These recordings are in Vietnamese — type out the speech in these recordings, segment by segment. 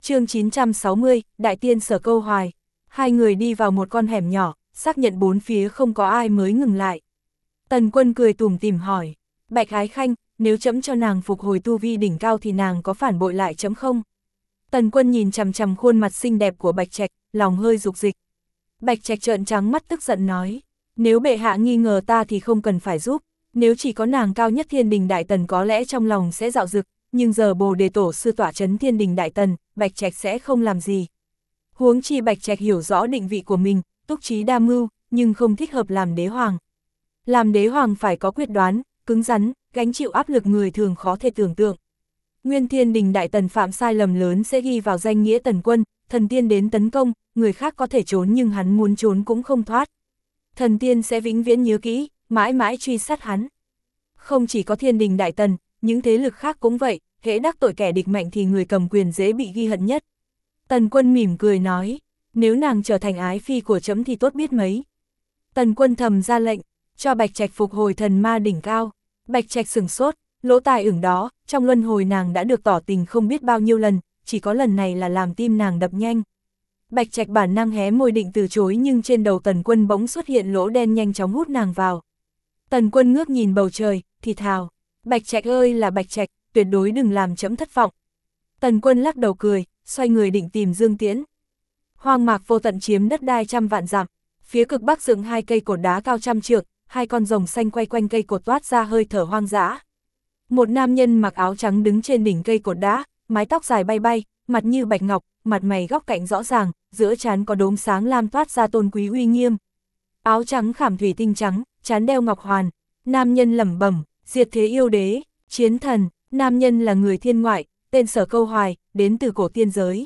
Chương 960, Đại tiên Sở Câu Hoài. Hai người đi vào một con hẻm nhỏ, xác nhận bốn phía không có ai mới ngừng lại. Tần Quân cười tủm tỉm hỏi, Bạch Ái Khanh, nếu trẫm cho nàng phục hồi tu vi đỉnh cao thì nàng có phản bội lại trẫm không? Tần Quân nhìn chằm chằm khuôn mặt xinh đẹp của Bạch Trạch, lòng hơi dục dịch. Bạch Trạch trợn trắng mắt tức giận nói, nếu bệ hạ nghi ngờ ta thì không cần phải giúp, nếu chỉ có nàng cao nhất Thiên Đình Đại Tần có lẽ trong lòng sẽ dạo dực, nhưng giờ Bồ Đề Tổ sư tỏa trấn Thiên Đình Đại Tần, Bạch Trạch sẽ không làm gì. Huống chi Bạch Trạch hiểu rõ định vị của mình, túc trí đa mưu, nhưng không thích hợp làm đế hoàng. Làm đế hoàng phải có quyết đoán, cứng rắn, gánh chịu áp lực người thường khó thể tưởng tượng. Nguyên Thiên Đình Đại Tần phạm sai lầm lớn sẽ ghi vào danh nghĩa Tần Quân, thần tiên đến tấn công, người khác có thể trốn nhưng hắn muốn trốn cũng không thoát. Thần tiên sẽ vĩnh viễn nhớ kỹ, mãi mãi truy sát hắn. Không chỉ có Thiên Đình Đại Tần, những thế lực khác cũng vậy, hễ đắc tội kẻ địch mạnh thì người cầm quyền dễ bị ghi hận nhất. Tần Quân mỉm cười nói, nếu nàng trở thành ái phi của trẫm thì tốt biết mấy. Tần Quân thầm ra lệnh, cho Bạch Trạch phục hồi thần ma đỉnh cao. Bạch Trạch sửng sốt, lỗ tai ửng đó, trong luân hồi nàng đã được tỏ tình không biết bao nhiêu lần, chỉ có lần này là làm tim nàng đập nhanh. Bạch Trạch bản năng hé môi định từ chối nhưng trên đầu Tần Quân bỗng xuất hiện lỗ đen nhanh chóng hút nàng vào. Tần Quân ngước nhìn bầu trời, thì thào, Bạch Trạch ơi là Bạch Trạch, tuyệt đối đừng làm trẫm thất vọng. Tần Quân lắc đầu cười, xoay người định tìm Dương Tiễn. Hoang mạc vô tận chiếm đất đai trăm vạn dặm, phía cực bắc dựng hai cây cột đá cao trăm trượng, hai con rồng xanh quay quanh cây cột toát ra hơi thở hoang dã. Một nam nhân mặc áo trắng đứng trên đỉnh cây cột đá, mái tóc dài bay bay, mặt như bạch ngọc, mặt mày góc cạnh rõ ràng, giữa trán có đốm sáng lam toát ra tôn quý uy nghiêm. Áo trắng khảm thủy tinh trắng, trán đeo ngọc hoàn. Nam nhân lẩm bẩm, diệt thế yêu đế, chiến thần. Nam nhân là người thiên ngoại, tên Sở Câu Hoài, đến từ cổ tiên giới.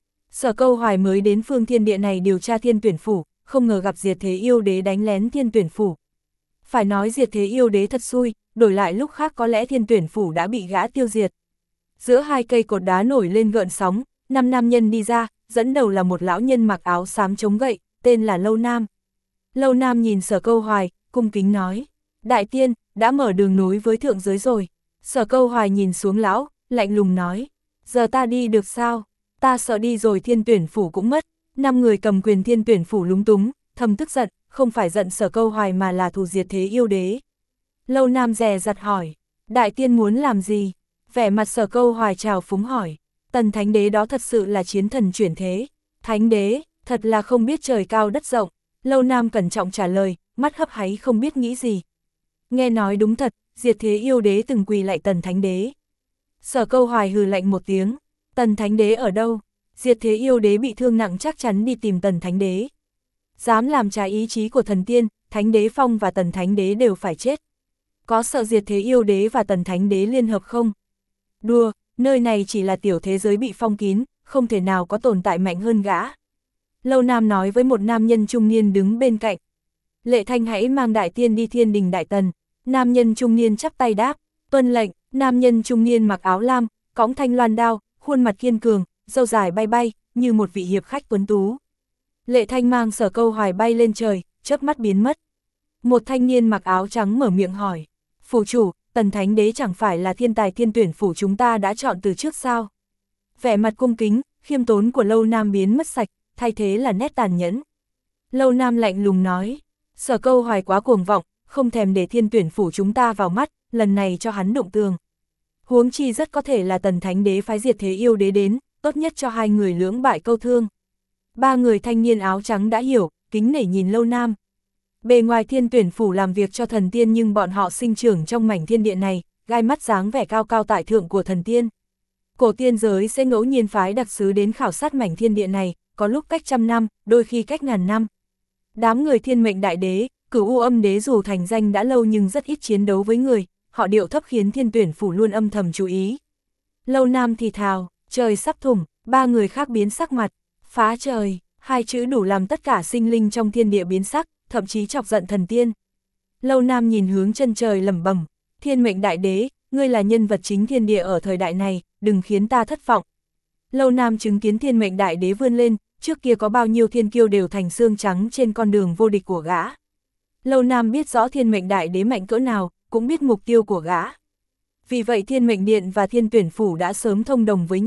Sở Câu Hoài mới đến phương thiên địa này điều tra Thiên Tuyển Phủ, không ngờ gặp diệt thế yêu đế đánh lén Thiên Tuyển Phủ. Phải nói diệt thế yêu đế thật xui, đổi lại lúc khác có lẽ Thiên Tuyển Phủ đã bị gã tiêu diệt. Giữa hai cây cột đá nổi lên gợn sóng, 5 nam nhân đi ra, dẫn đầu là một lão nhân mặc áo xám chống gậy, tên là Lâu Nam. Lâu Nam nhìn Sở Câu Hoài, cung kính nói, Đại tiên, đã mở đường nối với thượng giới rồi. Sở Câu Hoài nhìn xuống lão, lạnh lùng nói, giờ ta đi được sao? Ta sợ đi rồi Thiên Tuyển Phủ cũng mất. 5 người cầm quyền Thiên Tuyển Phủ lúng túng, thầm tức giận, không phải giận Sở Câu Hoài mà là thù diệt thế yêu đế. Lâu Nam dè dặt hỏi, Đại tiên muốn làm gì? Vẻ mặt Sở Câu Hoài trào phúng hỏi, Tần Thánh Đế đó thật sự là chiến thần chuyển thế. Thánh Đế, thật là không biết trời cao đất rộng. Lâu Nam cẩn trọng trả lời, mắt hấp háy không biết nghĩ gì. Nghe nói đúng thật, diệt thế yêu đế từng quỳ lại Tần Thánh Đế. Sở Câu Hoài hừ lạnh một tiếng, Tần Thánh Đế ở đâu? Diệt thế yêu đế bị thương nặng chắc chắn đi tìm Tần Thánh Đế. Dám làm trái ý chí của thần tiên, Thánh Đế Phong và Tần Thánh Đế đều phải chết. Có sợ diệt thế yêu đế và Tần Thánh Đế liên hợp không? Đùa, nơi này chỉ là tiểu thế giới bị phong kín, không thể nào có tồn tại mạnh hơn gã. Lâu Nam nói với một nam nhân trung niên đứng bên cạnh. Lệ Thanh hãy mang Đại tiên đi Thiên Đình Đại Tần. Nam nhân trung niên chắp tay đáp, tuân lệnh. Nam nhân trung niên mặc áo lam, cõng thanh loan đao, khuôn mặt kiên cường, râu dài bay bay, như một vị hiệp khách tuấn tú. Lệ Thanh mang Sở Câu Hoài bay lên trời, chớp mắt biến mất. Một thanh niên mặc áo trắng mở miệng hỏi, phủ chủ, Tần Thánh Đế chẳng phải là thiên tài Thiên Tuyển Phủ chúng ta đã chọn từ trước sao? Vẻ mặt cung kính, khiêm tốn của Lâu Nam biến mất sạch, thay thế là nét tàn nhẫn. Lâu Nam lạnh lùng nói, Sở Câu Hoài quá cuồng vọng, không thèm để Thiên Tuyển Phủ chúng ta vào mắt, lần này cho hắn đụng tường. Huống chi rất có thể là Tần Thánh Đế phái diệt thế yêu đế đến, tốt nhất cho hai người lưỡng bại câu thương. 3 người thanh niên áo trắng đã hiểu, kính nể nhìn Lâu Nam. Bề ngoài Thiên Tuyển Phủ làm việc cho thần tiên nhưng bọn họ sinh trưởng trong mảnh thiên địa này, gai mắt dáng vẻ cao cao tại thượng của thần tiên. Cổ tiên giới sẽ ngẫu nhiên phái đặc sứ đến khảo sát mảnh thiên địa này, có lúc cách 100 năm, đôi khi cách ngàn năm. Đám người Thiên Mệnh Đại Đế, Cửu U Âm Đế dù thành danh đã lâu nhưng rất ít chiến đấu với người, họ điệu thấp khiến Thiên Tuyển Phủ luôn âm thầm chú ý. Lâu Nam thì thào, trời sắp thủng, 3 người khác biến sắc mặt, phá trời, 2 chữ đủ làm tất cả sinh linh trong thiên địa biến sắc, thậm chí chọc giận thần tiên. Lâu Nam nhìn hướng chân trời lẩm bẩm, Thiên Mệnh Đại Đế, ngươi là nhân vật chính thiên địa ở thời đại này, đừng khiến ta thất vọng. Lâu Nam chứng kiến Thiên Mệnh Đại Đế vươn lên, trước kia có bao nhiêu thiên kiêu đều thành xương trắng trên con đường vô địch của gã. Lâu Nam biết rõ Thiên Mệnh Đại Đế mạnh cỡ nào, cũng biết mục tiêu của gã. Vì vậy Thiên Mệnh Điện và Thiên Tuyển Phủ đã sớm thông đồng với nhau,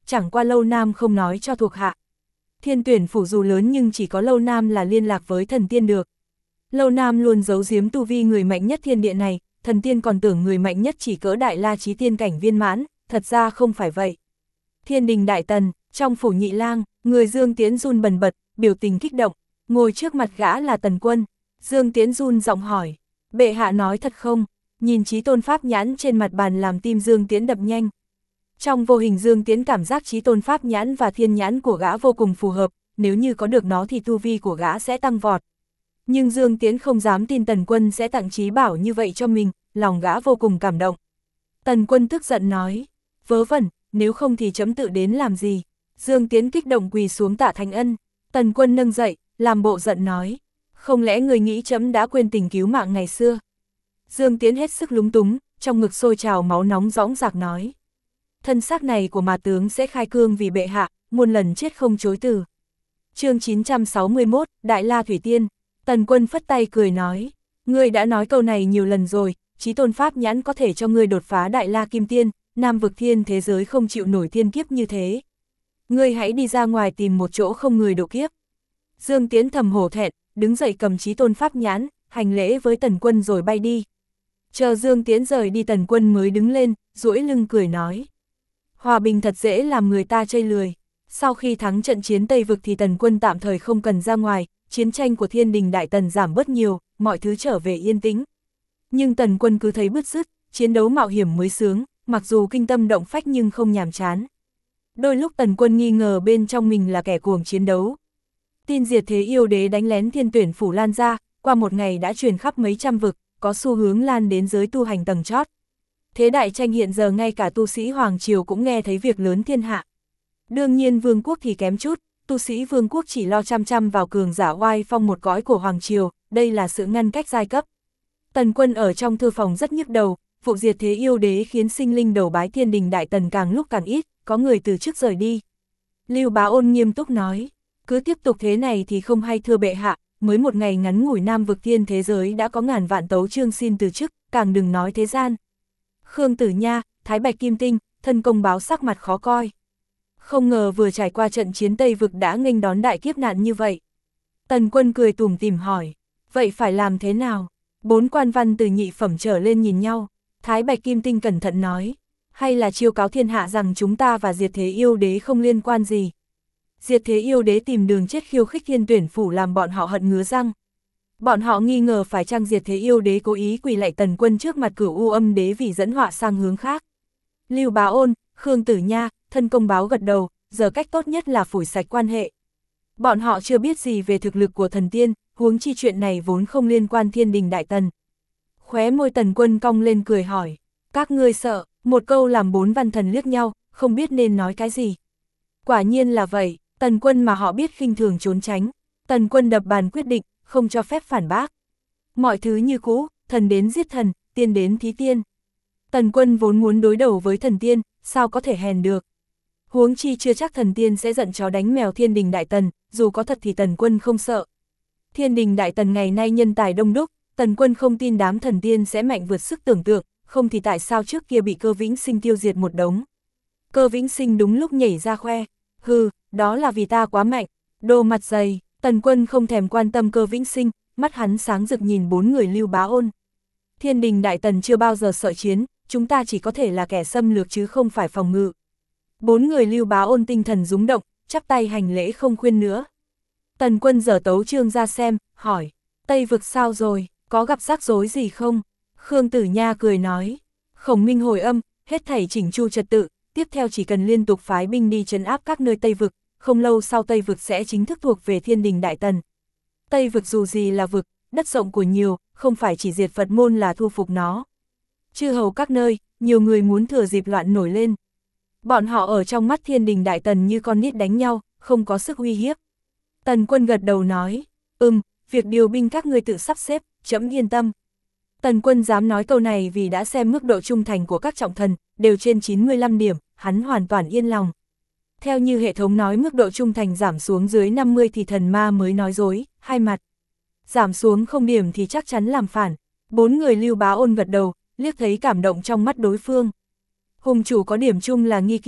chẳng qua Lâu Nam không nói cho thuộc hạ. Thiên Tuyển phủ dù lớn nhưng chỉ có Lâu Nam là liên lạc với thần tiên được. Lâu Nam luôn giấu giếm tu vi người mạnh nhất thiên địa này, thần tiên còn tưởng người mạnh nhất chỉ cỡ Đại La Chí Tiên cảnh viên mãn, thật ra không phải vậy. Thiên đình đại tần, trong phủ Nhị Lang, người Dương Tiễn run bần bật, biểu tình kích động, ngồi trước mặt gã là Tần Quân. Dương Tiễn run giọng hỏi, bệ hạ nói thật không? Nhìn Chí Tôn Pháp nhãn trên mặt bàn làm tim Dương Tiễn đập nhanh. Trong vô hình Dương Tiễn cảm giác Chí Tôn Pháp nhãn và thiên nhãn của gã vô cùng phù hợp, nếu như có được nó thì tu vi của gã sẽ tăng vọt. Nhưng Dương Tiễn không dám tin Tần Quân sẽ tặng trí bảo như vậy cho mình, lòng gã vô cùng cảm động. Tần Quân tức giận nói, vớ vẩn, nếu không thì chấm tự đến làm gì? Dương Tiễn kích động quỳ xuống tạ Thành Ân. Tần Quân nâng dậy, làm bộ giận nói, không lẽ người nghĩ chấm đã quên tình cứu mạng ngày xưa? Dương Tiễn hết sức lúng túng, trong ngực sôi trào máu nóng dõng dạc nói, thân xác này của mà tướng sẽ khai cương vì bệ hạ, muôn lần chết không chối từ. Chương 961, Đại La Thủy Tiên. Tần Quân phất tay cười nói, ngươi đã nói câu này nhiều lần rồi, Chí Tôn Pháp nhãn có thể cho ngươi đột phá Đại La Kim Tiên, Nam vực thiên thế giới không chịu nổi thiên kiếp như thế. Ngươi hãy đi ra ngoài tìm một chỗ không người độ kiếp. Dương Tiễn thầm hổ thẹn, đứng dậy cầm Chí Tôn Pháp nhãn, hành lễ với Tần Quân rồi bay đi. Chờ Dương Tiễn rời đi Tần Quân mới đứng lên, duỗi lưng cười nói, hòa bình thật dễ làm người ta chây lười. Sau khi thắng trận chiến Tây Vực thì Tần Quân tạm thời không cần ra ngoài, chiến tranh của thiên đình đại tần giảm bớt nhiều, mọi thứ trở về yên tĩnh. Nhưng Tần Quân cứ thấy bứt rứt, chiến đấu mạo hiểm mới sướng, mặc dù kinh tâm động phách nhưng không nhàm chán. Đôi lúc Tần Quân nghi ngờ bên trong mình là kẻ cuồng chiến đấu. Tin diệt thế yêu đế đánh lén Thiên Tuyển phủ lan ra, qua một ngày đã truyền khắp mấy trăm vực, có xu hướng lan đến giới tu hành tầng chót. Thế đại tranh hiện giờ ngay cả tu sĩ Hoàng Triều cũng nghe thấy việc lớn thiên hạ. Đương nhiên vương quốc thì kém chút, tu sĩ vương quốc chỉ lo chăm chăm vào cường giả oai phong một cõi của Hoàng Triều, đây là sự ngăn cách giai cấp. Tần Quân ở trong thư phòng rất nhức đầu, vụ diệt thế yêu đế khiến sinh linh đầu bái thiên đình đại tần càng lúc càng ít, có người từ chức rời đi. Lưu Bá Ôn nghiêm túc nói, cứ tiếp tục thế này thì không hay thưa bệ hạ, mới một ngày ngắn ngủi Nam vực thiên thế giới đã có ngàn vạn tấu chương xin từ chức, càng đừng nói thế gian. Khương Tử Nha, Thái Bạch Kim Tinh, thân công báo sắc mặt khó coi. Không ngờ vừa trải qua trận chiến Tây vực đã nghênh đón đại kiếp nạn như vậy. Tần Quân cười tủm tỉm hỏi, vậy phải làm thế nào? Bốn quan văn từ nhị phẩm trở lên nhìn nhau, Thái Bạch Kim Tinh cẩn thận nói, hay là chiêu cáo thiên hạ rằng chúng ta và diệt thế yêu đế không liên quan gì. Diệt thế yêu đế tìm đường chết khiêu khích Thiên Tuyển phủ làm bọn họ hận ngứa răng. Bọn họ nghi ngờ phải chăng diệt thế yêu đế cố ý quỳ lạy Tần Quân trước mặt Cửu U Âm đế vì dẫn họa sang hướng khác. Lưu Bá Ôn, Khương Tử Nha, thân công báo gật đầu, giờ cách tốt nhất là phủi sạch quan hệ. Bọn họ chưa biết gì về thực lực của thần tiên, huống chi chuyện này vốn không liên quan thiên đình đại tần. Khóe môi Tần Quân cong lên cười hỏi, các ngươi sợ? Một câu làm bốn văn thần liếc nhau, không biết nên nói cái gì. Quả nhiên là vậy, Tần Quân mà họ biết khinh thường trốn tránh. Tần Quân đập bàn quyết định, không cho phép phản bác. Mọi thứ như cũ, thần đến giết thần, tiên đến thí tiên. Tần Quân vốn muốn đối đầu với thần tiên, sao có thể hèn được. Huống chi chưa chắc thần tiên sẽ giận chó đánh mèo thiên đình đại tần, dù có thật thì Tần Quân không sợ. Thiên đình đại tần ngày nay nhân tài đông đúc, Tần Quân không tin đám thần tiên sẽ mạnh vượt sức tưởng tượng, không thì tại sao trước kia bị Cơ Vĩnh Sinh tiêu diệt một đống. Cơ Vĩnh Sinh đúng lúc nhảy ra khoe, hừ, đó là vì ta quá mạnh, đồ mặt dày. Tần Quân không thèm quan tâm Cơ Vĩnh Sinh, mắt hắn sáng rực nhìn bốn người Lưu Bá Ôn. Thiên đình đại tần chưa bao giờ sợ chiến, chúng ta chỉ có thể là kẻ xâm lược chứ không phải phòng ngự. Bốn người Lưu Bá Ôn tinh thần rúng động, chắp tay hành lễ không khuyên nữa. Tần Quân giở tấu chương ra xem, hỏi, Tây vực sao rồi, có gặp rắc rối gì không? Khương Tử Nha cười nói, Khổng Minh hồi âm, hết thảy chỉnh chu trật tự, tiếp theo chỉ cần liên tục phái binh đi trấn áp các nơi Tây vực, không lâu sau Tây vực sẽ chính thức thuộc về thiên đình đại tần. Tây vực dù gì là vực, đất rộng của nhiều, không phải chỉ diệt Phật môn là thu phục nó. Chư hầu các nơi, nhiều người muốn thừa dịp loạn nổi lên. Bọn họ ở trong mắt thiên đình đại tần như con nít đánh nhau, không có sức uy hiếp. Tần Quân gật đầu nói, việc điều binh các ngươi tự sắp xếp, trẫm yên tâm. Tần Quân dám nói câu này vì đã xem mức độ trung thành của các trọng thần, đều trên 95 điểm, hắn hoàn toàn yên lòng. Theo như hệ thống nói mức độ trung thành giảm xuống dưới 50 thì thần ma mới nói dối, hai mặt. Giảm xuống không điểm thì chắc chắn làm phản. Bốn người Lưu Bá Ôn gật đầu, liếc thấy cảm động trong mắt đối phương. Hùng chủ có điểm chung là nghi kỵ,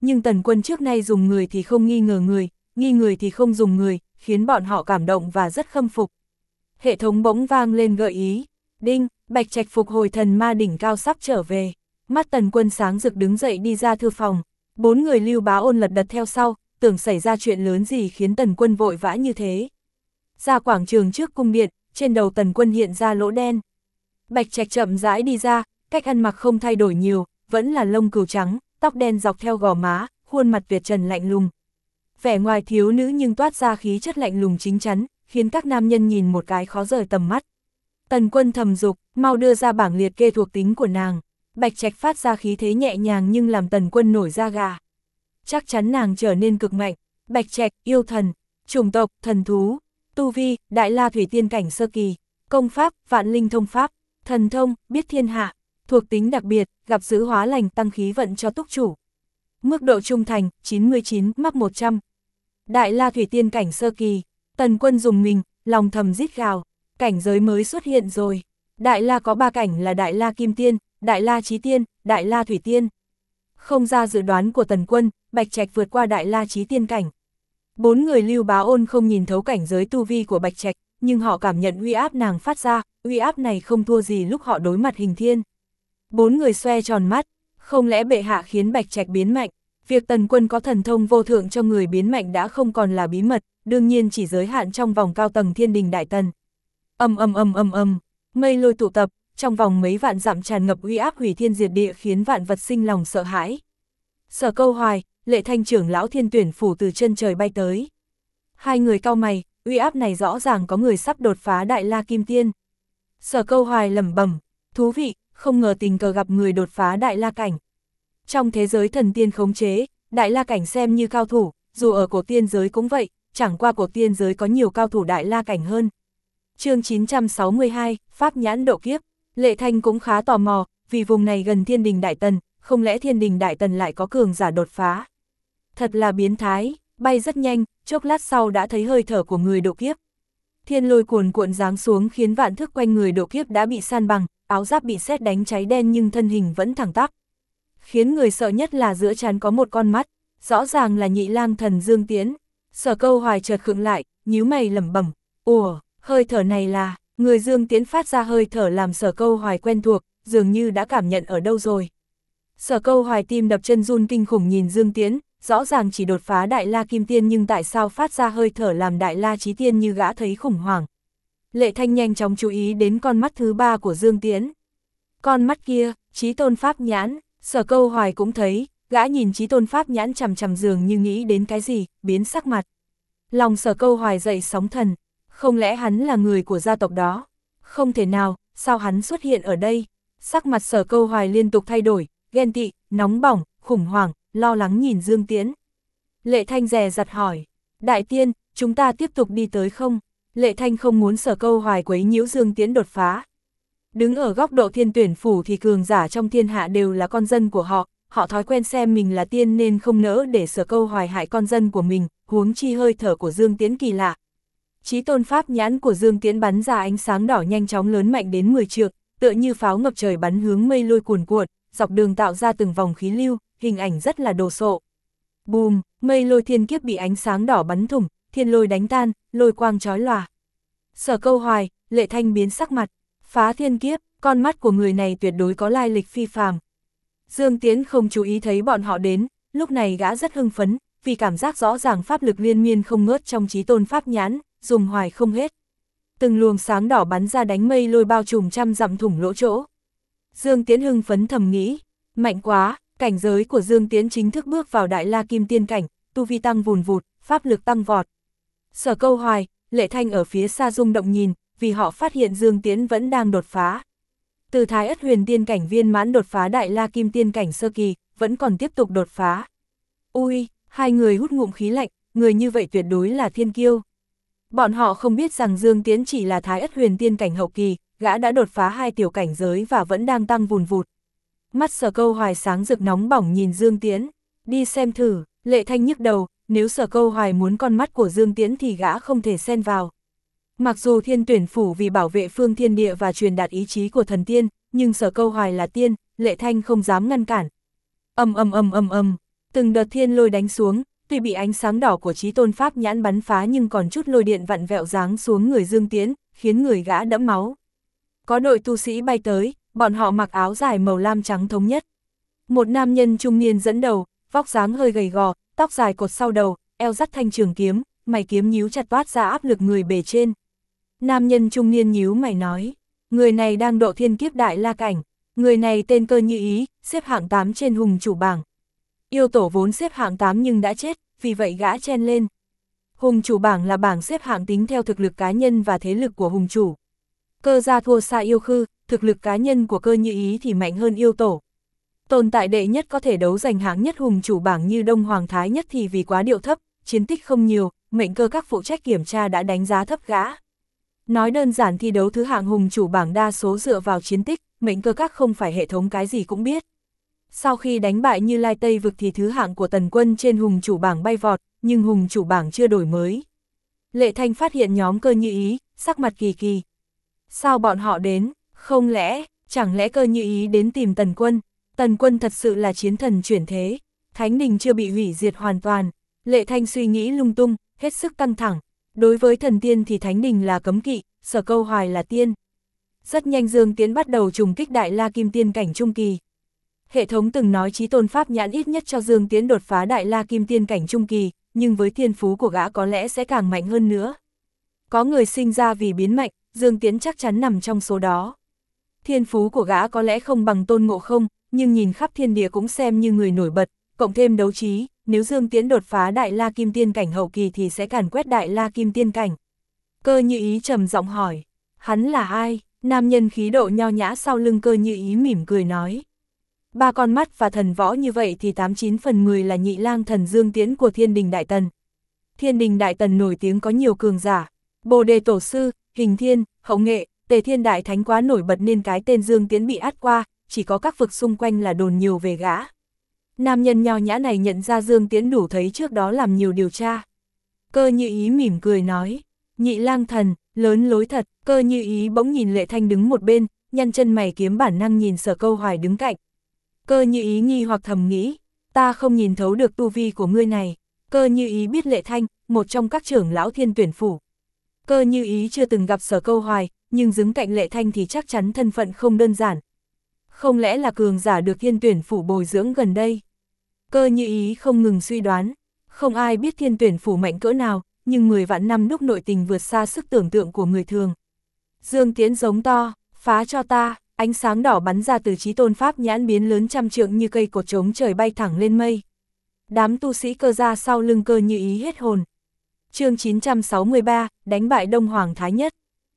nhưng Tần Quân trước nay dùng người thì không nghi người thì không dùng người, khiến bọn họ cảm động và rất khâm phục. Hệ thống bỗng vang lên gợi ý, đinh, Bạch Trạch phục hồi thần ma đỉnh cao sắp trở về. Mắt Tần Quân sáng rực đứng dậy đi ra thư phòng, 4 người Lưu Bá Ôn lật đật theo sau, tưởng xảy ra chuyện lớn gì khiến Tần Quân vội vã như thế. Ra quảng trường trước cung điện, trên đầu Tần Quân hiện ra lỗ đen. Bạch Trạch chậm rãi đi ra, cách ăn mặc không thay đổi nhiều, vẫn là lông cừu trắng, tóc đen dọc theo gò má, khuôn mặt tuyệt trần lạnh lùng. Vẻ ngoài thiếu nữ nhưng toát ra khí chất lạnh lùng chính chắn, khiến các nam nhân nhìn một cái khó rời tầm mắt. Tần Quân thầm dục, mau đưa ra bảng liệt kê thuộc tính của nàng. Bạch Trạch phát ra khí thế nhẹ nhàng nhưng làm Tần Quân nổi da gà. Chắc chắn nàng trở nên cực mạnh. Bạch Trạch, yêu thần, chủng tộc, thần thú, tu vi, Đại La Thủy Tiên cảnh sơ kỳ, công pháp, Vạn Linh thông pháp, thần thông, biết thiên hạ, thuộc tính đặc biệt, gặp dữ hóa lành tăng khí vận cho túc chủ. Mức độ trung thành, 99, mắc 100. Đại La Thủy Tiên cảnh sơ kỳ, Tần Quân dùng mình, lòng thầm rít gào, cảnh giới mới xuất hiện rồi. Đại La có 3 cảnh là Đại La Kim Tiên, Đại La Chí Tiên, Đại La Thủy Tiên. Không ra dự đoán của Tần Quân, Bạch Trạch vượt qua Đại La Chí Tiên cảnh. 4 người Lưu Bá Ôn không nhìn thấu cảnh giới tu vi của Bạch Trạch, nhưng họ cảm nhận uy áp nàng phát ra, uy áp này không thua gì lúc họ đối mặt Hình Thiên. 4 người xoe tròn mắt, không lẽ bệ hạ khiến Bạch Trạch biến mạnh? Việc Tần Quân có thần thông vô thượng cho người biến mạnh đã không còn là bí mật, đương nhiên chỉ giới hạn trong vòng cao tầng Thiên Đình Đại Tần. Mây lôi tụ tập, trong vòng mấy vạn dặm tràn ngập uy áp hủy thiên diệt địa khiến vạn vật sinh lòng sợ hãi. Sở Câu Hoài, Lệ Thanh trưởng lão Thiên Tuyển phủ từ chân trời bay tới. Hai người cau mày, uy áp này rõ ràng có người sắp đột phá Đại La Kim Tiên. Sở Câu Hoài lẩm bẩm, thú vị, không ngờ tình cờ gặp người đột phá Đại La cảnh. Trong thế giới thần tiên khống chế, Đại La cảnh xem như cao thủ, dù ở cổ tiên giới cũng vậy, chẳng qua cổ tiên giới có nhiều cao thủ Đại La cảnh hơn. Chương 962, Pháp nhãn độ kiếp. Lệ Thanh cũng khá tò mò, vì vùng này gần Thiên Đình Đại Tần, không lẽ Thiên Đình Đại Tần lại có cường giả đột phá. Thật là biến thái, bay rất nhanh, chốc lát sau đã thấy hơi thở của người độ kiếp. Thiên lôi cuồn cuộn giáng xuống khiến vạn thước quanh người độ kiếp đã bị san bằng, áo giáp bị sét đánh cháy đen nhưng thân hình vẫn thẳng tắp. Khiến người sợ nhất là giữa trán có một con mắt, rõ ràng là Nhị Lang thần Dương Tiễn. Sở Câu Hoài chợt khựng lại, nhíu mày lẩm bẩm, ủa, hơi thở này là... Người Dương Tiễn phát ra hơi thở làm Sở Câu Hoài quen thuộc, dường như đã cảm nhận ở đâu rồi. Sở Câu Hoài tim đập chân run kinh khủng nhìn Dương Tiễn, rõ ràng chỉ đột phá Đại La Kim Tiên nhưng tại sao phát ra hơi thở làm Đại La Chí Tiên như gã thấy khủng hoảng. Lệ Thanh nhanh chóng chú ý đến con mắt thứ 3 của Dương Tiễn. Con mắt kia, Chí Tôn Pháp nhãn, Sở Câu Hoài cũng thấy, gã nhìn Chí Tôn Pháp nhãn chằm chằm dường như nghĩ đến cái gì, biến sắc mặt. Lòng Sở Câu Hoài dậy sóng thần. Không lẽ hắn là người của gia tộc đó? Không thể nào, sao hắn xuất hiện ở đây? Sắc mặt Sở Câu Hoài liên tục thay đổi, ghen tị, nóng bỏng, khủng hoảng, lo lắng nhìn Dương Tiễn. Lệ Thanh dè dặt hỏi, Đại Tiên, chúng ta tiếp tục đi tới không? Lệ Thanh không muốn Sở Câu Hoài quấy nhiễu Dương Tiễn đột phá. Đứng ở góc độ Thiên Tuyển phủ thì cường giả trong thiên hạ đều là con dân của họ, họ thói quen xem mình là tiên nên không nỡ để Sở Câu Hoài hại con dân của mình, huống chi hơi thở của Dương Tiễn kỳ lạ. Chí Tôn Pháp nhãn của Dương Tiễn bắn ra ánh sáng đỏ nhanh chóng lớn mạnh đến 10 trượng, tựa như pháo ngập trời bắn hướng mây lôi cuồn cuộn, dọc đường tạo ra từng vòng khí lưu, hình ảnh rất là đồ sộ. Bùm, mây lôi thiên kiếp bị ánh sáng đỏ bắn thủng, thiên lôi đánh tan, lôi quang chói lòa. Sở Câu Hoài, Lệ Thanh biến sắc mặt, phá thiên kiếp, con mắt của người này tuyệt đối có lai lịch phi phàm. Dương Tiễn không chú ý thấy bọn họ đến, lúc này gã rất hưng phấn, vì cảm giác rõ ràng pháp lực liên miên không ngớt trong Chí Tôn Pháp nhãn, dùng hoài không hết. Từng luồng sáng đỏ bắn ra đánh mây lôi bao trùm trăm dặm thủng lỗ chỗ. Dương Tiễn hưng phấn thầm nghĩ, mạnh quá, cảnh giới của Dương Tiễn chính thức bước vào Đại La Kim Tiên cảnh, tu vi tăng vùn vụt, pháp lực tăng vọt. Sở Câu Hoài, Lệ Thanh ở phía xa rung động nhìn, vì họ phát hiện Dương Tiễn vẫn đang đột phá. Từ Thái Ất Huyền Tiên cảnh viên mãn đột phá Đại La Kim Tiên cảnh sơ kỳ, vẫn còn tiếp tục đột phá. Ui, hai người hút ngụm khí lạnh, người như vậy tuyệt đối là thiên kiêu. Bọn họ không biết rằng Dương Tiễn chỉ là Thái Ất Huyền Tiên cảnh hậu kỳ, gã đã đột phá 2 tiểu cảnh giới và vẫn đang tăng vùn vụt. Mắt Sở Câu Hoài sáng rực nóng bỏng nhìn Dương Tiễn, đi xem thử. Lệ Thanh nhức đầu, nếu Sở Câu Hoài muốn con mắt của Dương Tiễn thì gã không thể xen vào. Mặc dù Thiên Tuyển phủ vì bảo vệ phương thiên địa và truyền đạt ý chí của thần tiên, nhưng Sở Câu Hoài là tiên, Lệ Thanh không dám ngăn cản. Từng đợt thiên lôi đánh xuống, tuy bị ánh sáng đỏ của Chí Tôn Pháp Nhãn bắn phá nhưng còn chút lôi điện vặn vẹo giáng xuống người Dương Tiễn, khiến người gã đẫm máu. Có đội tu sĩ bay tới, bọn họ mặc áo dài màu lam trắng thống nhất. Một nam nhân trung niên dẫn đầu, vóc dáng hơi gầy gò, tóc dài cột sau đầu, eo dắt thanh trường kiếm, mày kiếm nhíu chặt toát ra áp lực người bề trên. Nam nhân trung niên nhíu mày nói, người này đang độ thiên kiếp đại la cảnh, người này tên Cơ Như Ý, xếp hạng 8 trên hùng chủ bảng. Yêu tổ vốn xếp hạng 8 nhưng đã chết, vì vậy gã chen lên. Hùng chủ bảng là bảng xếp hạng tính theo thực lực cá nhân và thế lực của hùng chủ. Cơ gia thua xa yêu khư, thực lực cá nhân của Cơ Như Ý thì mạnh hơn yêu tổ. Tồn tại đệ nhất có thể đấu giành hạng nhất hùng chủ bảng như Đông Hoàng Thái Nhất thì vì quá điệu thấp, chiến tích không nhiều, mệnh cơ các phụ trách kiểm tra đã đánh giá thấp gã. Nói đơn giản thi đấu thứ hạng hùng chủ bảng đa số dựa vào chiến tích, mệnh cơ các không phải hệ thống cái gì cũng biết. Sau khi đánh bại Như Lai Tây Vực thì thứ hạng của Tần Quân trên hùng chủ bảng bay vọt, nhưng hùng chủ bảng chưa đổi mới. Lệ Thanh phát hiện nhóm Cơ Như Ý, sắc mặt kỳ kỳ. Sao bọn họ đến, không lẽ, chẳng lẽ Cơ Như Ý đến tìm Tần Quân? Tần Quân thật sự là chiến thần chuyển thế, Thánh Đình chưa bị hủy diệt hoàn toàn. Lệ Thanh suy nghĩ lung tung, hết sức căng thẳng. Đối với thần tiên thì Thánh Đình là cấm kỵ, Sở Câu Hoài là tiên. Rất nhanh Dương Tiễn bắt đầu trùng kích Đại La Kim Tiên cảnh trung kỳ. Hệ thống từng nói Chí Tôn Pháp Nhãn ít nhất cho Dương Tiễn đột phá Đại La Kim Tiên cảnh trung kỳ, nhưng với thiên phú của gã có lẽ sẽ càng mạnh hơn nữa. Có người sinh ra vì biến mạnh, Dương Tiễn chắc chắn nằm trong số đó. Thiên phú của gã có lẽ không bằng Tôn Ngộ Không, nhưng nhìn khắp thiên địa cũng xem như người nổi bật, cộng thêm đấu trí, nếu Dương Tiễn đột phá Đại La Kim Tiên cảnh hậu kỳ thì sẽ càn quét Đại La Kim Tiên cảnh. Cơ Như Ý trầm giọng hỏi, hắn là ai? Nam nhân khí độ nho nhã sau lưng Cơ Như Ý mỉm cười nói. Ba con mắt và thần võ như vậy thì 89 phần 10 là nhị lang thần Dương Tiễn của Thiên Đình Đại Tần. Thiên Đình Đại Tần nổi tiếng có nhiều cường giả, Bồ Đề Tổ Sư, Hình Thiên, Hậu Nghệ, Tề Thiên Đại Thánh quá nổi bật nên cái tên Dương Tiễn bị át qua, chỉ có các vực xung quanh là đồn nhiều về gã. Nam nhân nho nhã này nhận ra Dương Tiễn đủ thấy trước đó làm nhiều điều tra. Cơ Như Ý mỉm cười nói, nhị lang thần, lớn lối thật. Cơ Như Ý bỗng nhìn Lệ Thanh đứng một bên, nhăn chân mày kiếm bản năng nhìn Sở Câu Hoài đứng cạnh. Cơ Như Ý nghi hoặc thầm nghĩ, ta không nhìn thấu được tu vi của ngươi này. Cơ Như Ý biết Lệ Thanh, một trong các trưởng lão Thiên Tuyển Phủ. Cơ Như Ý chưa từng gặp Sở Câu Hoài, nhưng đứng cạnh Lệ Thanh thì chắc chắn thân phận không đơn giản. Không lẽ là cường giả được Thiên Tuyển Phủ bồi dưỡng gần đây? Cơ Như Ý không ngừng suy đoán, không ai biết Thiên Tuyển Phủ mạnh cỡ nào, nhưng 10 vạn năm đúc nội tình vượt xa sức tưởng tượng của người thường. Dương Tiễn giống to, phá cho ta, ánh sáng đỏ bắn ra từ Chí Tôn Pháp Nhãn biến lớn trăm trượng như cây cột trống trời bay thẳng lên mây. Đám tu sĩ Cơ gia sau lưng Cơ Như Ý hết hồn. Chương 963, đánh bại Đông Hoàng Thái Nhất.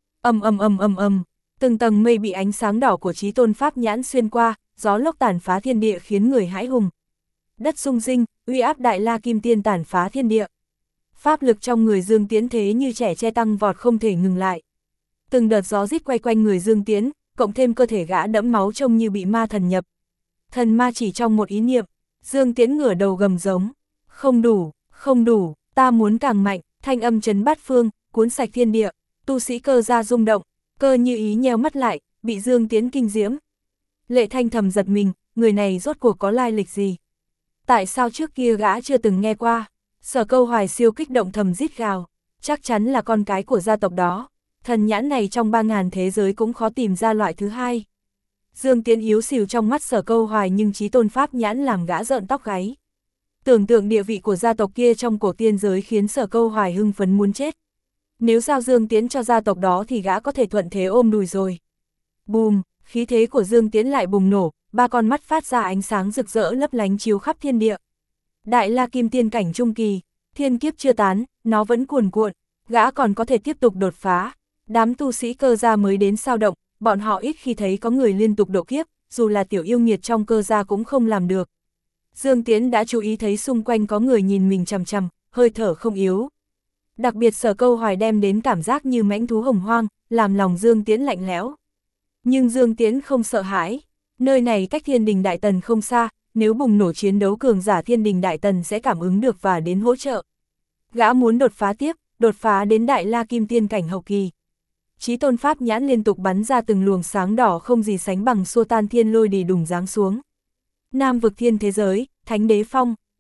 Từng tầng mây bị ánh sáng đỏ của Chí Tôn Pháp Nhãn xuyên qua, gió lốc tàn phá thiên địa khiến người hãi hùng. Đất rung rinh, uy áp Đại La Kim Tiên tàn phá thiên địa. Pháp lực trong người Dương Tiễn thế như trẻ tre tăng vọt không thể ngừng lại. Từng đợt gió rít quay quanh người Dương Tiễn, cộng thêm cơ thể gã đẫm máu trông như bị ma thần nhập. Thần ma chỉ trong một ý niệm, Dương Tiễn ngửa đầu gầm giống. Không đủ, ta muốn càng mạnh, thanh âm chấn bát phương, cuốn sạch thiên địa, tu sĩ Cơ gia rung động, Cơ Như Ý nheo mắt lại, bị Dương Tiễn kinh diễm. Lệ Thanh thầm giật mình, người này rốt cuộc có lai lịch gì? Tại sao trước kia gã chưa từng nghe qua? Sở Câu Hoài siêu kích động thầm rít gào, chắc chắn là con cái của gia tộc đó. Thần nhãn này trong 3000 thế giới cũng khó tìm ra loại thứ hai. Dương Tiễn yếu xìu trong mắt Sở Câu Hoài nhưng Chí Tôn Pháp Nhãn làm gã rợn tóc gáy. Tưởng tượng địa vị của gia tộc kia trong cổ tiên giới khiến Sở Câu Hoài hưng phấn muốn chết. Nếu giao Dương Tiễn cho gia tộc đó thì gã có thể thuận thế ôm đùi rồi. Bùm, khí thế của Dương Tiễn lại bùng nổ, ba con mắt phát ra ánh sáng rực rỡ lấp lánh chiếu khắp thiên địa. Đại La Kim Tiên cảnh trung kỳ, thiên kiếp chưa tán, nó vẫn cuồn cuộn, gã còn có thể tiếp tục đột phá. Đám tu sĩ Cơ gia mới đến sao động, bọn họ ít khi thấy có người liên tục độ kiếp, dù là tiểu yêu nghiệt trong Cơ gia cũng không làm được. Dương Tiễn đã chú ý thấy xung quanh có người nhìn mình chằm chằm, hơi thở không yếu. Đặc biệt Sở Câu Hoài đem đến cảm giác như mãnh thú hồng hoang, làm lòng Dương Tiễn lạnh lẽo. Nhưng Dương Tiễn không sợ hãi, nơi này cách Thiên Đình Đại Tần không xa, nếu bùng nổ chiến đấu cường giả Thiên Đình Đại Tần sẽ cảm ứng được và đến hỗ trợ. Gã muốn đột phá tiếp, đột phá đến Đại La Kim Tiên cảnh hậu kỳ. Chí Tôn Pháp Nhãn liên tục bắn ra từng luồng sáng đỏ không gì sánh bằng xua tan thiên lôi đì đùng giáng xuống. Nam vực thiên thế giới, Thánh Đế Phong,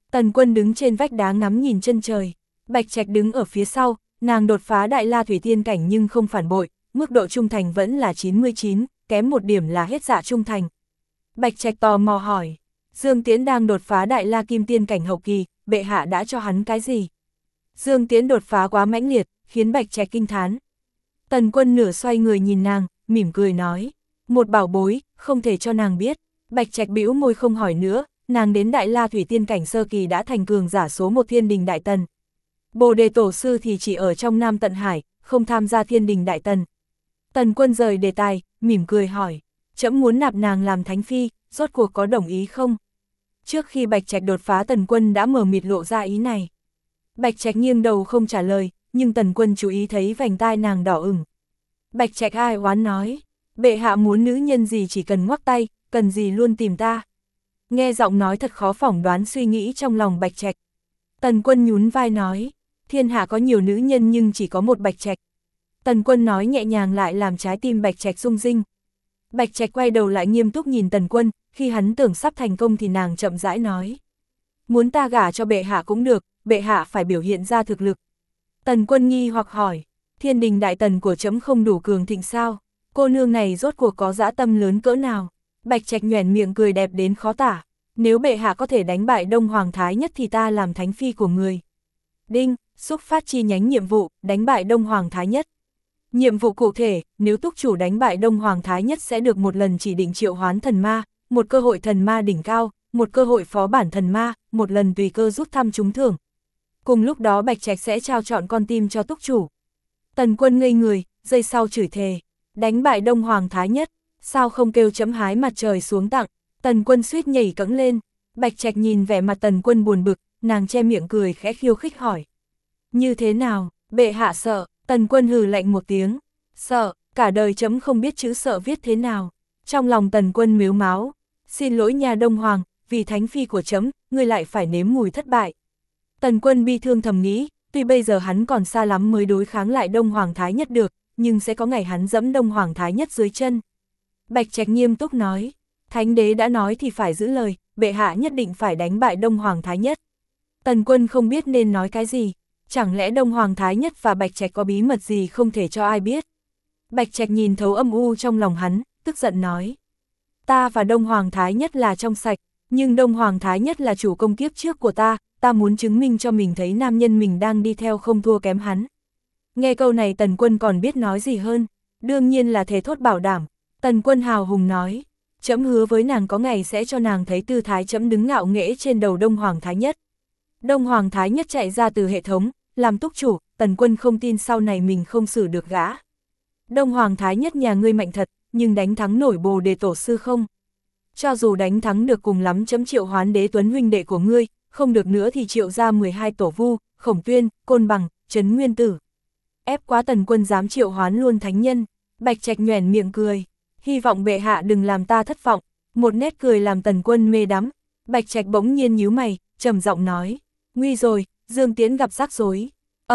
Tần Quân đứng trên vách đá ngắm nhìn chân trời, Bạch Trạch đứng ở phía sau, nàng đột phá Đại La Thủy Tiên cảnh nhưng không phản bội, mức độ trung thành vẫn là 99, kém một điểm là hết dạ trung thành. Bạch Trạch tò mò hỏi, Dương Tiễn đang đột phá Đại La Kim Tiên cảnh hậu kỳ, bệ hạ đã cho hắn cái gì? Dương Tiễn đột phá quá mãnh liệt, khiến Bạch Trạch kinh thán. Tần Quân nửa xoay người nhìn nàng, mỉm cười nói, một bảo bối, không thể cho nàng biết. Bạch Trạch bĩu môi không hỏi nữa, nàng đến Đại La Thủy Tiên cảnh sơ kỳ đã thành cường giả số 1 Thiên Đình Đại Tần. Bồ Đề Tổ Sư thì chỉ ở trong Nam Tận Hải, không tham gia Thiên Đình Đại Tần. Tần Quân rời đề tài, mỉm cười hỏi, trẫm muốn nạp nàng làm thánh phi, rốt cuộc có đồng ý không? Trước khi Bạch Trạch đột phá Tần Quân đã mờ mịt lộ ra ý này. Bạch Trạch nghiêng đầu không trả lời, nhưng Tần Quân chú ý thấy vành tai nàng đỏ ửng. Bạch Trạch ai oán nói, bệ hạ muốn nữ nhân gì chỉ cần ngoắc tay, cần gì luôn tìm ta. Nghe giọng nói thật khó phỏng đoán suy nghĩ trong lòng Bạch Trạch. Tần Quân nhún vai nói, thiên hạ có nhiều nữ nhân nhưng chỉ có một Bạch Trạch. Tần Quân nói nhẹ nhàng lại làm trái tim Bạch Trạch rung rinh. Bạch Trạch quay đầu lại nghiêm túc nhìn Tần Quân, khi hắn tưởng sắp thành công thì nàng chậm rãi nói, muốn ta gả cho bệ hạ cũng được, bệ hạ phải biểu hiện ra thực lực. Tần Quân nghi hoặc hỏi, Thiên Đình Đại Tần của trẫm không đủ cường thịnh sao? Cô nương này rốt cuộc có dã tâm lớn cỡ nào? Bạch Trạch nhoẻn miệng cười đẹp đến khó tả, nếu bệ hạ có thể đánh bại Đông Hoàng Thái Nhất thì ta làm thánh phi của người. Đinh, xúc phát chi nhánh nhiệm vụ, đánh bại Đông Hoàng Thái Nhất. Nhiệm vụ cụ thể, nếu túc chủ đánh bại Đông Hoàng Thái Nhất sẽ được một lần chỉ định triệu hoán thần ma, một cơ hội thần ma đỉnh cao, một cơ hội phó bản thần ma, một lần tùy cơ rút thăm trúng thưởng. Cùng lúc đó Bạch Trạch sẽ trao chọn con tim cho túc chủ. Tần Quân ngây người, giây sau chửi thề, đánh bại Đông Hoàng Thái Nhất, sao không kêu chấm hái mặt trời xuống tặng. Tần Quân suýt nhảy cẫng lên, Bạch Trạch nhìn vẻ mặt Tần Quân buồn bực, nàng che miệng cười khẽ khiêu khích hỏi, như thế nào, bệ hạ sợ? Tần Quân hừ lạnh một tiếng, sợ, cả đời chấm không biết chữ sợ viết thế nào. Trong lòng Tần Quân mếu máo, xin lỗi nhà Đông Hoàng, vì thánh phi của chấm, ngươi lại phải nếm mùi thất bại. Tần Quân bi thương thầm nghĩ, tuy bây giờ hắn còn xa lắm mới đối kháng lại Đông Hoàng Thái Nhất được, nhưng sẽ có ngày hắn dẫm Đông Hoàng Thái Nhất dưới chân. Bạch Trạch nghiêm túc nói, thánh đế đã nói thì phải giữ lời, bệ hạ nhất định phải đánh bại Đông Hoàng Thái Nhất. Tần Quân không biết nên nói cái gì, chẳng lẽ Đông Hoàng Thái Nhất và Bạch Trạch có bí mật gì không thể cho ai biết. Bạch Trạch nhìn thấu âm u trong lòng hắn, tức giận nói, ta và Đông Hoàng Thái Nhất là trong sạch, nhưng Đông Hoàng Thái Nhất là chủ công kiếp trước của ta muốn chứng minh cho mình thấy nam nhân mình đang đi theo không thua kém hắn. Nghe câu này Tần Quân còn biết nói gì hơn, đương nhiên là thề thốt bảo đảm. Tần Quân hào hùng nói, trẫm hứa với nàng có ngày sẽ cho nàng thấy tư thái trẫm đứng ngạo nghễ trên đầu Đông Hoàng Thái Nhất. Đông Hoàng Thái Nhất chạy ra từ hệ thống, làm túc chủ, Tần Quân không tin sau này mình không xử được gã. Đông Hoàng Thái Nhất nhà ngươi mạnh thật, nhưng đánh thắng nổi Bồ Đề Tổ Sư không? Cho dù đánh thắng được cùng lắm chấm triệu hoán Đế Tuấn huynh đệ của ngươi, không được nữa thì triệu ra 12 tổ vu, Khổng Tuyên, Côn Bằng, Trấn Nguyên Tử. Ép quá Tần Quân dám triệu hoán luôn thánh nhân. Bạch Trạch nhoẻn miệng cười, hy vọng bệ hạ đừng làm ta thất vọng. Một nét cười làm Tần Quân mê đắm. Bạch Trạch bỗng nhiên nhíu mày, trầm giọng nói, nguy rồi, Dương Tiễn gặp rắc rối.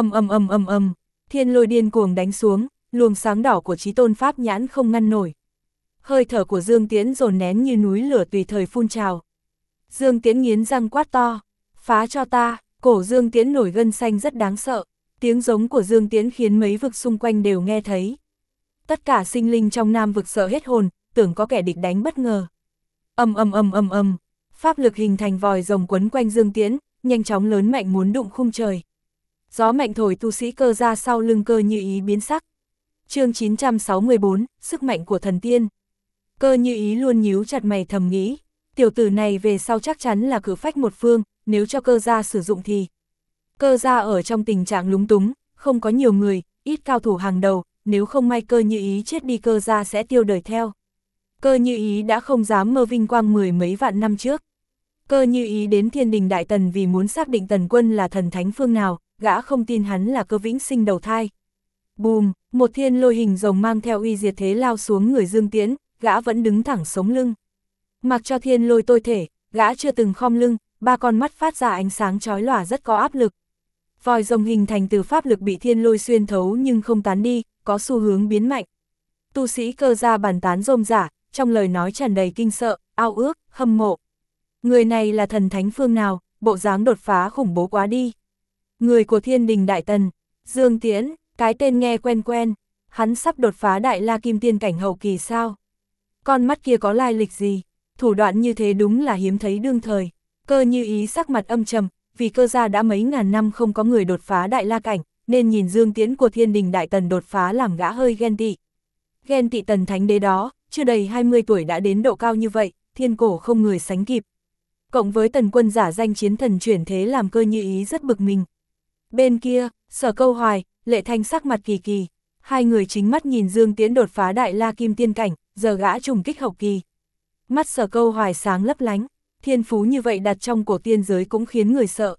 Thiên lôi điên cuồng đánh xuống, luồng sáng đỏ của Chí Tôn Pháp nhãn không ngăn nổi. Hơi thở của Dương Tiễn dồn nén như núi lửa tùy thời phun trào. Dương Tiễn nghiến răng quát to, phá cho ta. Cổ Dương Tiễn nổi gân xanh rất đáng sợ, tiếng giống của Dương Tiễn khiến mấy vực xung quanh đều nghe thấy. Tất cả sinh linh trong Nam vực sợ hết hồn, tưởng có kẻ địch đánh bất ngờ. Pháp lực hình thành vòi rồng quấn quanh Dương Tiễn, nhanh chóng lớn mạnh muốn đụng khung trời. Gió mạnh thổi tu sĩ Cơ Gia sau lưng Cơ Như Ý biến sắc. Chương 964, sức mạnh của thần tiên. Cơ Như Ý luôn nhíu chặt mày thầm nghĩ, tiểu tử này về sau chắc chắn là cử phách một phương, nếu cho Cơ Gia sử dụng thì. Cơ Gia ở trong tình trạng lúng túng, không có nhiều người, ít cao thủ hàng đầu, nếu không may Cơ Như Ý chết đi Cơ Gia sẽ tiêu đời theo. Cơ Như Ý đã không dám mơ vinh quang mười mấy vạn năm trước. Cơ Như Ý đến Thiên Đình Đại Tần vì muốn xác định Tần Quân là thần thánh phương nào, gã không tin hắn là Cơ Vĩnh Sinh đầu thai. Bùm, một thiên lôi hình rồng mang theo uy diệt thế lao xuống người Dương Tiễn, gã vẫn đứng thẳng sống lưng. Mặc cho thiên lôi tôi thể, gã chưa từng khom lưng, ba con mắt phát ra ánh sáng chói lòa rất có áp lực. Vòi rồng hình thành từ pháp lực bị thiên lôi xuyên thấu nhưng không tán đi, có xu hướng biến mạnh. Tu sĩ Cơ Gia bàn tán rôm rả, trong lời nói tràn đầy kinh sợ, ao ước, hâm mộ. Người này là thần thánh phương nào, bộ dáng đột phá khủng bố quá đi. Người của Thiên Đình Đại Tần, Dương Tiễn, cái tên nghe quen quen, hắn sắp đột phá Đại La Kim Tiên cảnh hậu kỳ sao? Con mắt kia có lai lịch gì? Thủ đoạn như thế đúng là hiếm thấy đương thời. Cơ Như Ý sắc mặt âm trầm, vì Cơ gia đã mấy ngàn năm không có người đột phá Đại La cảnh, nên nhìn Dương Tiễn của Thiên Đình Đại Tần đột phá làm gã hơi ghen tị. Ghen tị Tần Thánh Đế đó, chưa đầy 20 tuổi đã đến độ cao như vậy, thiên cổ không người sánh kịp. Cộng với Tần Quân giả danh chiến thần chuyển thế làm Cơ Như Ý rất bực mình. Bên kia, Sở Câu Hoài, Lệ Thanh sắc mặt kỳ kỳ, hai người chính mắt nhìn Dương Tiễn đột phá Đại La Kim Tiên cảnh, giờ gã trùng kích hậu kỳ. Mắt Sở Câu Hoài sáng lấp lánh, thiên phú như vậy đặt trong cổ tiên giới cũng khiến người sợ.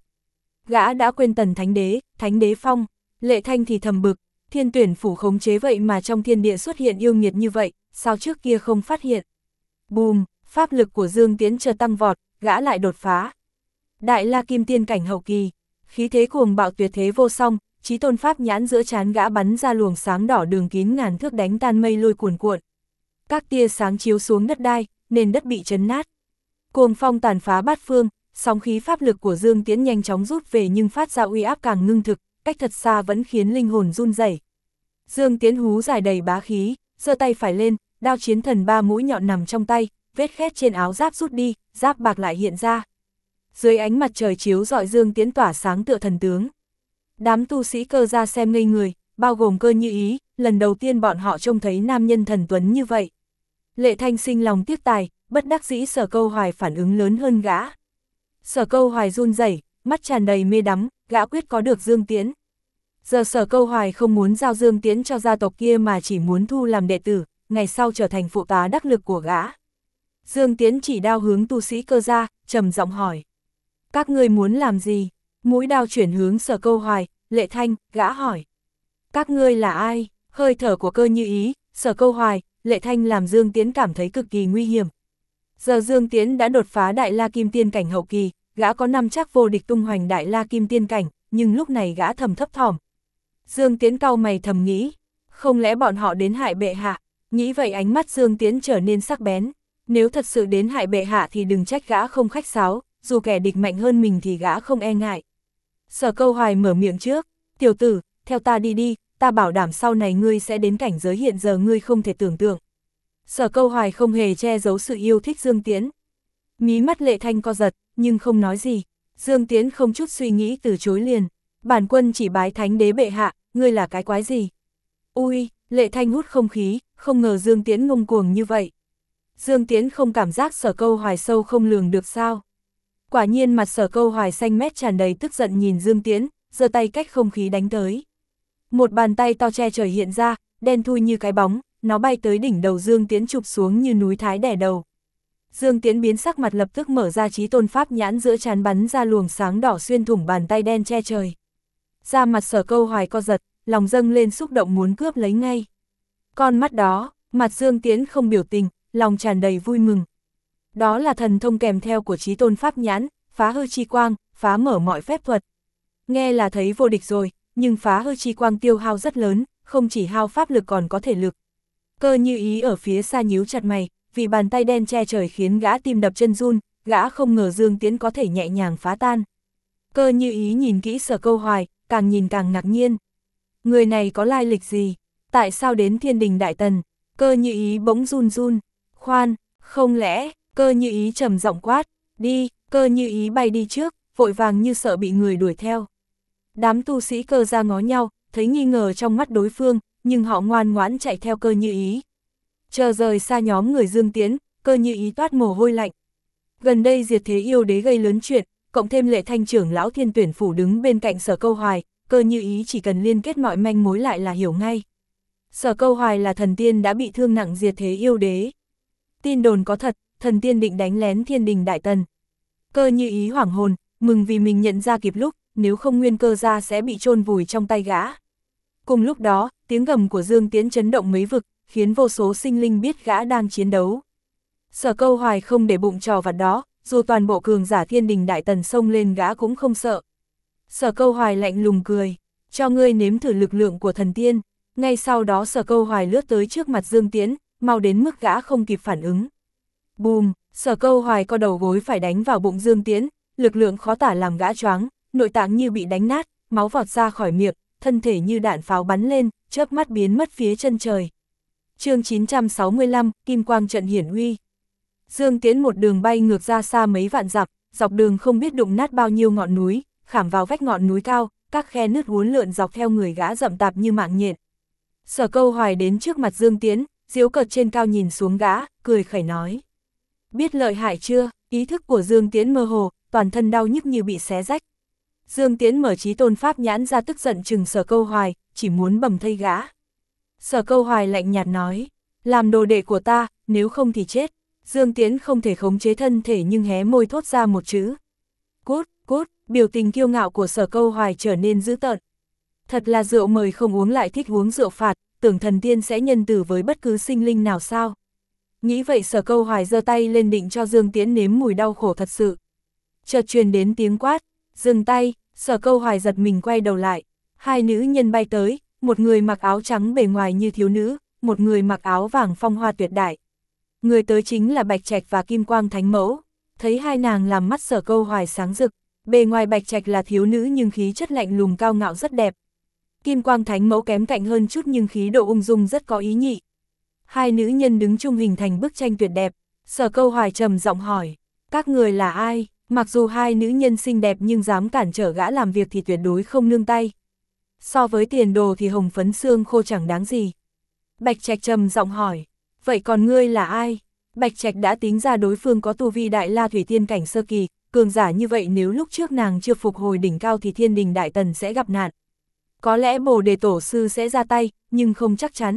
Gã đã quên Tần Thánh Đế phong, Lệ Thanh thì thầm bực, Thiên Tuyển phủ khống chế vậy mà trong thiên địa xuất hiện yêu nghiệt như vậy, sao trước kia không phát hiện. Bùm, pháp lực của Dương Tiễn chợt tăng vọt, gã lại đột phá. Đại La Kim Tiên cảnh hậu kỳ, khí thế cuồng bạo tuyệt thế vô song, chí tôn pháp nhãn giữa trán gã bắn ra luồng sáng đỏ đường kín ngàn thước đánh tan mây lôi cuồn cuộn. Các tia sáng chiếu xuống đất đai, nền đất bị chấn nát. Cuồng phong tàn phá bát phương, sóng khí pháp lực của Dương Tiễn nhanh chóng rút về nhưng phát ra uy áp càng ngưng thực, cách thật xa vẫn khiến linh hồn run rẩy. Dương Tiễn hú dài đầy bá khí, giơ tay phải lên, đao chiến thần 3 mũi nhọn nằm trong tay, vết khét trên áo giáp rút đi, giáp bạc lại hiện ra. Dưới ánh mặt trời chiếu rọi Dương Tiễn tỏa sáng tựa thần tướng. Đám tu sĩ Cơ gia xem ngây người, bao gồm Cơ Như Ý, lần đầu tiên bọn họ trông thấy nam nhân thần tuấn như vậy. Lệ Thanh sinh lòng tiếc tài, bất đắc dĩ Sở Câu Hoài phản ứng lớn hơn gã. Sở Câu Hoài run rẩy, mắt tràn đầy mê đắm, gã quyết có được Dương Tiễn. Giờ Sở Câu Hoài không muốn giao Dương Tiễn cho gia tộc kia mà chỉ muốn thu làm đệ tử, ngày sau trở thành phụ tá đắc lực của gã. Dương Tiễn chỉ đao hướng tu sĩ Cơ gia, trầm giọng hỏi. Các ngươi muốn làm gì? Mũi đao chuyển hướng Sở Câu Hoài, Lệ Thanh, gã hỏi. Các ngươi là ai? Hơi thở của Cơ Như Ý, Sở Câu Hoài, Lệ Thanh làm Dương Tiễn cảm thấy cực kỳ nguy hiểm. Giờ Dương Tiễn đã đột phá Đại La Kim Tiên cảnh hậu kỳ, gã có năm chắc vô địch tung hoành Đại La Kim Tiên cảnh, nhưng lúc này gã thầm thấp thỏm. Dương Tiễn cau mày thầm nghĩ, không lẽ bọn họ đến hại bệ hạ? Nghĩ vậy ánh mắt Dương Tiễn trở nên sắc bén. Nếu thật sự đến hại bệ hạ thì đừng trách gã không khách sáo, dù kẻ địch mạnh hơn mình thì gã không e ngại. Sở Câu Hoài mở miệng trước, tiểu tử, theo ta đi đi, ta bảo đảm sau này ngươi sẽ đến cảnh giới hiện giờ ngươi không thể tưởng tượng. Sở Câu Hoài không hề che giấu sự yêu thích Dương Tiễn. Mí mắt Lệ Thanh co giật, nhưng không nói gì. Dương Tiễn không chút suy nghĩ từ chối liền. Bản quân chỉ bái Thánh Đế bệ hạ, ngươi là cái quái gì? Ui, Lệ Thanh hút không khí, không ngờ Dương Tiễn ngông cuồng như vậy. Dương Tiễn không cảm giác Sở Câu Hoài sâu không lường được sao? Quả nhiên mặt Sở Câu Hoài xanh mét tràn đầy tức giận nhìn Dương Tiễn, giơ tay cách không khí đánh tới. Một bàn tay to che trời hiện ra, đen thui như cái bóng, nó bay tới đỉnh đầu Dương Tiễn chụp xuống như núi Thái đè đầu. Dương Tiễn biến sắc mặt lập tức mở ra chí tôn pháp nhãn giữa trán bắn ra luồng sáng đỏ xuyên thủng bàn tay đen che trời. Da mặt Sở Câu Hoài co giật, lòng dâng lên xúc động muốn cướp lấy ngay. Con mắt đó, mặt Dương Tiễn không biểu tình, lòng tràn đầy vui mừng. Đó là thần thông kèm theo của chí tôn pháp nhãn, phá hư chi quang, phá mở mọi phép thuật. Nghe là thấy vô địch rồi, nhưng phá hư chi quang tiêu hao rất lớn, không chỉ hao pháp lực còn có thể lực. Cơ Như Ý ở phía xa nhíu chặt mày, vì bàn tay đen che trời khiến gã tim đập chân run, gã không ngờ Dương Tiễn có thể nhẹ nhàng phá tan. Cơ Như Ý nhìn kỹ Sở Câu Hoài, càng nhìn càng ngạc nhiên. Người này có lai lịch gì? Tại sao đến Thiên Đình Đại Tần? Cơ Như Ý bỗng run run. Khoan, không lẽ? Cơ Như Ý trầm giọng quát. Đi, Cơ Như Ý bay đi trước, vội vàng như sợ bị người đuổi theo. Đám tu sĩ Cơ gia ngó nhau, thấy nghi ngờ trong mắt đối phương, nhưng họ ngoan ngoãn chạy theo Cơ Như Ý. Chờ rời xa nhóm người Dương Tiễn, Cơ Như Ý toát mồ hôi lạnh. Gần đây Diệt Thế Yêu Đế gây lớn chuyện, cộng thêm Lệ Thanh trưởng lão Thiên Tuyển phủ đứng bên cạnh Sở Câu Hoài, Cơ Như Ý chỉ cần liên kết mọi manh mối lại là hiểu ngay. Sở Câu Hoài là thần tiên đã bị thương nặng Diệt Thế Yêu Đế. Tin đồn có thật, thần tiên định đánh lén Thiên Đình Đại Tần. Cơ Như Ý hoảng hồn, mừng vì mình nhận ra kịp lúc, nếu không Nguyên Cơ gia sẽ bị chôn vùi trong tay gã. Cùng lúc đó, tiếng gầm của Dương Tiễn chấn động mấy vực, khiến vô số sinh linh biết gã đang chiến đấu. Sở Câu Hoài không để bụng trò vặt đó, dù toàn bộ cường giả Thiên Đình Đại Tần xông lên gã cũng không sợ. Sở Câu Hoài lạnh lùng cười, cho ngươi nếm thử lực lượng của thần tiên. Ngay sau đó Sở Câu Hoài lướt tới trước mặt Dương Tiễn, mau đến mức gã không kịp phản ứng. Bùm, Sở Câu Hoài co đầu gối phải đánh vào bụng Dương Tiễn, lực lượng khó tả làm gã choáng, nội tạng như bị đánh nát, máu vọt ra khỏi miệng, thân thể như đạn pháo bắn lên, chớp mắt biến mất phía chân trời. Chương 965, Kim Quang trận hiển uy. Dương Tiễn một đường bay ngược ra xa mấy vạn dặm, dọc đường không biết đụng nát bao nhiêu ngọn núi, khảm vào vách ngọn núi cao, các khe nứt uốn lượn dọc theo người gã rậm tạp như mạng nhện. Sở Câu Hoài đến trước mặt Dương Tiễn, giễu cợt trên cao nhìn xuống gã, cười khẩy nói. Biết lợi hại chưa? Ý thức của Dương Tiễn mơ hồ, toàn thân đau nhức như bị xé rách. Dương Tiễn mở trí tôn pháp nhãn ra tức giận chừng Sở Câu Hoài, chỉ muốn bầm thây gã. Sở Câu Hoài lạnh nhạt nói, làm đồ đệ của ta, nếu không thì chết. Dương Tiễn không thể khống chế thân thể nhưng hé môi thốt ra một chữ. Cút, cút, biểu tình kiêu ngạo của Sở Câu Hoài trở nên dữ tợn. Thật là rượu mời không uống lại thích uống rượu phạt, tưởng thần tiên sẽ nhân từ với bất cứ sinh linh nào sao. Nghĩ vậy Sở Câu Hoài giơ tay lên định cho Dương Tiễn nếm mùi đau khổ thật sự. Chợt truyền đến tiếng quát, dừng tay, Sở Câu Hoài giật mình quay đầu lại. Hai nữ nhân bay tới, một người mặc áo trắng bề ngoài như thiếu nữ, một người mặc áo vàng phong hoa tuyệt đại. Người tới chính là Bạch Trạch và Kim Quang Thánh Mẫu. Thấy hai nàng làm mắt Sở Câu Hoài sáng rực, bề ngoài Bạch Trạch là thiếu nữ nhưng khí chất lạnh lùng cao ngạo rất đẹp. Kim Quang Thánh Mẫu kém cạnh hơn chút nhưng khí độ ung dung rất có ý nhị. Hai nữ nhân đứng chung hình thành bức tranh tuyệt đẹp. Sở Câu Hoài trầm giọng hỏi, các người là ai? Mặc dù hai nữ nhân xinh đẹp nhưng dám cản trở gã làm việc thì tuyệt đối không nương tay. So với tiền đồ thì hồng phấn xương khô chẳng đáng gì. Bạch Trạch trầm giọng hỏi, vậy còn ngươi là ai? Bạch Trạch đã tính ra đối phương có tu vi đại la thủy tiên cảnh sơ kỳ, cường giả như vậy nếu lúc trước nàng chưa phục hồi đỉnh cao thì thiên đình đại tần sẽ gặp nạn. Có lẽ Bồ Đề Tổ sư sẽ ra tay, nhưng không chắc chắn.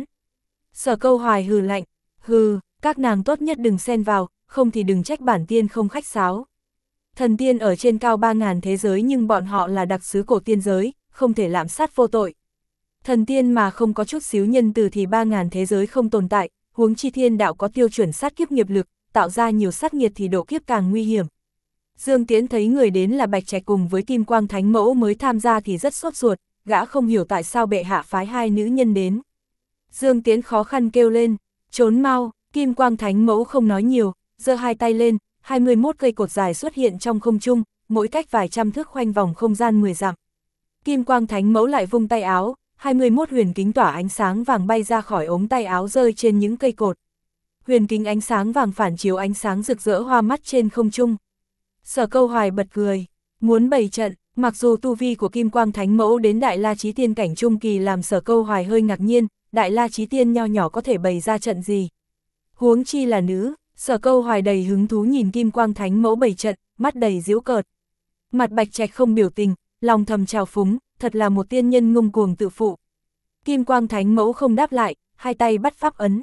Sở Câu Hoài hừ lạnh, hừ, các nàng tốt nhất đừng xen vào, không thì đừng trách bản tiên không khách sáo. Thần tiên ở trên cao 3.000 thế giới nhưng bọn họ là đặc sứ cổ tiên giới, không thể lạm sát vô tội. Thần tiên mà không có chút xíu nhân từ thì 3.000 thế giới không tồn tại, huống chi thiên đạo có tiêu chuẩn sát kiếp nghiệp lực, tạo ra nhiều sát nghiệt thì độ kiếp càng nguy hiểm. Dương Tiễn thấy người đến là Bạch Trạch cùng với Kim Quang Thánh Mẫu mới tham gia thì rất sốt ruột, gã không hiểu tại sao bệ hạ phái hai nữ nhân đến. Dương Tiễn khó khăn kêu lên, trốn mau. Kim Quang Thánh Mẫu không nói nhiều, giơ hai tay lên, 21 cây cột dài xuất hiện trong không trung, mỗi cách vài trăm thước khoanh vòng không gian 10 dặm. Kim Quang Thánh Mẫu lại vung tay áo, 21 huyền kính tỏa ánh sáng vàng bay ra khỏi ống tay áo rơi trên những cây cột. Huyền kính ánh sáng vàng phản chiếu ánh sáng rực rỡ hoa mắt trên không trung. Sở Câu Hoài bật cười, muốn bày trận. Mặc dù tu vi của Kim Quang Thánh Mẫu đến Đại La Chí Tiên cảnh trung kỳ làm Sở Câu Hoài hơi ngạc nhiên, Đại La Chí Tiên nho nhỏ có thể bày ra trận gì. Huống chi là nữ, Sở Câu Hoài đầy hứng thú nhìn Kim Quang Thánh Mẫu bày trận, mắt đầy giễu cợt. Mặt Bạch Trạch không biểu tình, lòng thầm trào phúng, thật là một tiên nhân ngông cuồng tự phụ. Kim Quang Thánh Mẫu không đáp lại, hai tay bắt pháp ấn.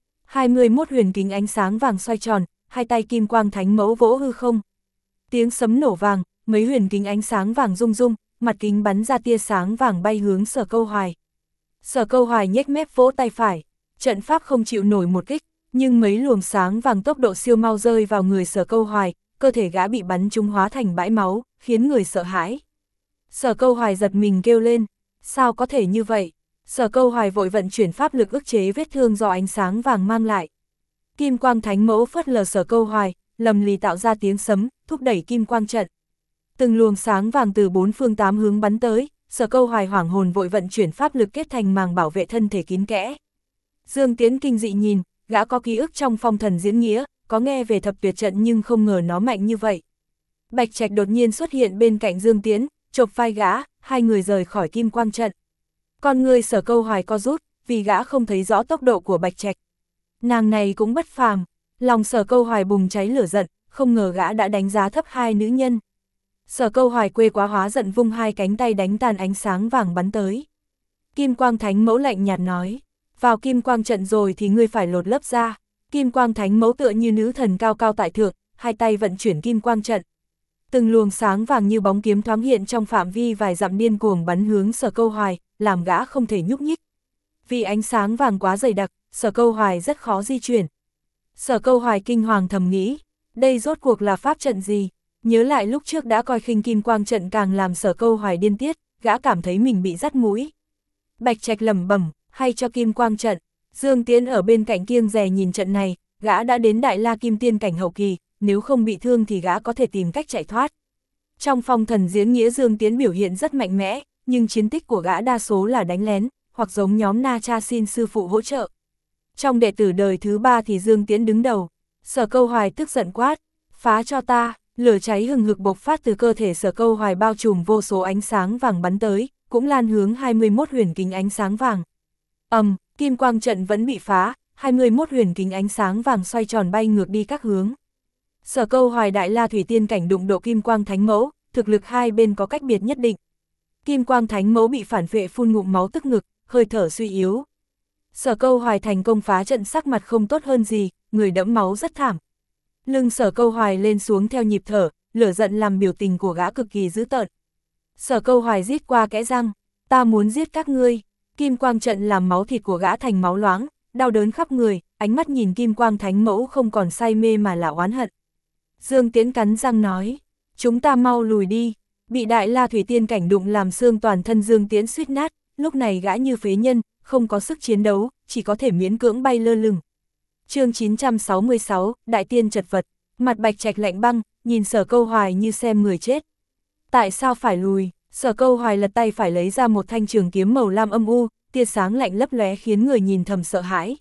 21 huyền kính ánh sáng vàng xoay tròn, hai tay Kim Quang Thánh Mẫu vỗ hư không. Tiếng sấm nổ vàng, mấy huyền kính ánh sáng vàng rung rung, mặt kính bắn ra tia sáng vàng bay hướng Sở Câu Hoài. Sở Câu Hoài nhếch mép vỗ tay phải, trận pháp không chịu nổi một kích, nhưng mấy luồng sáng vàng tốc độ siêu mau rơi vào người Sở Câu Hoài, cơ thể gã bị bắn trúng hóa thành bãi máu, khiến người sợ hãi. Sở Câu Hoài giật mình kêu lên, sao có thể như vậy? Sở Câu Hoài vội vận chuyển pháp lực ức chế vết thương do ánh sáng vàng mang lại. Kim Quang Thánh Mẫu phớt lờ Sở Câu Hoài, lầm lì tạo ra tiếng sấm, thúc đẩy Kim Quang trận. Từng luồng sáng vàng từ bốn phương tám hướng bắn tới, Sở Câu Hoài hoảng hồn vội vận chuyển pháp lực kết thành màng bảo vệ thân thể kín kẽ. Dương Tiễn kinh dị nhìn, gã có ký ức trong phong thần diễn nghĩa, có nghe về thập tuyệt trận nhưng không ngờ nó mạnh như vậy. Bạch Trạch đột nhiên xuất hiện bên cạnh Dương Tiễn, chộp vai gã, hai người rời khỏi Kim Quang trận. Con người Sở Câu Hoài co rút, vì gã không thấy rõ tốc độ của Bạch Trạch. Nàng này cũng bất phàm, lòng Sở Câu Hoài bùng cháy lửa giận, không ngờ gã đã đánh giá thấp hai nữ nhân. Sở Câu Hoài quê quá hóa giận vung hai cánh tay đánh tan ánh sáng vàng bắn tới. Kim Quang Thánh Mẫu lạnh nhạt nói, vào Kim Quang trận rồi thì ngươi phải lột lớp ra. Kim Quang Thánh Mẫu tựa như nữ thần cao cao tại thượng, hai tay vận chuyển Kim Quang trận. Từng luồng sáng vàng như bóng kiếm thoáng hiện trong phạm vi vài dặm điên cuồng bắn hướng Sở Câu Hoài, làm gã không thể nhúc nhích. Vì ánh sáng vàng quá dày đặc, Sở Câu Hoài rất khó di chuyển. Sở Câu Hoài kinh hoàng thầm nghĩ, đây rốt cuộc là pháp trận gì? Nhớ lại lúc trước đã coi khinh Kim Quang trận càng làm Sở Câu Hoài điên tiết, gã cảm thấy mình bị dắt mũi. Bạch Trạch lẩm bẩm, hay cho Kim Quang trận. Dương Tiễn ở bên cạnh kiêng dè nhìn trận này, gã đã đến Đại La Kim Tiên cảnh hậu kỳ, nếu không bị thương thì gã có thể tìm cách chạy thoát. Trong phong thần diễn nghĩa Dương Tiến biểu hiện rất mạnh mẽ, nhưng chiến tích của gã đa số là đánh lén, hoặc giống nhóm Na Cha xin sư phụ hỗ trợ. Trong đệ tử đời thứ 3 thì Dương Tiến đứng đầu. Sở Câu Hoài tức giận quát, phá cho ta, lửa cháy hừng hực bộc phát từ cơ thể Sở Câu Hoài bao trùm vô số ánh sáng vàng bắn tới, cũng lan hướng 21 huyền kính ánh sáng vàng. Kim quang trận vẫn bị phá, 21 huyền kính ánh sáng vàng xoay tròn bay ngược đi các hướng. Sở Câu Hoài Đại La Thủy Tiên cảnh đụng độ Kim Quang Thánh Mẫu, thực lực hai bên có cách biệt nhất định. Kim Quang Thánh Mẫu bị phản vệ phun ngụm máu tức ngực, hơi thở suy yếu. Sở Câu Hoài thành công phá trận, sắc mặt không tốt hơn gì, người đẫm máu rất thảm. Lưng Sở Câu Hoài lên xuống theo nhịp thở, lửa giận làm biểu tình của gã cực kỳ dữ tợn. Sở Câu Hoài rít qua kẽ răng, ta muốn giết các ngươi. Kim quang trận làm máu thịt của gã thành máu loáng, đau đớn khắp người, ánh mắt nhìn Kim Quang Thánh Mẫu không còn say mê mà là oán hận. Dương Tiến cắn răng nói, chúng ta mau lùi đi. Bị Đại La Thủy Tiên cảnh đụng làm xương toàn thân Dương Tiến suýt nát, lúc này gã như phế nhân, không có sức chiến đấu, chỉ có thể miễn cưỡng bay lơ lửng. Chương 966, Đại Tiên chật vật, mặt Bạch Trạch lạnh băng, nhìn Sở Câu Hoài như xem người chết. Tại sao phải lùi? Sở Câu Hoài lật tay phải lấy ra một thanh trường kiếm màu lam âm u, tia sáng lạnh lấp lóe khiến người nhìn thầm sợ hãi.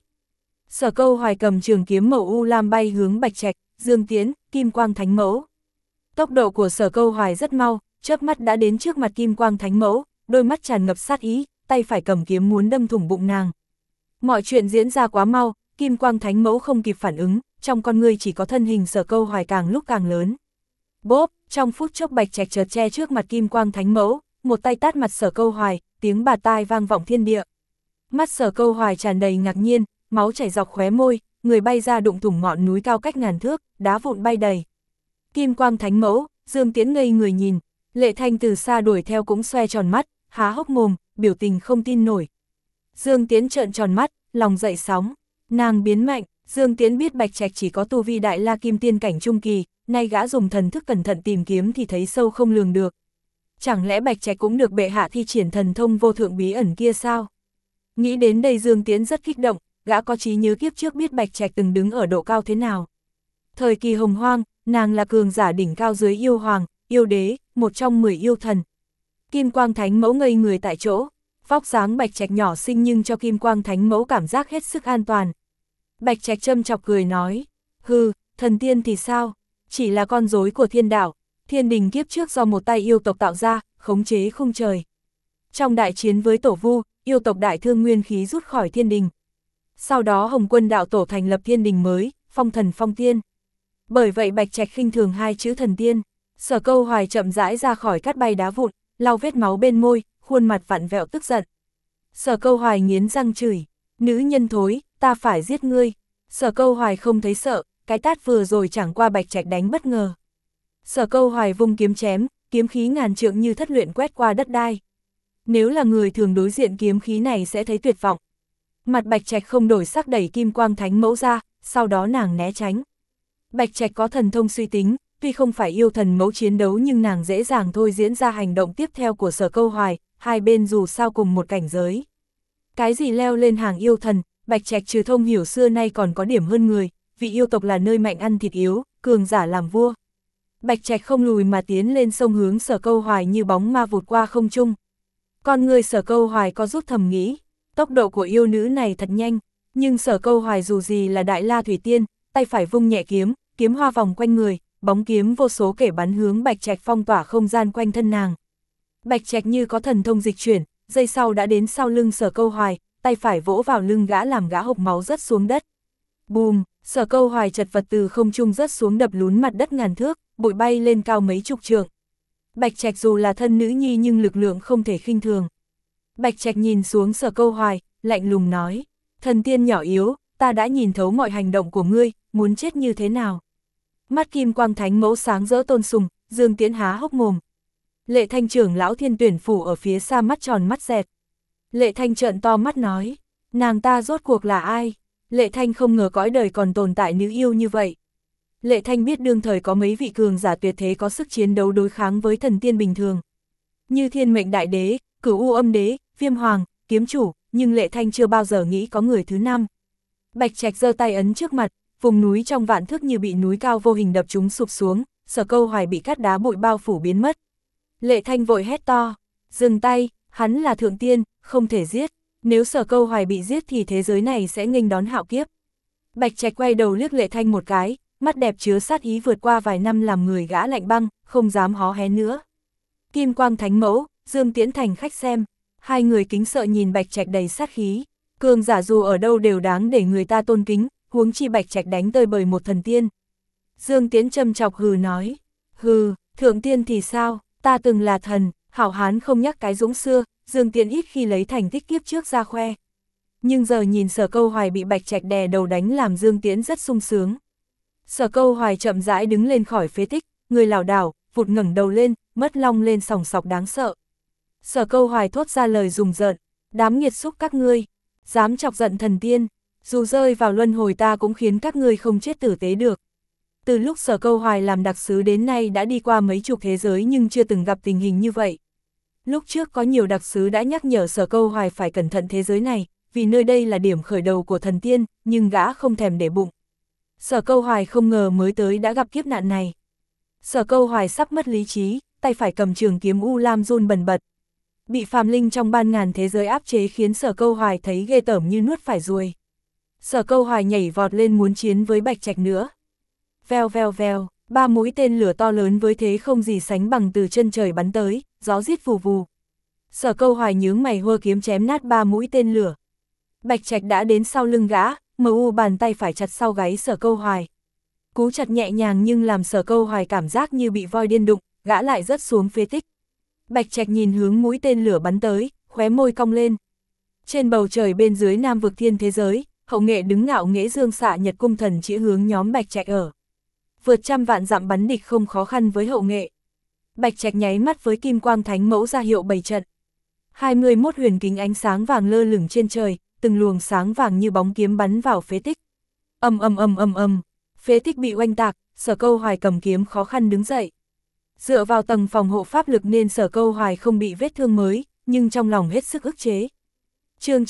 Sở Câu Hoài cầm trường kiếm màu u lam bay hướng Bạch Trạch, Dương Tiến, Kim Quang Thánh Mẫu. Tốc độ của Sở Câu Hoài rất mau, chớp mắt đã đến trước mặt Kim Quang Thánh Mẫu, đôi mắt tràn ngập sát ý, tay phải cầm kiếm muốn đâm thủng bụng nàng. Mọi chuyện diễn ra quá mau, Kim Quang Thánh Mẫu không kịp phản ứng, trong con ngươi chỉ có thân hình Sở Câu Hoài càng lúc càng lớn. Bốp, trong phút chốc Bạch Trạch chợt che trước mặt Kim Quang Thánh Mẫu, một tay tát mặt Sở Câu Hoài, tiếng bạt tai vang vọng thiên địa. Mắt Sở Câu Hoài tràn đầy ngạc nhiên, máu chảy dọc khóe môi, người bay ra đụng thủng ngọn núi cao cách ngàn thước, đá vụn bay đầy. Kim Quang Thánh Mẫu, Dương Tiến ngây người nhìn, Lệ Thanh từ xa đuổi theo cũng xoe tròn mắt, há hốc mồm, biểu tình không tin nổi. Dương Tiến trợn tròn mắt, lòng dậy sóng, nàng biến mạnh. Dương Tiến biết Bạch Trạch chỉ có tu vi Đại La Kim Tiên cảnh trung kỳ, nay gã dùng thần thức cẩn thận tìm kiếm thì thấy sâu không lường được. Chẳng lẽ Bạch Trạch cũng được bệ hạ thi triển thần thông vô thượng bí ẩn kia sao? Nghĩ đến đây Dương Tiến rất kích động, gã có trí nhớ kiếp trước biết Bạch Trạch từng đứng ở độ cao thế nào. Thời kỳ hồng hoang, nàng là cường giả đỉnh cao dưới yêu hoàng, yêu đế, một trong 10 yêu thần. Kim Quang Thánh Mẫu ngây người tại chỗ, vóc dáng Bạch Trạch nhỏ xinh nhưng cho Kim Quang Thánh Mẫu cảm giác hết sức an toàn. Bạch Trạch châm chọc cười nói, hừ, thần tiên thì sao, chỉ là con rối của thiên đạo, thiên đình kiếp trước do một tay yêu tộc tạo ra, khống chế khung trời. Trong đại chiến với Tổ Vu, yêu tộc đại thương nguyên khí rút khỏi thiên đình. Sau đó Hồng Quân đạo tổ thành lập thiên đình mới, phong thần phong tiên. Bởi vậy Bạch Trạch khinh thường hai chữ thần tiên. Sở Câu Hoài chậm rãi ra khỏi cát bay đá vụn, lau vết máu bên môi, khuôn mặt vặn vẹo tức giận. Sở Câu Hoài nghiến răng chửi, nữ nhân thối, ta phải giết ngươi. Sở Câu Hoài không thấy sợ, cái tát vừa rồi chẳng qua Bạch Trạch đánh bất ngờ. Sở Câu Hoài vung kiếm chém, kiếm khí ngàn trượng như thất luyện quét qua đất đai. Nếu là người thường đối diện kiếm khí này sẽ thấy tuyệt vọng. Mặt Bạch Trạch không đổi sắc đẩy Kim Quang Thánh Mẫu ra, sau đó nàng né tránh. Bạch Trạch có thần thông suy tính, tuy không phải yêu thần mẫu chiến đấu nhưng nàng dễ dàng thôi diễn ra hành động tiếp theo của Sở Câu Hoài, hai bên dù sao cùng một cảnh giới. Cái gì leo lên hàng yêu thần, Bạch Trạch trừ thông hiểu xưa nay còn có điểm hơn người, vì yêu tộc là nơi mạnh ăn thịt yếu, cường giả làm vua. Bạch Trạch không lùi mà tiến lên sông hướng Sở Câu Hoài như bóng ma vụt qua không trung. Con người Sở Câu Hoài có rút thầm nghĩ, tốc độ của yêu nữ này thật nhanh, nhưng Sở Câu Hoài dù gì là Đại La Thủy Tiên, tay phải vung nhẹ kiếm, kiếm hoa vòng quanh người, bóng kiếm vô số kể bắn hướng Bạch Trạch phong tỏa không gian quanh thân nàng. Bạch Trạch như có thần thông dịch chuyển, giây sau đã đến sau lưng Sở Câu Hoài, tay phải vỗ vào lưng gã làm gã hộc máu rớt xuống đất. Bùm, Sở Câu Hoài chật vật từ không trung rớt xuống đập lún mặt đất ngàn thước, bụi bay lên cao mấy chục trượng. Bạch Trạch dù là thân nữ nhi nhưng lực lượng không thể khinh thường. Bạch Trạch nhìn xuống Sở Câu Hoài, lạnh lùng nói, thần tiên nhỏ yếu, ta đã nhìn thấu mọi hành động của ngươi, muốn chết như thế nào? Mắt Kim Quang Thánh Mẫu sáng rỡ tôn sùng, Dương Tiến há hốc mồm. Lệ Thanh trưởng lão Thiên Tuyển phủ ở phía xa mắt tròn mắt dẹt. Lệ Thanh trợn to mắt nói, nàng ta rốt cuộc là ai? Lệ Thanh không ngờ cõi đời còn tồn tại nữ yêu như vậy. Lệ Thanh biết đương thời có mấy vị cường giả tuyệt thế có sức chiến đấu đối kháng với thần tiên bình thường. Như Thiên Mệnh Đại Đế, Cửu U Âm Đế, Viêm Hoàng, Kiếm Chủ, nhưng Lệ Thanh chưa bao giờ nghĩ có người thứ năm. Bạch Trạch giơ tay ấn trước mặt, vùng núi trong vạn thước như bị núi cao vô hình đập chúng sụp xuống, Sở Câu Hoài bị cát đá bụi bao phủ biến mất. Lệ Thanh vội hét to, dừng tay, hắn là thượng tiên, không thể giết, nếu Sở Câu Hoài bị giết thì thế giới này sẽ nghênh đón hạo kiếp. Bạch Trạch quay đầu liếc Lệ Thanh một cái, mắt đẹp chứa sát ý vượt qua vài năm làm người gã lạnh băng, không dám hó hé nữa. Kim Quang Thánh Mẫu, Dương Tiễn thành khách xem, hai người kính sợ nhìn Bạch Trạch đầy sát khí, cường giả dù ở đâu đều đáng để người ta tôn kính, huống chi Bạch Trạch đánh tơi bời một thần tiên. Dương Tiễn châm chọc hừ nói, hừ, thượng tiên thì sao, ta từng là thần, hảo hán không nhắc cái dũng xưa, Dương Tiễn ít khi lấy thành tích kiếp trước ra khoe. Nhưng giờ nhìn Sở Câu Hoài bị Bạch Trạch đè đầu đánh làm Dương Tiễn rất sung sướng. Sở Câu Hoài chậm rãi đứng lên khỏi phế tích, người lảo đảo, vụt ngẩng đầu lên, mất long lên sòng sọc đáng sợ. Sở Câu Hoài thốt ra lời rùng rợn, đám nghiệt xúc các ngươi, dám chọc giận thần tiên, dù rơi vào luân hồi ta cũng khiến các ngươi không chết tử tế được. Từ lúc Sở Câu Hoài làm đặc sứ đến nay đã đi qua mấy chục thế giới nhưng chưa từng gặp tình hình như vậy. Lúc trước có nhiều đặc sứ đã nhắc nhở Sở Câu Hoài phải cẩn thận thế giới này, vì nơi đây là điểm khởi đầu của thần tiên, nhưng gã không thèm để bụng. Sở Câu Hoài không ngờ mới tới đã gặp kiếp nạn này. Sở Câu Hoài sắp mất lý trí, tay phải cầm trường kiếm U Lam run bần bật. Bị phàm linh trong ban ngàn thế giới áp chế khiến Sở Câu Hoài thấy ghê tởm như nuốt phải ruồi. Sở Câu Hoài nhảy vọt lên muốn chiến với Bạch Trạch nữa. Vèo vèo vèo, ba mũi tên lửa to lớn với thế không gì sánh bằng từ chân trời bắn tới, gió rít vù vù. Sở Câu Hoài nhướng mày hơ kiếm chém nát ba mũi tên lửa. Bạch Trạch đã đến sau lưng gã, mu bàn tay phải chặt sau gáy Sở Câu Hoài. Cú chặt nhẹ nhàng nhưng làm Sở Câu Hoài cảm giác như bị voi điên đụng, gã lại rớt xuống phế tích. Bạch Trạch nhìn hướng mũi tên lửa bắn tới, khóe môi cong lên. Trên bầu trời bên dưới Nam vực thiên thế giới, Hậu Nghệ đứng ngạo nghễ dương xạ Nhật cung thần chỉ hướng nhóm Bạch Trạch ở. Vượt trăm vạn dặm bắn địch không khó khăn với Hậu Nghệ. Bạch Trạch nháy mắt với Kim Quang Thánh Mẫu ra hiệu bày trận. 21 huyền kính ánh sáng vàng lơ lửng trên trời, từng luồng sáng vàng như bóng kiếm bắn vào phế tích. Ầm. Phế tích bị oanh tạc, Sở Câu Hoài cầm kiếm khó khăn đứng dậy. Dựa vào tầng phòng hộ pháp lực nên Sở Câu Hoài không bị vết thương mới, nhưng trong lòng hết sức ức chế. Chương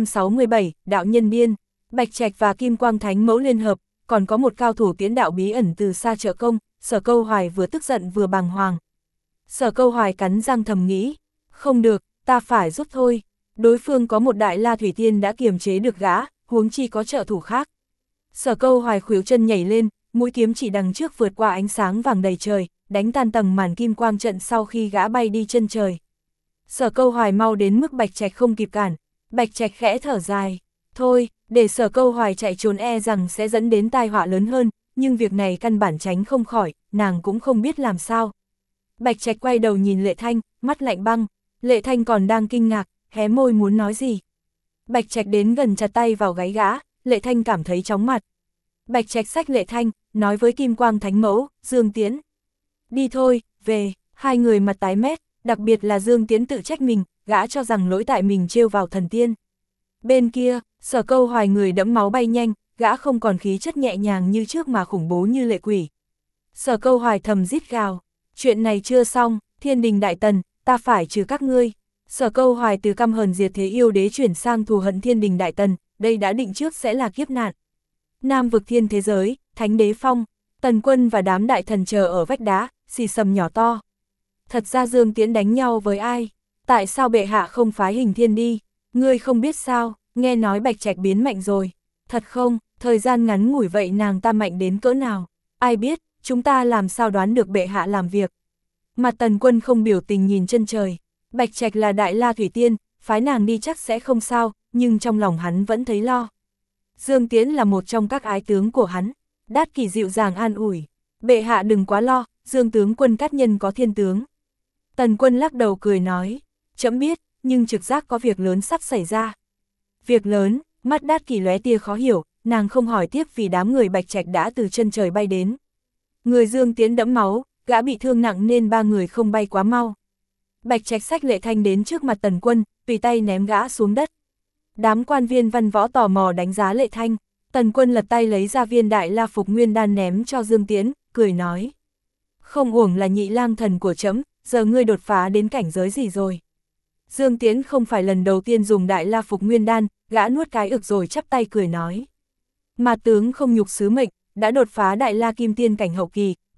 967, Đạo Nhân Điên, Bạch Trạch và Kim Quang Thánh Mẫu liên hợp, còn có một cao thủ tiến đạo bí ẩn từ xa trợ công, Sở Câu Hoài vừa tức giận vừa bàng hoàng. Sở Câu Hoài cắn răng thầm nghĩ, không được, ta phải rút thôi. Đối phương có một đại la thủy tiên đã kiềm chế được gã, huống chi có trợ thủ khác. Sở Câu Hoài khuỷu chân nhảy lên, mũi kiếm chỉ đằng trước vượt qua ánh sáng vàng đầy trời, đánh tan tầng màn kim quang trận sau khi gã bay đi chân trời. Sở Câu Hoài mau đến mức Bạch Trạch không kịp cản, Bạch Trạch khẽ thở dài, thôi, để Sở Câu Hoài chạy trốn e rằng sẽ dẫn đến tai họa lớn hơn, nhưng việc này căn bản tránh không khỏi, nàng cũng không biết làm sao. Bạch Trạch quay đầu nhìn Lệ Thanh, mắt lạnh băng, Lệ Thanh còn đang kinh ngạc, hé môi muốn nói gì. Bạch Trạch đến gần chặt tay vào gáy gã, Lệ Thanh cảm thấy chóng mặt. Bạch Trạch xách Lệ Thanh, nói với Kim Quang Thánh Mẫu, Dương Tiễn. Đi thôi, về, hai người mặt tái mét, đặc biệt là Dương Tiễn tự trách mình, gã cho rằng lỗi tại mình trêu vào thần tiên. Bên kia, Sở Câu Hoài người đẫm máu bay nhanh, gã không còn khí chất nhẹ nhàng như trước mà khủng bố như lệ quỷ. Sở Câu Hoài thầm rít gào, chuyện này chưa xong, Thiên Đình Đại Tần, ta phải trừ các ngươi. Sở Câu Hoài từ căm hờn diệt thế yêu đế chuyển sang thù hận Thiên Đình Đại Tần, đây đã định trước sẽ là kiếp nạn. Nam vực thiên thế giới, Thánh Đế Phong, Tần Quân và đám đại thần chờ ở vách đá, xì xầm nhỏ to. Thật ra Dương Tiễn đánh nhau với ai? Tại sao bệ hạ không phái Hình Thiên đi? Ngươi không biết sao, nghe nói Bạch Trạch biến mạnh rồi. Thật không, thời gian ngắn ngủi vậy nàng ta mạnh đến cỡ nào? Ai biết, chúng ta làm sao đoán được bệ hạ làm việc? Mặt Tần Quân không biểu tình nhìn chân trời. Bạch Trạch là đại la thủy tiên, phái nàng đi chắc sẽ không sao, nhưng trong lòng hắn vẫn thấy lo. Dương Tiễn là một trong các ái tướng của hắn. Đát Kỷ dịu dàng an ủi, bệ hạ đừng quá lo, Dương tướng quân cát nhân có thiên tướng. Tần Quân lắc đầu cười nói, trẫm biết, nhưng trực giác có việc lớn sắp xảy ra. Việc lớn, mắt Đát Kỷ lóe tia khó hiểu, nàng không hỏi tiếp vì đám người Bạch Trạch đã từ chân trời bay đến. Người Dương Tiễn đẫm máu, gã bị thương nặng nên ba người không bay quá mau. Bạch Trạch xách Lệ Thanh đến trước mặt Tần Quân, tùy tay ném gã xuống đất. Đám quan viên văn võ tò mò đánh giá Lệ Thanh, Tần Quân lật tay lấy ra viên đại la phục nguyên đan ném cho Dương Tiễn, cười nói. Không uổng là nhị lang thần của trẫm, giờ ngươi đột phá đến cảnh giới gì rồi? Dương Tiễn không phải lần đầu tiên dùng đại la phục nguyên đan, gã nuốt cái ực rồi chắp tay cười nói. Mà tướng không nhục sứ mệnh, đã đột phá đại la kim tiên cảnh hậu kỳ,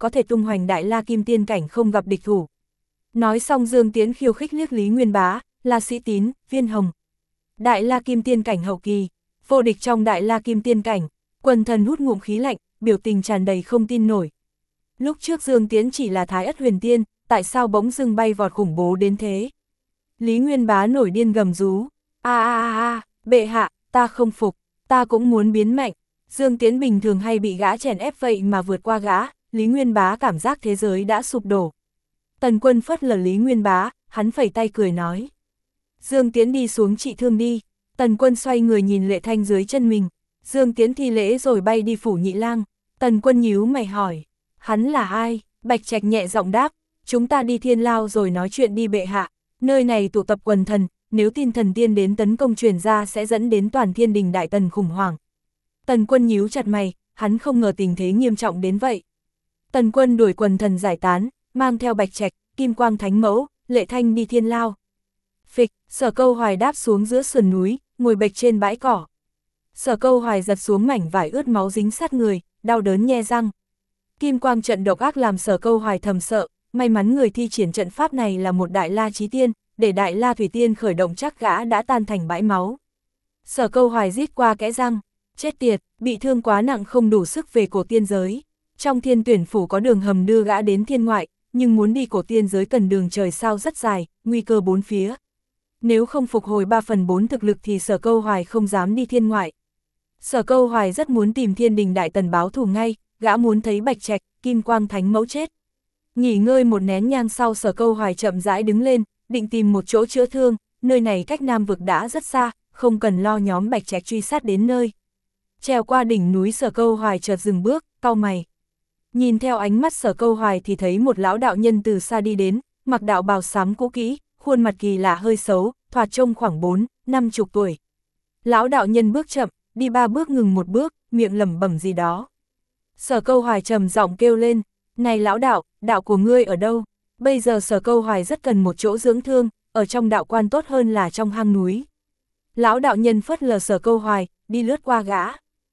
có thể tung hoành Đại La Kim Tiên cảnh không gặp địch thủ. Nói xong Dương Tiễn khiêu khích liếc Lý Nguyên Bá, La Sĩ Tín, Viên Hồng. Đại La Kim Tiên cảnh hậu kỳ, vô địch trong Đại La Kim Tiên cảnh, quần thần hút ngụm khí lạnh, biểu tình tràn đầy không tin nổi. Lúc trước Dương Tiễn chỉ là Thái Ất Huyền Tiên, tại sao bỗng dưng bay vọt khủng bố đến thế? Lý Nguyên Bá nổi điên gầm rú, bệ hạ, ta không phục, ta cũng muốn biến mạnh. Dương Tiễn bình thường hay bị gã chèn ép vậy mà vượt qua gã, Lý Nguyên Bá cảm giác thế giới đã sụp đổ. Tần Quân phớt lờ Lý Nguyên Bá, hắn phẩy tay cười nói. Dương Tiễn đi xuống trị thương đi. Tần Quân xoay người nhìn Lệ Thanh dưới chân mình. Dương Tiễn thi lễ rồi bay đi phủ Nhị Lang. Tần Quân nhíu mày hỏi, hắn là ai? Bạch Trạch nhẹ giọng đáp, chúng ta đi Thiên Lao rồi nói chuyện đi bệ hạ. Nơi này tụ tập quần thần, nếu tin thần tiên đến tấn công truyền ra sẽ dẫn đến toàn Thiên Đình Đại Tần khủng hoảng. Tần Quân nhíu chặt mày, hắn không ngờ tình thế nghiêm trọng đến vậy. Tần Quân đuổi quần thần giải tán, mang theo Bạch Trạch, Kim Quang Thánh Mẫu, Lệ Thanh đi Thiên Lao. Phịch, Sở Câu Hoài đáp xuống giữa sườn núi, ngồi bệch trên bãi cỏ. Sở Câu Hoài giật xuống mảnh vải ướt máu dính sát người, đau đớn nhe răng. Kim Quang trận độc ác làm Sở Câu Hoài thầm sợ, may mắn người thi triển trận pháp này là một Đại La Chí Tiên, để Đại La Thủy Tiên khởi động chắc gã đã tan thành bãi máu. Sở Câu Hoài rít qua kẽ răng, chết tiệt, bị thương quá nặng không đủ sức về cổ tiên giới. Trong Thiên Tuyển phủ có đường hầm đưa gã đến thiên ngoại, nhưng muốn đi cổ tiên giới cần đường trời sao rất dài, nguy cơ bốn phía. Nếu không phục hồi 3/4 thực lực thì Sở Câu Hoài không dám đi thiên ngoại. Sở Câu Hoài rất muốn tìm Thiên Đình Đại Tần báo thù ngay, gã muốn thấy Bạch Trạch, Kim Quang Thánh Mẫu chết. Nghỉ ngơi một nén nhang sau Sở Câu Hoài chậm rãi đứng lên, định tìm một chỗ chữa thương, nơi này cách Nam Vực đã rất xa, không cần lo nhóm Bạch Trạch truy sát đến nơi. Trèo qua đỉnh núi Sở Câu Hoài chợt dừng bước, cau mày. Nhìn theo ánh mắt Sở Câu Hoài thì thấy một lão đạo nhân từ xa đi đến, mặc đạo bào xám cũ kỹ, khuôn mặt kỳ lạ hơi xấu, thoạt trông khoảng 40-50 tuổi. Lão đạo nhân bước chậm, đi 3 bước ngừng 1 bước, miệng lẩm bẩm gì đó. Sở Câu Hoài trầm giọng kêu lên, này lão đạo, đạo của ngươi ở đâu? Bây giờ Sở Câu Hoài rất cần một chỗ dưỡng thương, ở trong đạo quan tốt hơn là trong hang núi. Lão đạo nhân phớt lờ Sở Câu Hoài, đi lướt qua gã.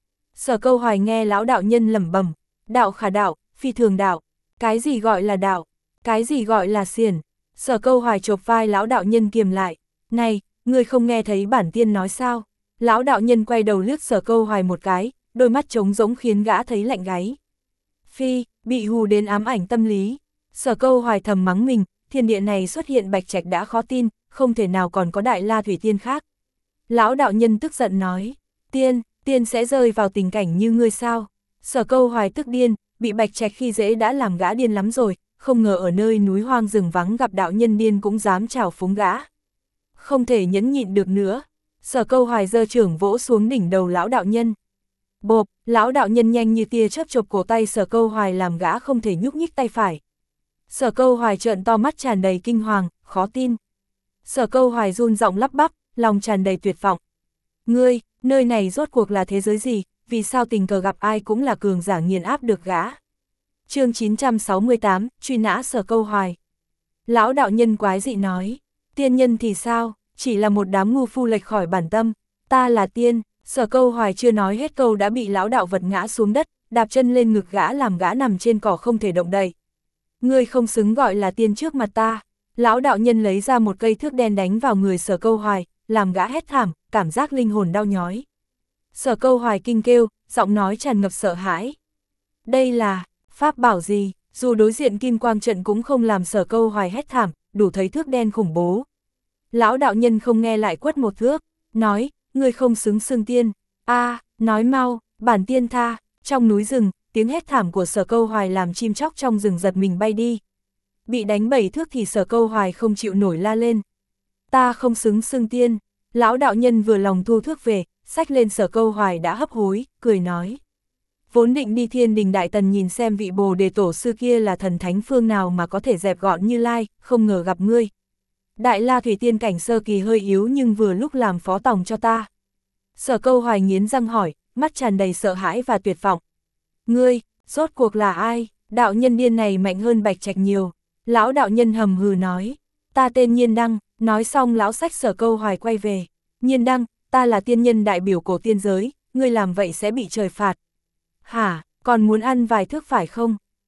Sở Câu Hoài nghe lão đạo nhân lẩm bẩm, đạo khả đạo, phi thường đạo, cái gì gọi là đạo, cái gì gọi là xiển. Sở Câu Hoài chộp vai lão đạo nhân kiềm lại, này, ngươi không nghe thấy bản tiên nói sao? Lão đạo nhân quay đầu liếc Sở Câu Hoài một cái, đôi mắt trống rỗng khiến gã thấy lạnh gáy. Phi, bị hù đến ám ảnh tâm lý. Sở Câu Hoài thầm mắng mình, thiên địa này xuất hiện Bạch Trạch đã khó tin, không thể nào còn có Đại La Thủy Tiên khác. Lão đạo nhân tức giận nói, tiên sẽ rơi vào tình cảnh như ngươi sao? Sở Câu Hoài tức điên, bị Bạch Trạch khi dễ đã làm gã điên lắm rồi, không ngờ ở nơi núi hoang rừng vắng gặp đạo nhân điên cũng dám trào phúng gã. Không thể nhẫn nhịn được nữa. Sở Câu Hoài giơ trưởng vỗ xuống đỉnh đầu lão đạo nhân. Bộp, lão đạo nhân nhanh như tia chớp chộp cổ tay Sở Câu Hoài làm gã không thể nhúc nhích tay phải. Sở Câu Hoài trợn to mắt tràn đầy kinh hoàng, khó tin. Sở Câu Hoài run giọng lắp bắp, lòng tràn đầy tuyệt vọng. Ngươi, nơi này rốt cuộc là thế giới gì, vì sao tình cờ gặp ai cũng là cường giả nghiền áp được gã. Chương 968, truy nã Sở Câu Hoài. Lão đạo nhân quái dị nói, tiên nhân thì sao, chỉ là một đám ngu phu lệch khỏi bản tâm, ta là tiên. Sở Câu Hoài chưa nói hết câu đã bị lão đạo vật ngã xuống đất, đạp chân lên ngực gã làm gã nằm trên cỏ không thể động đậy. Ngươi không xứng gọi là tiên trước mặt ta. Lão đạo nhân lấy ra một cây thước đen đánh vào người Sở Câu Hoài, làm gã hét thảm, cảm giác linh hồn đau nhói. Sở Câu Hoài kinh kêu, giọng nói tràn ngập sợ hãi. Đây là pháp bảo gì? Dù đối diện Kim Quang trận cũng không làm Sở Câu Hoài hét thảm, đủ thấy thước đen khủng bố. Lão đạo nhân không nghe lại quất một thước, nói, ngươi không xứng xưng tiên. Nói mau, bản tiên tha. Trong núi rừng, tiếng hét thảm của Sở Câu Hoài làm chim chóc trong rừng giật mình bay đi. Bị đánh 7 thước thì Sở Câu Hoài không chịu nổi la lên. Ta không xứng xưng tiên. Lão đạo nhân vừa lòng thu thước về, xách lên Sở Câu Hoài đã hấp hối, cười nói. Vốn định đi Thiên Đình Đại Tần nhìn xem vị Bồ Đề tổ sư kia là thần thánh phương nào mà có thể dẹp gọn Như Lai, không ngờ gặp ngươi. Đại La Thủy Tiên cảnh sơ kỳ hơi yếu nhưng vừa lúc làm phó tòng cho ta. Sở Câu Hoài nghiến răng hỏi, mắt tràn đầy sợ hãi và tuyệt vọng. Ngươi, rốt cuộc là ai? Đạo nhân điên này mạnh hơn Bạch Trạch nhiều. Lão đạo nhân hầm hừ nói, ta tên Nhiên Đăng. Nói xong lão xách Sở Câu Hoài quay về. Nhiên Đăng, ta là tiên nhân đại biểu cổ tiên giới, ngươi làm vậy sẽ bị trời phạt. Hả, còn muốn ăn vài thước phải không?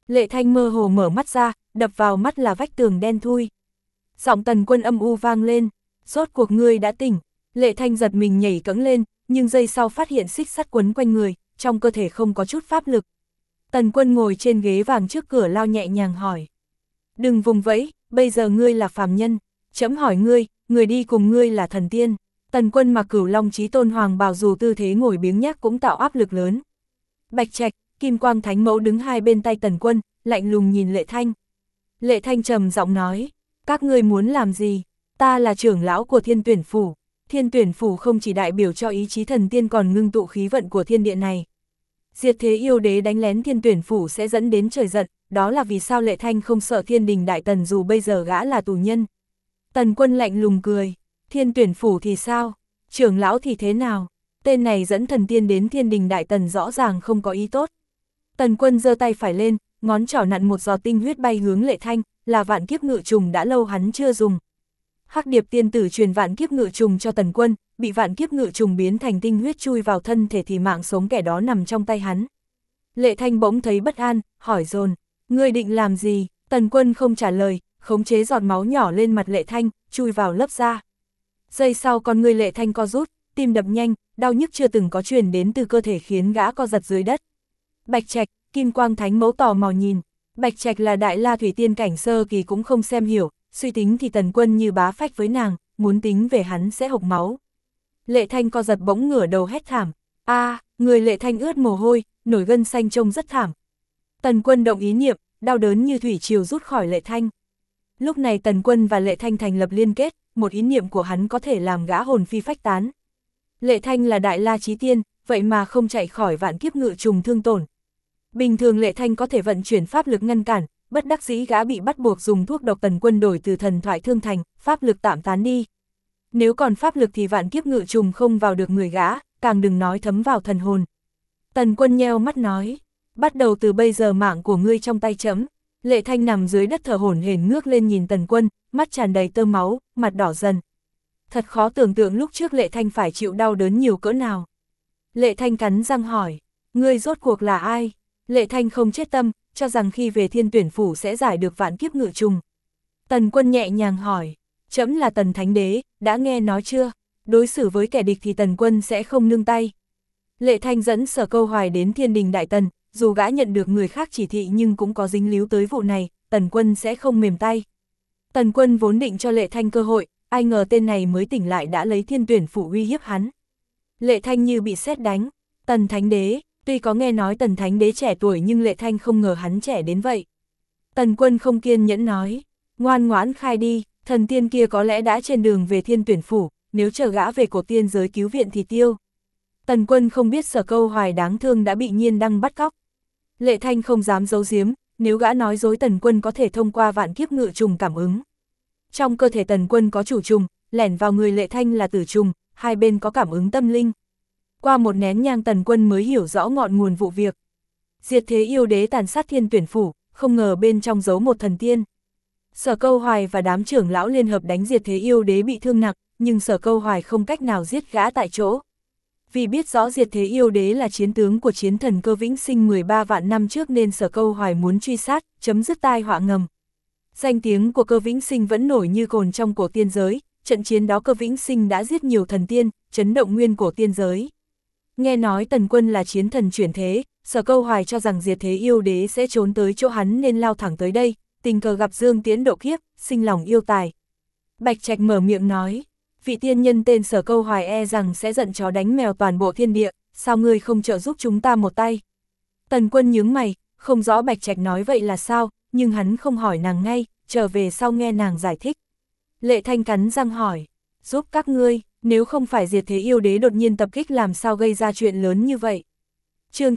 Lệ Thanh mơ hồ mở mắt ra, đập vào mắt là vách tường đen thui. Giọng Tần Quân âm u vang lên, rốt cuộc ngươi đã tỉnh. Lệ Thanh giật mình nhảy cẫng lên, nhưng giây sau phát hiện xích sắt quấn quanh người, trong cơ thể không có chút pháp lực. Tần Quân ngồi trên ghế vàng trước cửa lao nhẹ nhàng hỏi. Đừng vùng vẫy, bây giờ ngươi là phàm nhân, trẫm hỏi ngươi, người đi cùng ngươi là thần tiên. Tần Quân mặc Cửu Long Chí Tôn hoàng bào dù tư thế ngồi biếng nhác cũng tạo áp lực lớn. Bạch Trạch, Kim Quang Thánh Mẫu đứng hai bên tay Tần Quân, lạnh lùng nhìn Lệ Thanh. Lệ Thanh trầm giọng nói, các ngươi muốn làm gì? Ta là trưởng lão của Thiên Tuyển Phủ. Thiên Tuyển Phủ không chỉ đại biểu cho ý chí thần tiên còn ngưng tụ khí vận của thiên địa này. Diệt thế yêu đế đánh lén Thiên Tuyển Phủ sẽ dẫn đến trời giận, đó là vì sao Lệ Thanh không sợ Thiên Đình Đại Tần dù bây giờ gã là tù nhân. Tần Quân lạnh lùng cười, Thiên Tuyển Phủ thì sao? Trưởng lão thì thế nào? Tên này dẫn thần tiên đến Thiên Đình Đại Tần rõ ràng không có ý tốt. Tần Quân giơ tay phải lên, ngón trỏ nặn một giọt tinh huyết bay hướng Lệ Thanh, là vạn kiếp ngự trùng đã lâu hắn chưa dùng. Hắc Điệp tiên tử truyền vạn kiếp ngự trùng cho Tần Quân, bị vạn kiếp ngự trùng biến thành tinh huyết chui vào thân thể thì mạng sống kẻ đó nằm trong tay hắn. Lệ Thanh bỗng thấy bất an, hỏi dồn, ngươi định làm gì? Tần Quân không trả lời, khống chế giọt máu nhỏ lên mặt Lệ Thanh, chui vào lớp da. Giây sau con ngươi Lệ Thanh co rút, tim đập nhanh, đau nhức chưa từng có truyền đến từ cơ thể khiến gã co giật dưới đất. Bạch Trạch, Kim Quang Thánh Mẫu tò mò nhìn, Bạch Trạch là đại la thủy tiên cảnh sơ kỳ cũng không xem hiểu, suy tính thì Tần Quân như bá phách với nàng, muốn tính về hắn sẽ hộc máu. Lệ Thanh co giật bỗng ngửa đầu hét thảm, người Lệ Thanh ướt mồ hôi, nổi gân xanh trông rất thảm. Tần Quân động ý niệm, đau đớn như thủy triều rút khỏi Lệ Thanh. Lúc này Tần Quân và Lệ Thanh thành lập liên kết, một ý niệm của hắn có thể làm gã hồn phi phách tán. Lệ Thanh là đại la chí tiên, vậy mà không chạy khỏi vạn kiếp ngự trùng thương tổn. Bình thường Lệ Thanh có thể vận chuyển pháp lực ngăn cản, bất đắc dĩ gã bị bắt buộc dùng thuốc độc. Tần Quân đổi từ thần thoại thương thành, pháp lực tạm tán đi. Nếu còn pháp lực thì vạn kiếp ngự trùng không vào được người gã, càng đừng nói thấm vào thần hồn. Tần Quân nheo mắt nói, bắt đầu từ bây giờ mạng của ngươi trong tay trẫm. Lệ Thanh nằm dưới đất thở hổn hển ngước lên nhìn Tần Quân, mắt tràn đầy tơ máu, mặt đỏ dần. Thật khó tưởng tượng lúc trước Lệ Thanh phải chịu đau đớn nhiều cỡ nào. Lệ Thanh cắn răng hỏi, ngươi rốt cuộc là ai? Lệ Thanh không chết tâm, cho rằng khi về Thiên Tuyển Phủ sẽ giải được vạn kiếp ngự trùng. Tần Quân nhẹ nhàng hỏi, trẫm là Tần Thánh Đế, đã nghe nói chưa? Đối xử với kẻ địch thì Tần Quân sẽ không nương tay. Lệ Thanh dẫn Sở Câu Hoài đến Thiên Đình Đại Tần, dù gã nhận được người khác chỉ thị nhưng cũng có dính líu tới vụ này, Tần Quân sẽ không mềm tay. Tần Quân vốn định cho Lệ Thanh cơ hội, ai ngờ tên này mới tỉnh lại đã lấy Thiên Tuyển Phủ uy hiếp hắn. Lệ Thanh như bị sét đánh, Tần Thánh Đế, tuy có nghe nói Tần Thánh Đế trẻ tuổi nhưng Lệ Thanh không ngờ hắn trẻ đến vậy. Tần Quân không kiên nhẫn nói, ngoan ngoãn khai đi, thần tiên kia có lẽ đã trên đường về Thiên Tuyển Phủ, nếu chờ gã về cổ tiên giới cứu viện thì tiêu. Tần Quân không biết Sở Câu Hoài đáng thương đã bị Nhiên Đăng bắt cóc. Lệ Thanh không dám giấu giếm, nếu gã nói dối Tần Quân có thể thông qua vạn kiếp ngự trùng cảm ứng. Trong cơ thể Tần Quân có chủ trùng, lẻn vào người Lệ Thanh là tử trùng, hai bên có cảm ứng tâm linh. Qua một nén nhang Tần Quân mới hiểu rõ ngọn nguồn vụ việc. Diệt thế yêu đế tàn sát Thiên Tuyển Phủ, không ngờ bên trong giấu một thần tiên. Sở Câu Hoài và đám trưởng lão liên hợp đánh diệt thế yêu đế bị thương nặng, nhưng Sở Câu Hoài không cách nào giết gã tại chỗ. Vì biết rõ diệt thế yêu đế là chiến tướng của chiến thần Cơ Vĩnh Sinh 13 vạn năm trước nên Sở Câu Hoài muốn truy sát, chấm dứt tai họa ngầm. Danh tiếng của Cơ Vĩnh Sinh vẫn nổi như cồn trong cổ tiên giới, trận chiến đó Cơ Vĩnh Sinh đã giết nhiều thần tiên, chấn động nguyên cổ tiên giới. Nghe nói Tần Quân là chiến thần chuyển thế, Sở Câu Hoài cho rằng diệt thế yêu đế sẽ trốn tới chỗ hắn nên lao thẳng tới đây, tình cờ gặp Dương Tiễn độ kiếp, sinh lòng yêu tài. Bạch Trạch mở miệng nói, vị tiên nhân tên Sở Câu Hoài e rằng sẽ giận chó đánh mèo toàn bộ thiên địa, sao ngươi không trợ giúp chúng ta một tay? Tần Quân nhướng mày, không rõ Bạch Trạch nói vậy là sao, nhưng hắn không hỏi nàng ngay, trở về sau nghe nàng giải thích. Lệ Thanh cắn răng hỏi, giúp các ngươi, nếu không phải diệt thế yêu đế đột nhiên tập kích làm sao gây ra chuyện lớn như vậy? Chương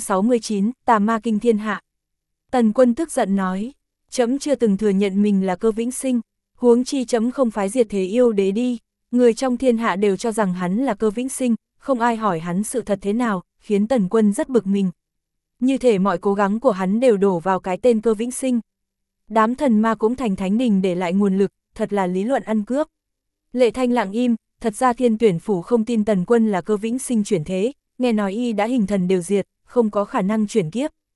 969, Tà Ma Kinh Thiên Hạ. Tần Quân tức giận nói, trẫm chưa từng thừa nhận mình là Cơ Vĩnh Sinh, huống chi trẫm không phái diệt thế yêu đế đi, người trong thiên hạ đều cho rằng hắn là Cơ Vĩnh Sinh, không ai hỏi hắn sự thật thế nào, khiến Tần Quân rất bực mình. Như thể mọi cố gắng của hắn đều đổ vào cái tên Cơ Vĩnh Sinh. Đám thần ma cũng thành thánh đình để lại nguồn lực, thật là lý luận ăn cướp. Lệ Thanh lặng im, thật ra Thiên Tuyển Phủ không tin Tần Quân là Cơ Vĩnh Sinh chuyển thế, nghe nói y đã hình thần đều diệt, không có khả năng chuyển kiếp.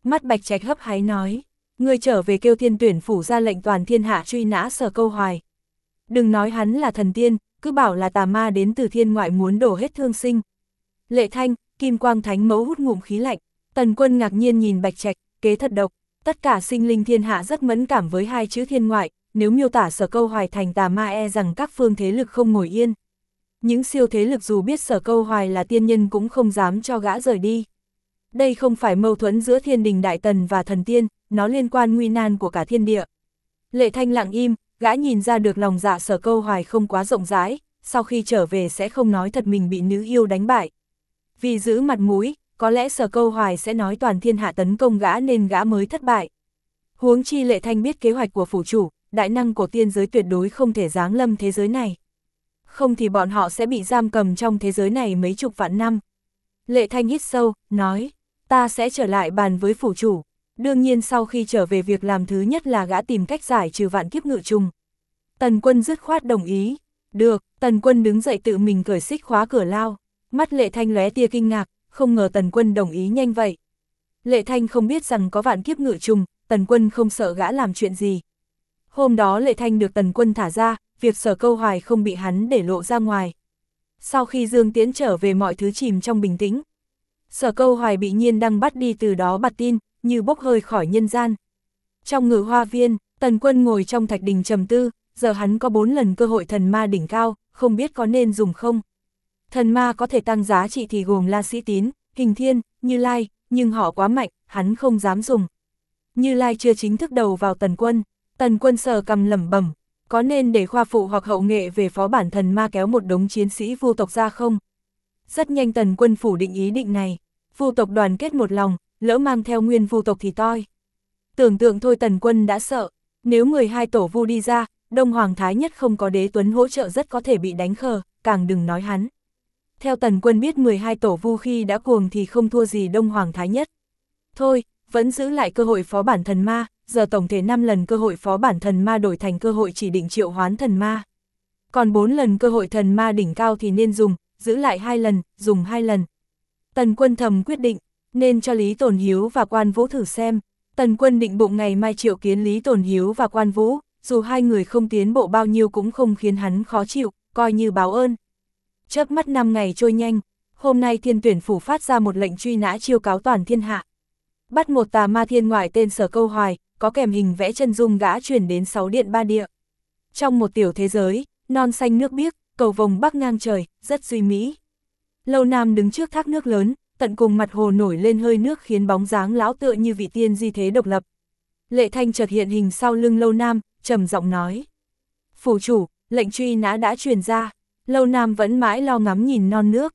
Mắt Bạch Trạch hấp háy nói, ngươi trở về kêu Thiên Tuyển phủ ra lệnh toàn thiên hạ truy nã Sở Câu Hoài. Đừng nói hắn là thần tiên, cứ bảo là tà ma đến từ thiên ngoại muốn đổ hết thương sinh. Lệ Thanh, Kim Quang Thánh Mẫu hút ngụm khí lạnh, Tần Quân ngạc nhiên nhìn Bạch Trạch, kế thật độc, tất cả sinh linh thiên hạ rất mẫn cảm với hai chữ thiên ngoại, nếu miêu tả Sở Câu Hoài thành tà ma e rằng các phương thế lực không ngồi yên. Những siêu thế lực dù biết Sở Câu Hoài là tiên nhân cũng không dám cho gã rời đi. Đây không phải mâu thuẫn giữa thiên đình đại tần và thần tiên, nó liên quan nguy nan của cả thiên địa. Lệ Thanh lặng im, gã nhìn ra được lòng dạ Sở Câu Hoài không quá rộng rãi, sau khi trở về sẽ không nói thật mình bị nữ yêu đánh bại. Vì giữ mặt mũi, có lẽ Sở Câu Hoài sẽ nói toàn thiên hạ tấn công gã nên gã mới thất bại. Huống chi Lệ Thanh biết kế hoạch của phủ chủ, đại năng của tiên giới tuyệt đối không thể giáng lâm thế giới này. Không thì bọn họ sẽ bị giam cầm trong thế giới này mấy chục vạn năm. Lệ Thanh hít sâu, nói, ta sẽ trở lại bàn với phủ chủ. Đương nhiên sau khi trở về việc làm thứ nhất là gã tìm cách giải trừ vạn kiếp ngự trùng. Tần Quân dứt khoát đồng ý. Được, Tần Quân đứng dậy tự mình cởi xích khóa cửa lao. Mắt Lệ Thanh lóe tia kinh ngạc, không ngờ Tần Quân đồng ý nhanh vậy. Lệ Thanh không biết rằng có vạn kiếp ngự trùng, Tần Quân không sợ gã làm chuyện gì. Hôm đó Lệ Thanh được Tần Quân thả ra, việc Sở Câu Hoài không bị hắn để lộ ra ngoài. Sau khi Dương Tiễn trở về mọi thứ chìm trong bình tĩnh. Sở Câu Hoài bị Nhiên Đăng bắt đi từ đó bặt tin, như bốc hơi khỏi nhân gian. Trong Ngự Hoa Viên, Tần Quân ngồi trong thạch đình trầm tư, giờ hắn có 4 lần cơ hội thần ma đỉnh cao, không biết có nên dùng không. Thần ma có thể tăng giá trị thì gồm La Sĩ Tín, Hình Thiên, Như Lai, nhưng họ quá mạnh, hắn không dám dùng. Như Lai chưa chính thức đầu vào Tần Quân sờ cằm lẩm bẩm, có nên để khoa phụ hoặc hậu nghệ về phó bản thần ma kéo một đống chiến sĩ vu tộc ra không? Rất nhanh Tần Quân phủ định ý định này, vu tộc đoàn kết một lòng, lỡ mang theo nguyên vu tộc thì toi. Tưởng tượng thôi Tần Quân đã sợ, nếu 12 tổ vu đi ra, Đông Hoàng Thái Nhất không có Đế Tuấn hỗ trợ rất có thể bị đánh khờ, càng đừng nói hắn. Theo Tần Quân biết 12 tổ vu khi đã cuồng thì không thua gì Đông Hoàng Thái Nhất. Thôi, vẫn giữ lại cơ hội phó bản thần ma, giờ tổng thể 5 lần cơ hội phó bản thần ma đổi thành cơ hội chỉ định triệu hoán thần ma. Còn 4 lần cơ hội thần ma đỉnh cao thì nên dùng, giữ lại 2 lần, dùng 2 lần. Tần Quân thầm quyết định, nên cho Lý Tồn Hiếu và Quan Vũ thử xem. Tần Quân định bụng ngày mai triệu kiến Lý Tồn Hiếu và Quan Vũ, dù hai người không tiến bộ bao nhiêu cũng không khiến hắn khó chịu, coi như báo ơn. Chớp mắt 5 ngày trôi nhanh, hôm nay Thiên Tuyển phủ phát ra một lệnh truy nã chiêu cáo toàn thiên hạ. Bắt một tà ma thiên ngoại tên Sở Câu Hoài, có kèm hình vẽ chân dung gã chuyển đến 6 điện 3 địa. Trong một tiểu thế giới, non xanh nước biếc, cầu vồng bắc ngang trời, rất duy mỹ. Lâu Nam đứng trước thác nước lớn, tận cùng mặt hồ nổi lên hơi nước khiến bóng dáng lão tựa như vị tiên di thế độc lập. Lệ Thanh chợt hiện hình sau lưng Lâu Nam, trầm giọng nói. Phủ chủ, lệnh truy nã đã truyền ra. Lâu Nam vẫn mãi lo ngắm nhìn non nước.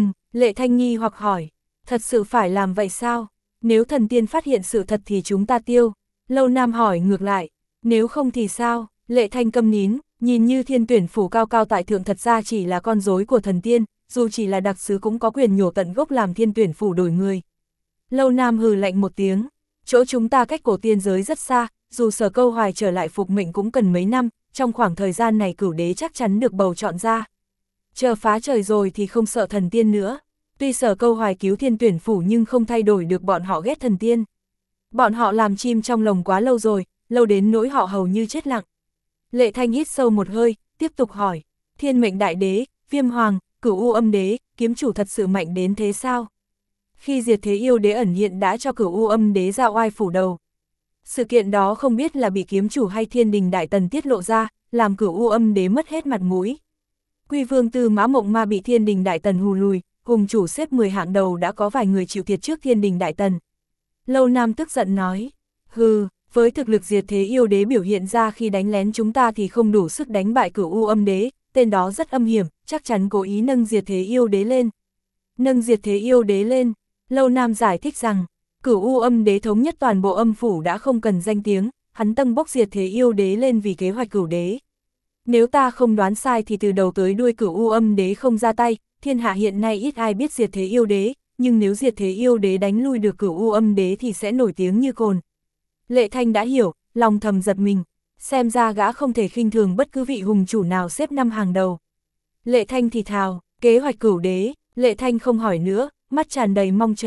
Lệ Thanh nghi hoặc hỏi. Thật sự phải làm vậy sao? Nếu thần tiên phát hiện sự thật thì chúng ta tiêu. Lâu Nam hỏi ngược lại. Nếu không thì sao? Lệ Thanh câm nín, nhìn như Thiên Tuyển phủ cao cao tại thượng thật ra chỉ là con rối của thần tiên, dù chỉ là đặc sứ cũng có quyền nhổ tận gốc làm Thiên Tuyển phủ đổi người. Lâu Nam hừ lạnh một tiếng. Chỗ chúng ta cách cổ tiên giới rất xa, dù Sở Câu Hoài trở lại phục mệnh cũng cần mấy năm, trong khoảng thời gian này Cửu Đế chắc chắn được bầu chọn ra. Chờ phá trời rồi thì không sợ thần tiên nữa. Tuy Sở Câu Hoài cứu Thiên Tuyển phủ nhưng không thay đổi được bọn họ ghét thần tiên. Bọn họ làm chim trong lồng quá lâu rồi, lâu đến nỗi họ hầu như chết lặng. Lệ Thanh hít sâu một hơi, tiếp tục hỏi. Thiên Mệnh Đại Đế, Viêm Hoàng, Cửu U Âm Đế, kiếm chủ thật sự mạnh đến thế sao? Khi Diệt Thế Yêu Đế ẩn hiện đã cho Cửu U Âm Đế ra oai phủ đầu. Sự kiện đó không biết là bị kiếm chủ hay Thiên Đình Đại Tần tiết lộ ra, làm Cửu U Âm Đế mất hết mặt mũi. Quy Vương Tư Mã Mộng Ma bị Thiên Đình Đại Tần hù lùi, hùng chủ xếp 10 hạng đầu đã có vài người chịu thiệt trước Thiên Đình Đại Tần. Lâu Nam tức giận nói, hừ, với thực lực Diệt Thế Yêu Đế biểu hiện ra khi đánh lén chúng ta thì không đủ sức đánh bại Cửu U Âm Đế, tên đó rất âm hiểm, chắc chắn cố ý nâng Diệt Thế Yêu Đế lên. Nâng Diệt Thế Yêu Đế lên, Lâu Nam giải thích rằng, Cửu U Âm Đế thống nhất toàn bộ âm phủ đã không cần danh tiếng, hắn tâng bốc Diệt Thế Yêu Đế lên vì kế hoạch Cửu Đế. Nếu ta không đoán sai thì từ đầu tới đuôi Cửu U Âm Đế không ra tay, thiên hạ hiện nay ít ai biết Diệt Thế Yêu Đế, nhưng nếu Diệt Thế Yêu Đế đánh lui được Cửu U Âm Đế thì sẽ nổi tiếng như cồn. Lệ Thanh đã hiểu, lòng thầm giật mình, xem ra gã không thể khinh thường bất cứ vị hùng chủ nào xếp 5 hàng đầu. Lệ Thanh thì thào, kế hoạch Cửu Đế, Lệ Thanh không hỏi nữa, mắt tràn đầy mong chờ.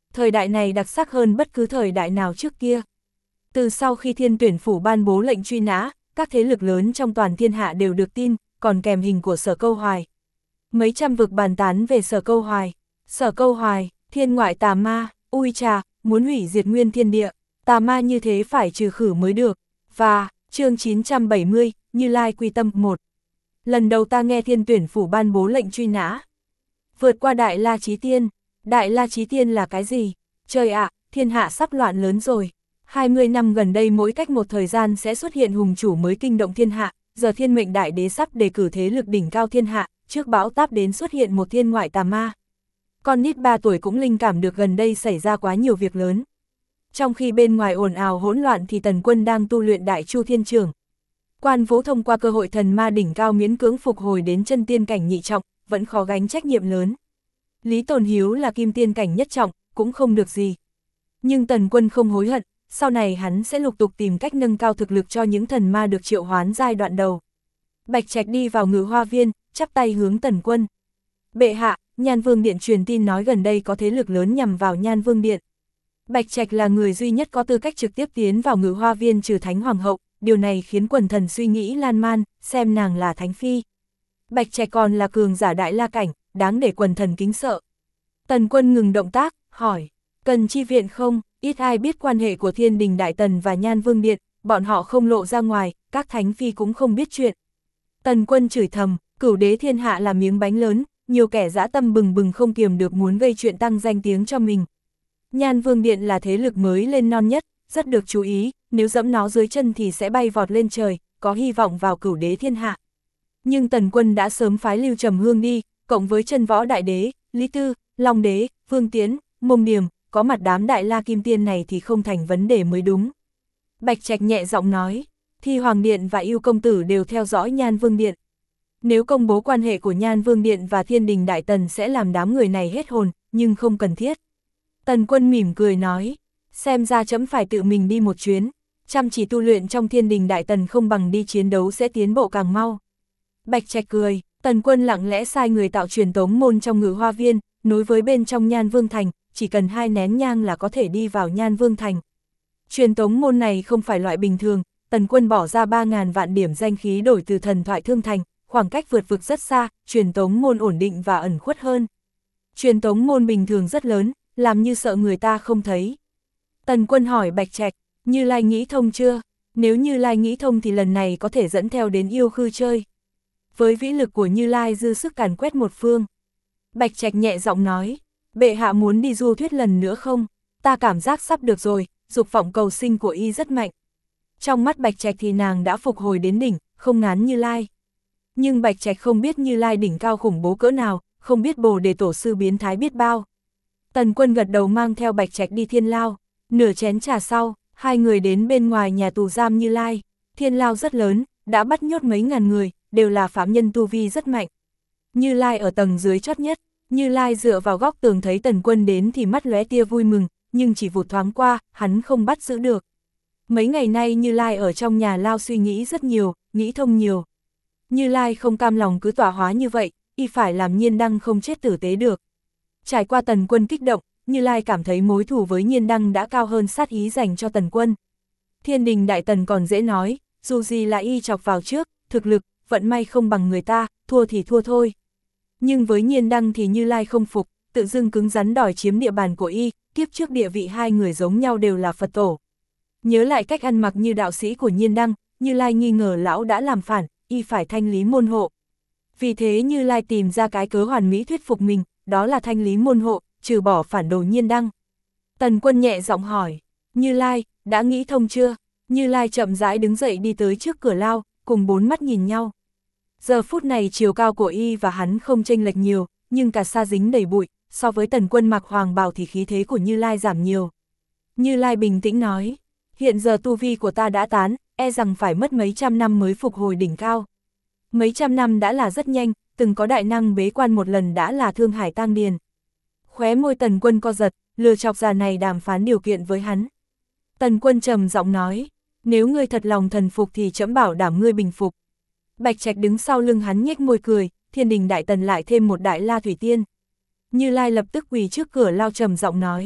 thời đại này đặc sắc hơn bất cứ thời đại nào trước kia. Từ sau khi Thiên Tuyển Phủ ban bố lệnh truy nã, các thế lực lớn trong toàn thiên hạ đều được tin, còn kèm hình của Sở Câu Hoài. Mấy trăm vực bàn tán về Sở Câu Hoài. Sở Câu Hoài, thiên ngoại tà ma, ui trà, muốn hủy diệt nguyên thiên địa, tà ma như thế phải trừ khử mới được. Và, chương 970, Như Lai quy tâm 1. Lần đầu ta nghe Thiên Tuyển Phủ ban bố lệnh truy nã. Vượt qua Đại La Chí Tiên. Đại La Chí Tiên là cái gì? Trời ạ, thiên hạ sắp loạn lớn rồi. 20 năm gần đây mỗi cách một thời gian sẽ xuất hiện hùng chủ mới kinh động thiên hạ, giờ Thiên Mệnh Đại Đế sắp đề cử thế lực đỉnh cao thiên hạ, trước bão táp đến xuất hiện một thiên ngoại tà ma. Con nít 3 tuổi cũng linh cảm được gần đây xảy ra quá nhiều việc lớn. Trong khi bên ngoài ồn ào hỗn loạn thì Tần Quân đang tu luyện Đại Chu Thiên Trường. Quan Vũ thông qua cơ hội thần ma đỉnh cao miễn cưỡng phục hồi đến chân tiên cảnh nhị trọng, vẫn khó gánh trách nhiệm lớn. Lý Tồn Hiếu là kim tiên cảnh nhất trọng, cũng không được gì. Nhưng Tần Quân không hối hận, sau này hắn sẽ lục tục tìm cách nâng cao thực lực cho những thần ma được triệu hoán giai đoạn đầu. Bạch Trạch đi vào Ngự Hoa Viên, chắp tay hướng Tần Quân. Bệ hạ, Nhan Vương Điện truyền tin nói gần đây có thế lực lớn nhằm vào Nhan Vương Điện. Bạch Trạch là người duy nhất có tư cách trực tiếp tiến vào Ngự Hoa Viên trừ Thánh Hoàng hậu, điều này khiến quần thần suy nghĩ lan man, xem nàng là Thánh Phi. Bạch Trạch còn là cường giả Đại La cảnh, đáng để quần thần kính sợ. Tần Quân ngừng động tác, hỏi, cần chi viện không? Ít ai biết quan hệ của Thiên Đình Đại Tần và Nhan Vương Điện, bọn họ không lộ ra ngoài, các Thánh Phi cũng không biết chuyện. Tần Quân chửi thầm, Cửu Đế thiên hạ là miếng bánh lớn, nhiều kẻ dã tâm bừng bừng không kiềm được muốn gây chuyện tăng danh tiếng cho mình. Nhan Vương Điện là thế lực mới lên non nhất, rất được chú ý, nếu dẫm nó dưới chân thì sẽ bay vọt lên trời, có hy vọng vào Cửu Đế thiên hạ. Nhưng Tần Quân đã sớm phái Lưu Trầm Hương đi, cộng với Chân Võ Đại Đế, Lý Tư, Long Đế, Vương Tiến, Mông Điềm, có mặt đám Đại La Kim Tiên này thì không thành vấn đề mới đúng. Bạch Trạch nhẹ giọng nói, Thi Hoàng Điện và Yêu Công Tử đều theo dõi Nhan Vương Điện. Nếu công bố quan hệ của Nhan Vương Điện và Thiên Đình Đại Tần sẽ làm đám người này hết hồn, nhưng không cần thiết. Tần Quân mỉm cười nói, xem ra trẫm phải tự mình đi một chuyến, chăm chỉ tu luyện trong Thiên Đình Đại Tần không bằng đi chiến đấu sẽ tiến bộ càng mau. Bạch Trạch cười, Tần Quân lặng lẽ sai người tạo truyền tống môn trong Ngự Hoa Viên, nối với bên trong Nhan Vương Thành, chỉ cần 2 nén nhang là có thể đi vào Nhan Vương Thành. Truyền tống môn này không phải loại bình thường, Tần Quân bỏ ra 3.000 vạn điểm danh khí đổi từ thần thoại thương thành, khoảng cách vượt vực rất xa, truyền tống môn ổn định và ẩn khuất hơn. Truyền tống môn bình thường rất lớn, làm như sợ người ta không thấy. Tần Quân hỏi Bạch Trạch, Như Lai nghĩ thông chưa? Nếu Như Lai nghĩ thông thì lần này có thể dẫn theo đến Yêu Khư chơi. Với vĩ lực của Như Lai dư sức càn quét một phương. Bạch Trạch nhẹ giọng nói, bệ hạ muốn đi du thuyết lần nữa không? Ta cảm giác sắp được rồi, dục vọng cầu sinh của y rất mạnh. Trong mắt Bạch Trạch thì nàng đã phục hồi đến đỉnh, không ngán Như Lai. Nhưng Bạch Trạch không biết Như Lai đỉnh cao khủng bố cỡ nào, không biết Bồ Đề Tổ sư biến thái biết bao. Tần Quân gật đầu mang theo Bạch Trạch đi Thiên Lao. Nửa chén trà sau, hai người đến bên ngoài nhà tù giam Như Lai. Thiên Lao rất lớn, đã bắt nhốt mấy ngàn người, đều là phạm nhân tu vi rất mạnh. Như Lai ở tầng dưới chót nhất, Như Lai dựa vào góc tường thấy Tần Quân đến thì mắt lóe tia vui mừng, nhưng chỉ vụt thoáng qua, hắn không bắt giữ được. Mấy ngày nay Như Lai ở trong nhà lao suy nghĩ rất nhiều, nghĩ thông nhiều. Như Lai không cam lòng cứ tọa hóa như vậy, y phải làm Nhiên Đăng không chết tử tế được. Trải qua Tần Quân kích động, Như Lai cảm thấy mối thù với Nhiên Đăng đã cao hơn sát ý dành cho Tần Quân. Thiên Đình Đại Tần còn dễ nói, dù gì là y chọc vào trước, thực lực, vận may không bằng người ta, thua thì thua thôi. Nhưng với Nhiên Đăng thì Như Lai không phục, tự dưng cứng rắn đòi chiếm địa bàn của y, kiếp trước địa vị hai người giống nhau đều là Phật tổ. Nhớ lại cách ăn mặc như đạo sĩ của Nhiên Đăng, Như Lai nghi ngờ lão đã làm phản, y phải thanh lý môn hộ. Vì thế Như Lai tìm ra cái cớ hoàn mỹ thuyết phục mình, đó là thanh lý môn hộ, trừ bỏ phản đồ Nhiên Đăng. Tần Quân nhẹ giọng hỏi, Như Lai, đã nghĩ thông chưa? Như Lai chậm rãi đứng dậy đi tới trước cửa lao, cùng 4 mắt nhìn nhau. Giờ phút này chiều cao của y và hắn không chênh lệch nhiều, nhưng cả sa dính đầy bụi, so với Tần Quân mặc hoàng bào thì khí thế của Như Lai giảm nhiều. Như Lai bình tĩnh nói, hiện giờ tu vi của ta đã tán, e rằng phải mất mấy trăm năm mới phục hồi đỉnh cao. Mấy trăm năm đã là rất nhanh, từng có đại năng bế quan một lần đã là Thương Hải Tang Điền. Khóe môi Tần Quân co giật, lừa chọc già này đàm phán điều kiện với hắn. Tần Quân trầm giọng nói, nếu ngươi thật lòng thần phục thì trẫm bảo đảm ngươi bình phục. Bạch Trạch đứng sau lưng hắn nhếch môi cười, Thiên Đình Đại Tần lại thêm một Đại La Thủy Tiên. Như Lai lập tức quỳ trước cửa lao trầm giọng nói,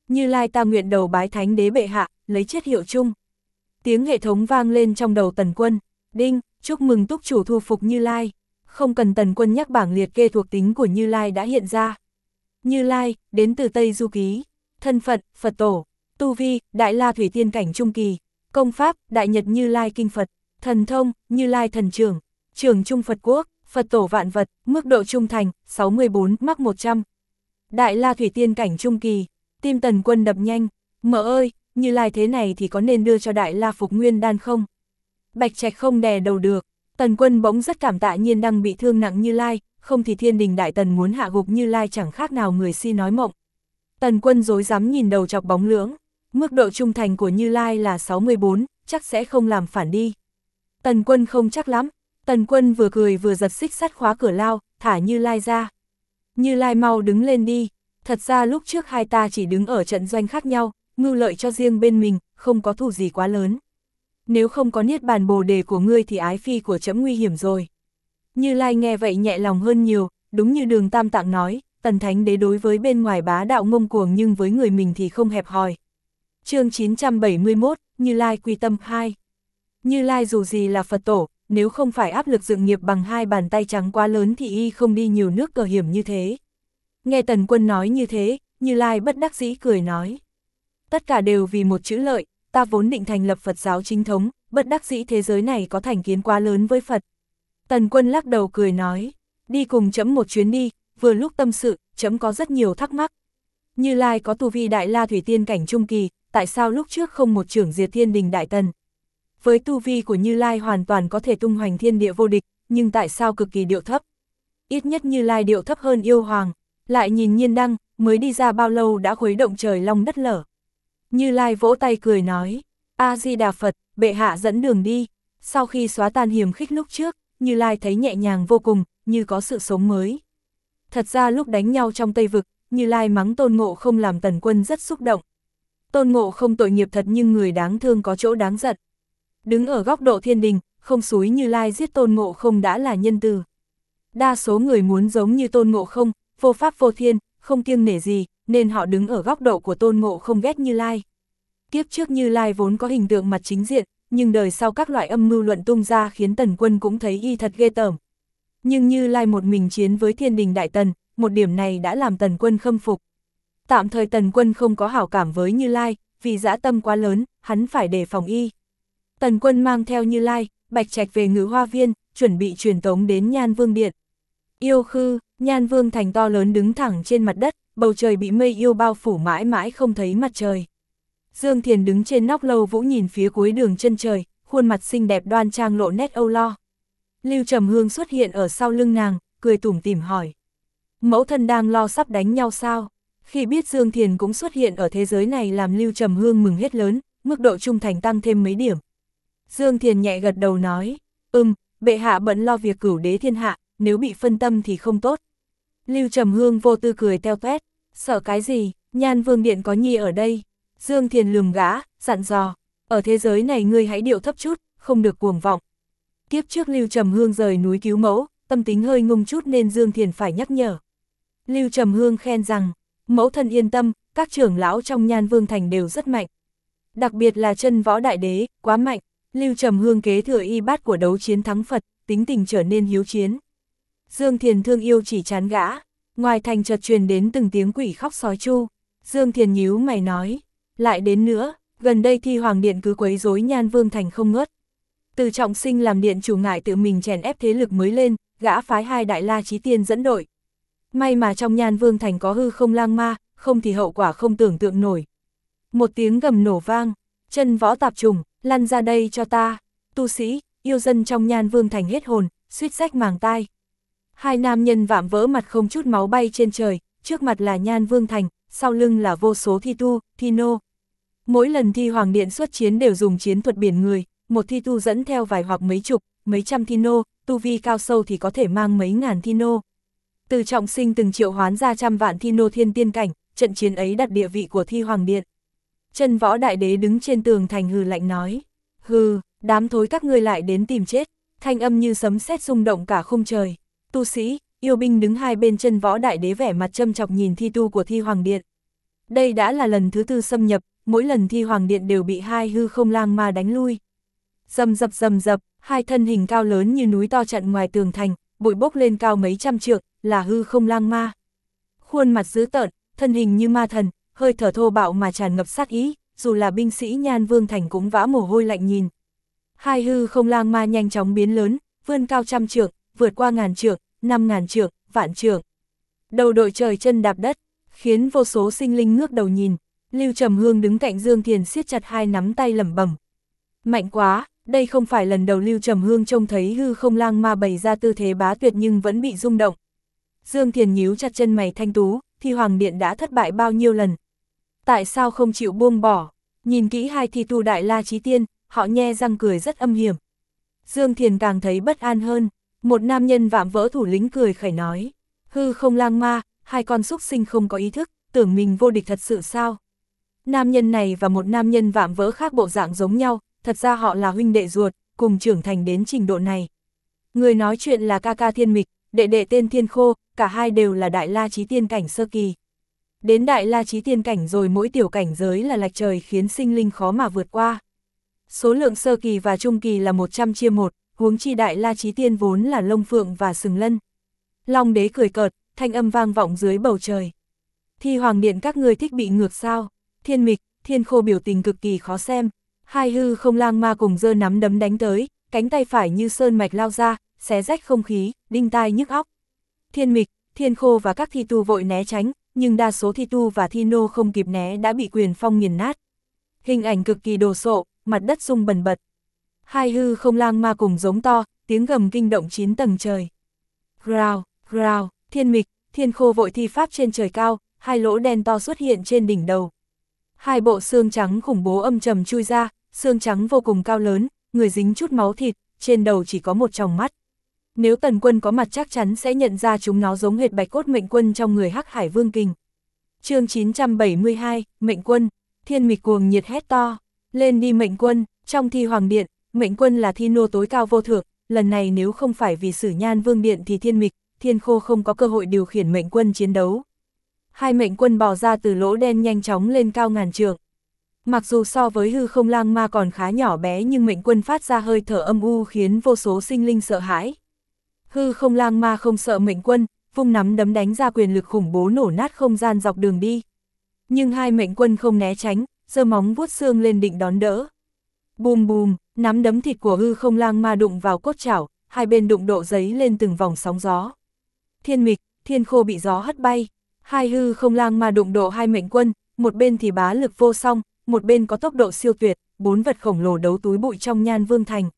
Như Lai ta nguyện đầu bái Thánh Đế bệ hạ, lấy chết hiệu chung. Tiếng hệ thống vang lên trong đầu Tần Quân. Đinh, chúc mừng túc chủ thu phục Như Lai. Không cần Tần Quân nhắc, bảng liệt kê thuộc tính của Như Lai đã hiện ra. Như Lai, đến từ Tây Du Ký. Thân phận, Phật tổ. Tu vi, Đại La Thủy Tiên cảnh trung kỳ. Công pháp, Đại Nhật Như Lai Kinh Phật. Thần thông, Như Lai Thần Trưởng. Trưởng Trung Phật Quốc, Phật tổ vạn vật, mức độ trung thành, 64, mắc 100. Đại La Thủy Tiên cảnh trung kỳ. Tim Tần Quân đập nhanh. Mợ ơi, Như Lai thế này thì có nên đưa cho Đại La Phục Nguyên Đan không? Bạch Trạch không đè đầu được. Tần Quân bỗng rất cảm tạ Nhiên Đăng bị thương nặng Như Lai, không thì Thiên Đình Đại Tần muốn hạ gục Như Lai chẳng khác nào người si nói mộng. Tần Quân rối rắm nhìn đầu chọc bóng lưỡng. Mức độ trung thành của Như Lai là 64, chắc sẽ không làm phản đi. Tần Quân không chắc lắm. Tần Quân vừa cười vừa giật xích sắt khóa cửa lao, thả Như Lai ra. Như Lai mau đứng lên đi. Thật ra lúc trước hai ta chỉ đứng ở trận doanh khác nhau, mưu lợi cho riêng bên mình, không có thù gì quá lớn. Nếu không có niết bàn bồ đề của ngươi thì ái phi của trẫm nguy hiểm rồi. Như Lai nghe vậy nhẹ lòng hơn nhiều, đúng như Đường Tam Tạng nói, Tần Thánh Đế đối với bên ngoài bá đạo ngông cuồng nhưng với người mình thì không hẹp hòi. Chương 971, Như Lai quy tâm 2. Như Lai dù gì là Phật tổ, nếu không phải áp lực dựng nghiệp bằng hai bàn tay trắng quá lớn thì y không đi nhiều nước cờ hiểm như thế. Nghe Tần Quân nói như thế, Như Lai bất đắc dĩ cười nói. Tất cả đều vì một chữ lợi, ta vốn định thành lập Phật giáo chính thống, bất đắc dĩ thế giới này có thành kiến quá lớn với Phật. Tần Quân lắc đầu cười nói, đi cùng trẫm một chuyến đi, vừa lúc tâm sự, trẫm có rất nhiều thắc mắc. Như Lai có tu vi Đại La Thủy Tiên cảnh trung kỳ, tại sao lúc trước không một trưởng diệt Thiên Đình Đại Tần? Với tu vi của Như Lai hoàn toàn có thể tung hoành thiên địa vô địch, nhưng tại sao cực kỳ điệu thấp? Ít nhất Như Lai điệu thấp hơn yêu hoàng. Lại nhìn Nhiên Đăng, mới đi ra bao lâu đã khuấy động trời long đất lở. Như Lai vỗ tay cười nói, A-di-đà Phật, bệ hạ dẫn đường đi. Sau khi xóa tan hiềm khích lúc trước, Như Lai thấy nhẹ nhàng vô cùng, như có sự sống mới. Thật ra lúc đánh nhau trong Tây Vực, Như Lai mắng Tôn Ngộ Không làm Tần Quân rất xúc động. Tôn Ngộ Không tội nghiệp thật nhưng người đáng thương có chỗ đáng giận. Đứng ở góc độ thiên đình, không xúi Như Lai giết Tôn Ngộ Không đã là nhân từ. Đa số người muốn giống như Tôn Ngộ Không, vô pháp vô thiên, không kiêng nể gì, nên họ đứng ở góc độ của Tôn Ngộ Không ghét Như Lai. Kiếp trước Như Lai vốn có hình tượng mặt chính diện, nhưng đời sau các loại âm mưu luận tung ra khiến Tần Quân cũng thấy y thật ghê tởm. Nhưng Như Lai một mình chiến với Thiên Đình Đại Tần, một điểm này đã làm Tần Quân khâm phục. Tạm thời Tần Quân không có hảo cảm với Như Lai, vì dã tâm quá lớn, hắn phải đề phòng y. Tần Quân mang theo Như Lai, Bạch Trạch về Ngự Hoa Viên, chuẩn bị truyền tống đến Nhan Vương Điện. Yêu Khư, Nhan Vương thành to lớn đứng thẳng trên mặt đất, bầu trời bị mây yêu bao phủ mãi mãi không thấy mặt trời. Dương Thiền đứng trên nóc lâu vũ nhìn phía cuối đường chân trời, khuôn mặt xinh đẹp đoan trang lộ nét âu lo. Lưu Trầm Hương xuất hiện ở sau lưng nàng, cười tủm tỉm hỏi. Mẫu thân đang lo sắp đánh nhau sao? Khi biết Dương Thiền cũng xuất hiện ở thế giới này làm Lưu Trầm Hương mừng hết lớn, mức độ trung thành tăng thêm mấy điểm. Dương Thiền nhẹ gật đầu nói, bệ hạ bận lo việc cửu đế thiên hạ, nếu bị phân tâm thì không tốt. Lưu Trầm Hương vô tư cười teo toét, sợ cái gì, Nhan Vương Điện có nhi ở đây. Dương Thiền lườm gã, dặn dò, ở thế giới này ngươi hãy điệu thấp chút, không được cuồng vọng. Kiếp trước Lưu Trầm Hương rời núi cứu mẫu, tâm tính hơi ngung chút nên Dương Thiền phải nhắc nhở. Lưu Trầm Hương khen rằng, mẫu thân yên tâm, các trưởng lão trong Nhan Vương Thành đều rất mạnh. Đặc biệt là Chân Võ Đại Đế, quá mạnh. Lưu Trầm Hương kế thừa y bát của đấu chiến thắng Phật, tính tình trở nên hiếu chiến. Dương Thiền thương yêu chỉ chán gã, ngoài thành chợt truyền đến từng tiếng quỷ khóc sói chu. Dương Thiền nhíu mày nói, lại đến nữa, gần đây Thi Hoàng Điện cứ quấy rối Nhan Vương Thành không ngớt. Từ Trọng Sinh làm điện chủ ngại tự mình chèn ép thế lực mới lên, gã phái 2 Đại La Chí Tiên dẫn đội. May mà trong Nhan Vương Thành có hư không lang ma, không thì hậu quả không tưởng tượng nổi. Một tiếng gầm nổ vang, Chân Võ tạp trùng, lăn ra đây cho ta. Tu sĩ, yêu dân trong Nhan Vương Thành hết hồn, suýt rách màng tai. 2 nam nhân vạm vỡ mặt không chút máu bay trên trời, trước mặt là Nhan Vương Thành, sau lưng là vô số thi tu, thi nô. Mỗi lần Thi Hoàng Điện xuất chiến đều dùng chiến thuật biển người, một thi tu dẫn theo vài hoặc mấy chục, mấy trăm thi nô, tu vi cao sâu thì có thể mang mấy ngàn thi nô. Từ Trọng Sinh từng triệu hoán ra trăm vạn thi nô thiên tiên cảnh, trận chiến ấy đặt địa vị của Thi Hoàng Điện. Chân Võ Đại Đế đứng trên tường thành hừ lạnh nói, hừ, đám thối các ngươi lại đến tìm chết, thanh âm như sấm sét rung động cả khung trời. Tu sĩ, yêu binh đứng hai bên Chân Võ Đại Đế vẻ mặt châm chọc nhìn thi tu của Thi Hoàng Điện. Đây đã là lần thứ 4 xâm nhập, mỗi lần Thi Hoàng Điện đều bị hai hư không lang ma đánh lui. Rầm rập, hai thân hình cao lớn như núi to chặn ngoài tường thành, bụi bốc lên cao mấy trăm trượng, là hư không lang ma. Khuôn mặt dữ tợn, thân hình như ma thần, hơi thở thô bạo mà tràn ngập sát ý, dù là binh sĩ Nhan Vương Thành cũng vã mồ hôi lạnh nhìn. Hai hư không lang ma nhanh chóng biến lớn, vươn cao trăm trượng, vượt qua ngàn trượng, 5.000 trượng, vạn trượng. Đầu đội trời chân đạp đất, khiến vô số sinh linh ngước đầu nhìn. Lưu Trầm Hương đứng cạnh Dương Thiền siết chặt hai nắm tay lẩm bẩm. Mạnh quá, đây không phải lần đầu Lưu Trầm Hương trông thấy hư không lang ma bày ra tư thế bá tuyệt nhưng vẫn bị rung động. Dương Thiền nhíu chặt chân mày thanh tú, Thi Hoàng Điện đã thất bại bao nhiêu lần. Tại sao không chịu buông bỏ? Nhìn kỹ hai thi tu Đại La Chí Tiên, họ nhe răng cười rất âm hiểm. Dương Thiền càng thấy bất an hơn, một nam nhân vạm vỡ thủ lĩnh cười khẩy nói. Hư không lang ma, hai con súc sinh không có ý thức, tưởng mình vô địch thật sự sao? Nam nhân này và một nam nhân vạm vỡ khác bộ dạng giống nhau, thật ra họ là huynh đệ ruột, cùng trưởng thành đến trình độ này. Người nói chuyện là ca ca Thiên Mịch, đệ đệ tên Thiên Khô, cả hai đều là Đại La Chí Tiên cảnh sơ kỳ. Đến Đại La Chí Tiên cảnh rồi mỗi tiểu cảnh giới là lệch trời khiến sinh linh khó mà vượt qua. Số lượng sơ kỳ và trung kỳ là 100 chia 1, huống chi Đại La Chí Tiên vốn là lông phượng và sừng lân. Long đế cười cợt, thanh âm vang vọng dưới bầu trời. Thi Hoàng Điện các ngươi thích bị ngược sao? Thiên Mịch, Thiên Khô biểu tình cực kỳ khó xem. Hai hư không lang ma cùng giơ nắm đấm đánh tới, cánh tay phải như sơn mạch lao ra, xé rách không khí, đinh tai nhức óc. Thiên Mịch, Thiên Khô và các thi tu vội né tránh, nhưng đa số thi tu và thi nô không kịp né đã bị quyền phong nghiền nát. Hình ảnh cực kỳ đồ sộ, mặt đất rung bần bật. Hai hư không lang ma cùng giống to, tiếng gầm kinh động 9 tầng trời. Rào, rào, Thiên Mịch, Thiên Khô vội thi pháp trên trời cao, hai lỗ đen to xuất hiện trên đỉnh đầu. Hai bộ xương trắng khủng bố âm trầm chui ra, xương trắng vô cùng cao lớn, người dính chút máu thịt, trên đầu chỉ có một tròng mắt. Nếu Tần Quân có mặt chắc chắn sẽ nhận ra chúng nó giống hệt Bạch Cốt Mệnh Quân trong người Hắc Hải Vương Kình. Chương 972, Mệnh Quân. Thiên Mịch cuồng nhiệt hét to, lên đi Mệnh Quân. Trong Thi Hoàng Điện, Mệnh Quân là thi nô tối cao vô thượng, lần này nếu không phải vì Sử Nhan Vương Điện thì Thiên Mịch, Thiên Khô không có cơ hội điều khiển Mệnh Quân chiến đấu. Hai Mệnh Quân bò ra từ lỗ đen nhanh chóng lên cao ngàn trượng. Mặc dù so với hư không lang ma còn khá nhỏ bé nhưng Mệnh Quân phát ra hơi thở âm u khiến vô số sinh linh sợ hãi. Hư không lang ma không sợ Mệnh Quân, vung nắm đấm đánh ra quyền lực khủng bố nổ nát không gian dọc đường đi. Nhưng hai Mệnh Quân không né tránh, giơ móng vuốt xương lên định đón đỡ. Bùm bùm, nắm đấm thịt của hư không lang ma đụng vào cốt chảo, hai bên đụng độ giấy lên từng vòng sóng gió. Thiên Mịch, Thiên Khô bị gió hất bay. Hai hư không lang ma đụng độ hai Mệnh Quân, một bên thì bá lực vô song, một bên có tốc độ siêu tuyệt, bốn vật khổng lồ đấu túi bụi trong Nhan Vương Thành.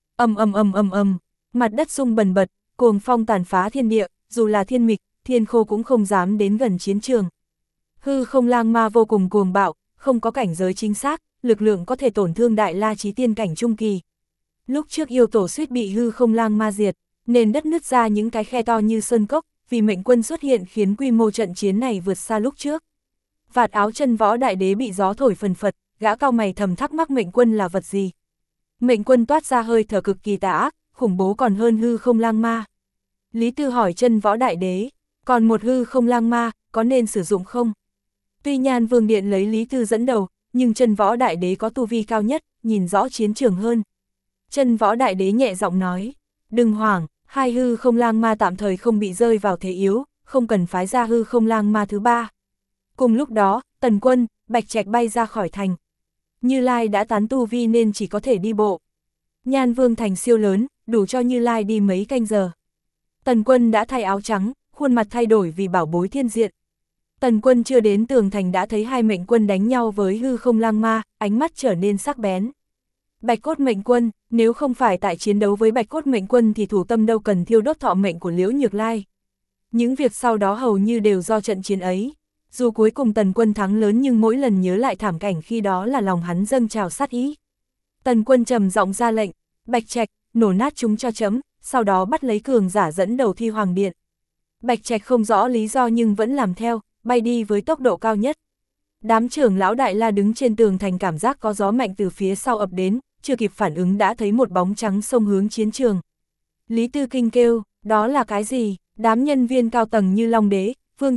Ầm, mặt đất rung bần bật, cuồng phong tàn phá thiên địa, dù là Thiên Mịch, Thiên Khô cũng không dám đến gần chiến trường. Hư không lang ma vô cùng cuồng bạo, không có cảnh giới chính xác, lực lượng có thể tổn thương Đại La Chí Tiên cảnh trung kỳ. Lúc trước yêu tổ suýt bị hư không lang ma diệt, nên đất nứt ra những cái khe to như sơn cốc, vì Mệnh Quân xuất hiện khiến quy mô trận chiến này vượt xa lúc trước. Vạt áo Chân Võ Đại Đế bị gió thổi phần phật, gã cao mày thầm thắc mắc Mệnh Quân là vật gì. Mệnh Quân toát ra hơi thở cực kỳ tà ác, khủng bố còn hơn hư không lang ma. Lý Tư hỏi Chân Võ Đại Đế, còn một hư không lang ma, có nên sử dụng không? Tuy Nhan Vương Điện lấy Lý Tư dẫn đầu, nhưng Chân Võ Đại Đế có tu vi cao nhất, nhìn rõ chiến trường hơn. Chân Võ Đại Đế nhẹ giọng nói, đừng hoảng, hai hư không lang ma tạm thời không bị rơi vào thế yếu, không cần phái ra hư không lang ma thứ ba. Cùng lúc đó, Tần Quân, Bạch Trạch bay ra khỏi thành. Như Lai đã tán tu vi nên chỉ có thể đi bộ. Nhan Vương Thành siêu lớn, đủ cho Như Lai đi mấy canh giờ. Tần Quân đã thay áo trắng, khuôn mặt thay đổi vì bảo bối thiên diện. Tần Quân chưa đến tường thành đã thấy hai Mệnh Quân đánh nhau với hư không lang ma, ánh mắt trở nên sắc bén. Bạch Cốt Mệnh Quân, nếu không phải tại chiến đấu với Bạch Cốt Mệnh Quân thì thủ tâm đâu cần thiêu đốt thọ mệnh của Liễu Nhược Lai. Những việc sau đó hầu như đều do trận chiến ấy. Dù cuối cùng Tần Quân thắng lớn nhưng mỗi lần nhớ lại thảm cảnh khi đó là lòng hắn dâng trào sát ý. Tần Quân trầm giọng ra lệnh, Bạch Trạch, nổ nát chúng cho chấm, sau đó bắt lấy cường giả dẫn đầu Thi Hoàng Điện. Bạch Trạch không rõ lý do nhưng vẫn làm theo, bay đi với tốc độ cao nhất. Đám trưởng lão Đại La đứng trên tường thành cảm giác có gió mạnh từ phía sau ập đến, chưa kịp phản ứng đã thấy một bóng trắng xông hướng chiến trường. Lý Tư kinh kêu, đó là cái gì? Đám nhân viên cao tầng như Long Đế, Vương Tiến,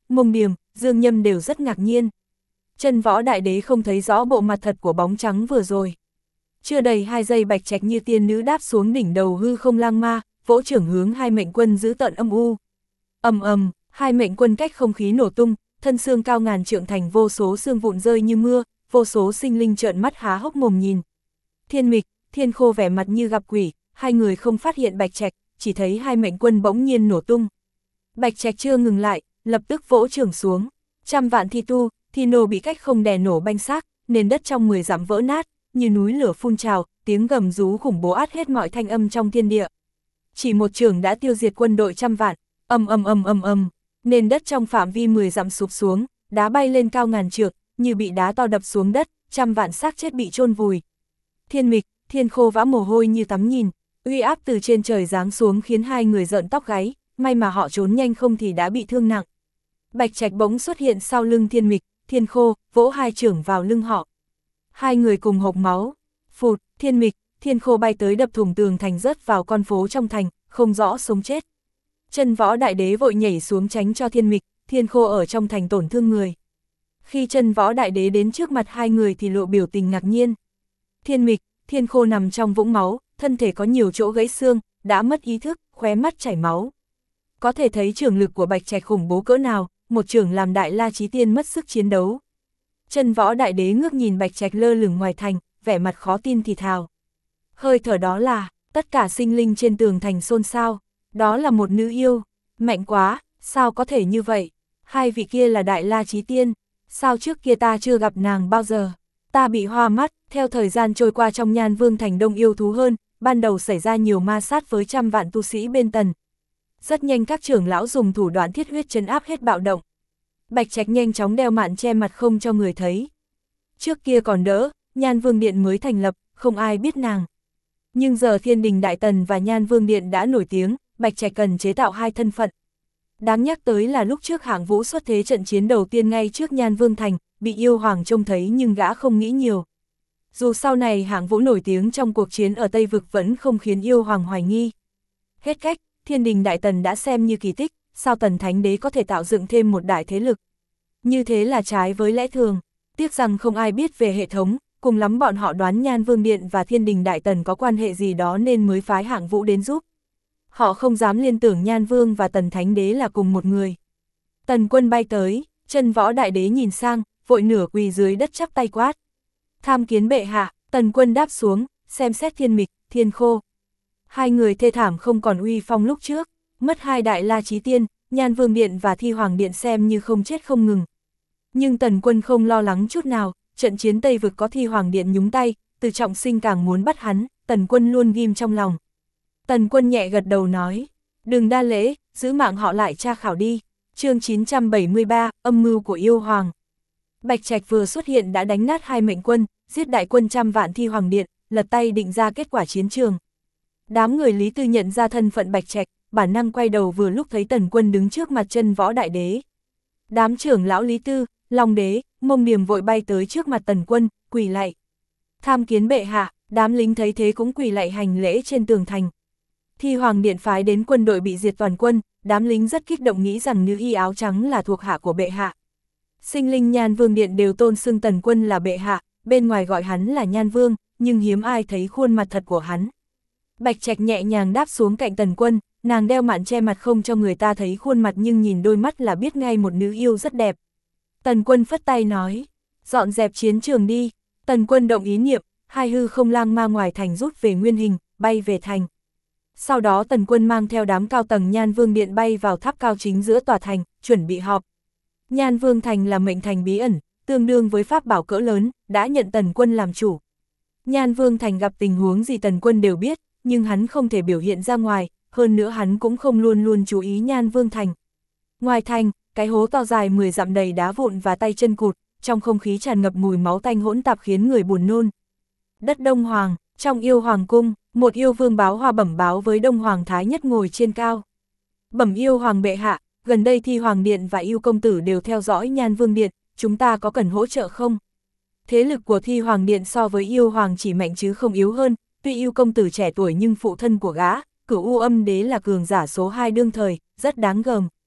Mông Điềm, Dương Nhâm đều rất ngạc nhiên. Chân Võ Đại Đế không thấy rõ bộ mặt thật của bóng trắng vừa rồi. Chưa đầy 2 giây Bạch Trạch như tiên nữ đáp xuống đỉnh đầu hư không lang ma, vỗ trưởng hướng hai mệnh quân giữ tợn âm u. Ầm ầm, hai mệnh quân cách không khí nổ tung, thân xương cao ngàn trượng thành vô số xương vụn rơi như mưa, vô số sinh linh trợn mắt há hốc mồm nhìn. Thiên Mịch, Thiên Khô vẻ mặt như gặp quỷ, hai người không phát hiện Bạch Trạch, chỉ thấy hai mệnh quân bỗng nhiên nổ tung. Bạch Trạch chưa ngừng lại, lập tức vỗ trưởng xuống. Trăm vạn thi tu, thi nô bị cách không đè nổ banh xác, nền đất trong 10 dặm vỡ nát, như núi lửa phun trào, tiếng gầm rú khủng bố át hết mọi thanh âm trong thiên địa. Chỉ một chưởng đã tiêu diệt quân đội trăm vạn, ầm, nền đất trong phạm vi 10 dặm sụp xuống, đá bay lên cao ngàn trượng, như bị đá to đập xuống đất, trăm vạn xác chết bị chôn vùi. Thiên Mịch, Thiên Khô vã mồ hôi như tắm nhìn, uy áp từ trên trời giáng xuống khiến hai người rợn tóc gáy, may mà họ trốn nhanh không thì đã bị thương nặng. Bạch Trạch bỗng xuất hiện sau lưng Thiên Mịch, Thiên Khô, vỗ hai chưởng vào lưng họ. Hai người cùng hộc máu. Phụt, Thiên Mịch, Thiên Khô bay tới đập thủng tường thành rớt vào con phố trong thành, không rõ sống chết. Chân Võ Đại Đế vội nhảy xuống tránh cho Thiên Mịch, Thiên Khô ở trong thành tổn thương người. Khi Chân Võ Đại Đế đến trước mặt hai người thì lộ biểu tình ngạc nhiên. Thiên Mịch, Thiên Khô nằm trong vũng máu, thân thể có nhiều chỗ gãy xương, đã mất ý thức, khóe mắt chảy máu. Có thể thấy trường lực của Bạch Trạch khủng bố cỡ nào, một trường làm Đại La Chí Tiên mất sức chiến đấu. Chân Võ Đại Đế ngước nhìn Bạch Trạch lơ lửng ngoài thành, vẻ mặt khó tin thì thào. Hơi thở đó là, tất cả sinh linh trên tường thành xôn xao, đó là một nữ yêu, mạnh quá, sao có thể như vậy, hai vị kia là Đại La Chí Tiên, sao trước kia ta chưa gặp nàng bao giờ, ta bị hoa mắt, theo thời gian trôi qua trong Nhan Vương thành đông yêu thú hơn, ban đầu xảy ra nhiều ma sát với trăm vạn tu sĩ bên Tần. Rất nhanh các trưởng lão dùng thủ đoạn thiết huyết trấn áp hết bạo động. Bạch Trạch nhanh chóng đeo mạn che mặt không cho người thấy. Trước kia còn đỡ, Nhan Vương Điện mới thành lập, không ai biết nàng. Nhưng giờ Thiên Đình Đại Tần và Nhan Vương Điện đã nổi tiếng, Bạch Trạch cần chế tạo hai thân phận. Đáng nhắc tới là lúc trước Hạng Vũ xuất thế trận chiến đầu tiên ngay trước Nhan Vương Thành, bị yêu hoàng trông thấy nhưng gã không nghĩ nhiều. Dù sau này Hạng Vũ nổi tiếng trong cuộc chiến ở Tây Vực vẫn không khiến yêu hoàng hoài nghi. Hết cách, Thiên Đình Đại Tần đã xem như kỳ tích, sao Tần Thánh Đế có thể tạo dựng thêm một đại thế lực. Như thế là trái với lẽ thường, tiếc rằng không ai biết về hệ thống, cùng lắm bọn họ đoán Nhan Vương Điện và Thiên Đình Đại Tần có quan hệ gì đó nên mới phái Hạng Vũ đến giúp. Họ không dám liên tưởng Nhan Vương và Tần Thánh Đế là cùng một người. Tần Quân bay tới, Chân Võ Đại Đế nhìn sang, vội nửa quỳ dưới đất chắp tay quát. Tham kiến bệ hạ, Tần Quân đáp xuống, xem xét Thiên Mịch, Thiên Khô. Hai người thê thảm không còn uy phong lúc trước, mất hai Đại La Chí Tiên, Nhan Vương Điện và Thi Hoàng Điện xem như không chết không ngừng. Nhưng Tần Quân không lo lắng chút nào, trận chiến Tây Vực có Thi Hoàng Điện nhúng tay, Từ Trọng Sinh càng muốn bắt hắn, Tần Quân luôn ghim trong lòng. Tần Quân nhẹ gật đầu nói, đừng đa lễ, giữ mạng họ lại tra khảo đi. Chương 973, âm mưu của yêu hoàng. Bạch Trạch vừa xuất hiện đã đánh nát hai mệnh quân, giết đại quân trăm vạn Thi Hoàng Điện, lật tay định ra kết quả chiến trường. Đám người Lý Tư nhận ra thân phận Bạch Trạch, bản năng quay đầu vừa lúc thấy Tần Quân đứng trước mặt Chân Võ Đại Đế. Đám trưởng lão Lý Tư, Long Đế, Mông Điềm vội bay tới trước mặt Tần Quân, quỳ lạy. Tham kiến bệ hạ, đám lính thấy thế cũng quỳ lạy hành lễ trên tường thành. Thi Hoàng Điện phái đến quân đội bị diệt toàn quân, đám lính rất kích động nghĩ rằng nữ y áo trắng là thuộc hạ của bệ hạ. Sinh linh Nhan Vương Điện đều tôn xưng Tần Quân là bệ hạ, bên ngoài gọi hắn là Nhan Vương, nhưng hiếm ai thấy khuôn mặt thật của hắn. Bạch Trạch nhẹ nhàng đáp xuống cạnh Tần Quân, nàng đeo mạn che mặt không cho người ta thấy khuôn mặt nhưng nhìn đôi mắt là biết ngay một nữ yêu rất đẹp. Tần Quân phất tay nói, dọn dẹp chiến trường đi. Tần Quân động ý niệm, hai hư không lang ma ngoài thành rút về nguyên hình, bay về thành. Sau đó Tần Quân mang theo đám cao tầng Nhan Vương Điện bay vào tháp cao chính giữa tòa thành, chuẩn bị họp. Nhan Vương Thành là mệnh thành bí ẩn, tương đương với pháp bảo cỡ lớn, đã nhận Tần Quân làm chủ. Nhan Vương Thành gặp tình huống gì Tần Quân đều biết, nhưng hắn không thể biểu hiện ra ngoài, hơn nữa hắn cũng không luôn luôn chú ý Nhan Vương Thành. Ngoài thành, cái hố to dài 10 dặm đầy đá vụn và tay chân cụt, trong không khí tràn ngập mùi máu tanh hỗn tạp khiến người buồn nôn. Đất Đông Hoàng, trong yêu hoàng cung, một yêu vương báo hoa bẩm báo với Đông Hoàng Thái Nhất ngồi trên cao. Bẩm yêu hoàng bệ hạ, gần đây Thi Hoàng Điện và yêu công tử đều theo dõi Nhan Vương Điện, chúng ta có cần hỗ trợ không? Thế lực của Thi Hoàng Điện so với yêu hoàng chỉ mạnh chứ không yếu hơn, tuy yêu công tử trẻ tuổi nhưng phụ thân của gã, Cửu U Âm Đế là cường giả số 2 đương thời, rất đáng gờm.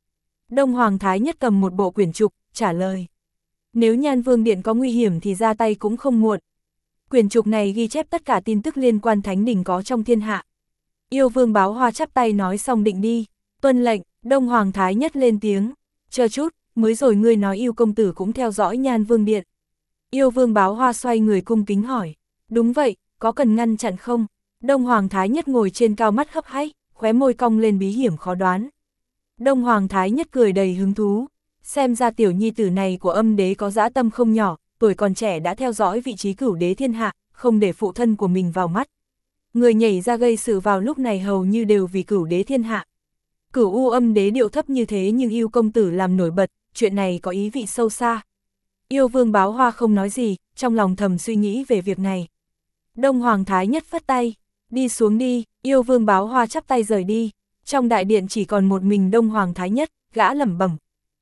Đông Hoàng Thái Nhất cầm một bộ quyển trục, trả lời. Nếu Nhan Vương Điện có nguy hiểm thì ra tay cũng không muộn. Quyển trục này ghi chép tất cả tin tức liên quan Thánh Đình có trong thiên hạ. Yêu Vương Báo Hoa chắp tay nói xong định đi. Tuân lệnh, Đông Hoàng Thái Nhất lên tiếng. Chờ chút, mới rồi ngươi nói Yêu công tử cũng theo dõi Nhan Vương Điện. Yêu Vương Báo Hoa xoay người cung kính hỏi. Đúng vậy, có cần ngăn chặn không? Đông Hoàng Thái Nhất ngồi trên cao mắt hấp háy, khóe môi cong lên bí hiểm khó đoán. Đông Hoàng Thái Nhất cười đầy hứng thú. Xem ra tiểu nhi tử này của Âm Đế có dã tâm không nhỏ, tuổi còn trẻ đã theo dõi vị trí cửu đế thiên hạ, không để phụ thân của mình vào mắt. Người nhảy ra gây sự vào lúc này hầu như đều vì cửu đế thiên hạ. Cửu U Âm Đế điệu thấp như thế nhưng Yêu công tử làm nổi bật, chuyện này có ý vị sâu xa. Yêu Vương Báo Hoa không nói gì, trong lòng thầm suy nghĩ về việc này. Đông Hoàng Thái Nhất phất tay, đi xuống đi. Yêu Vương Báo Hoa chắp tay rời đi. Trong đại điện chỉ còn một mình Đông Hoàng Thái Nhất, gã lẩm bẩm.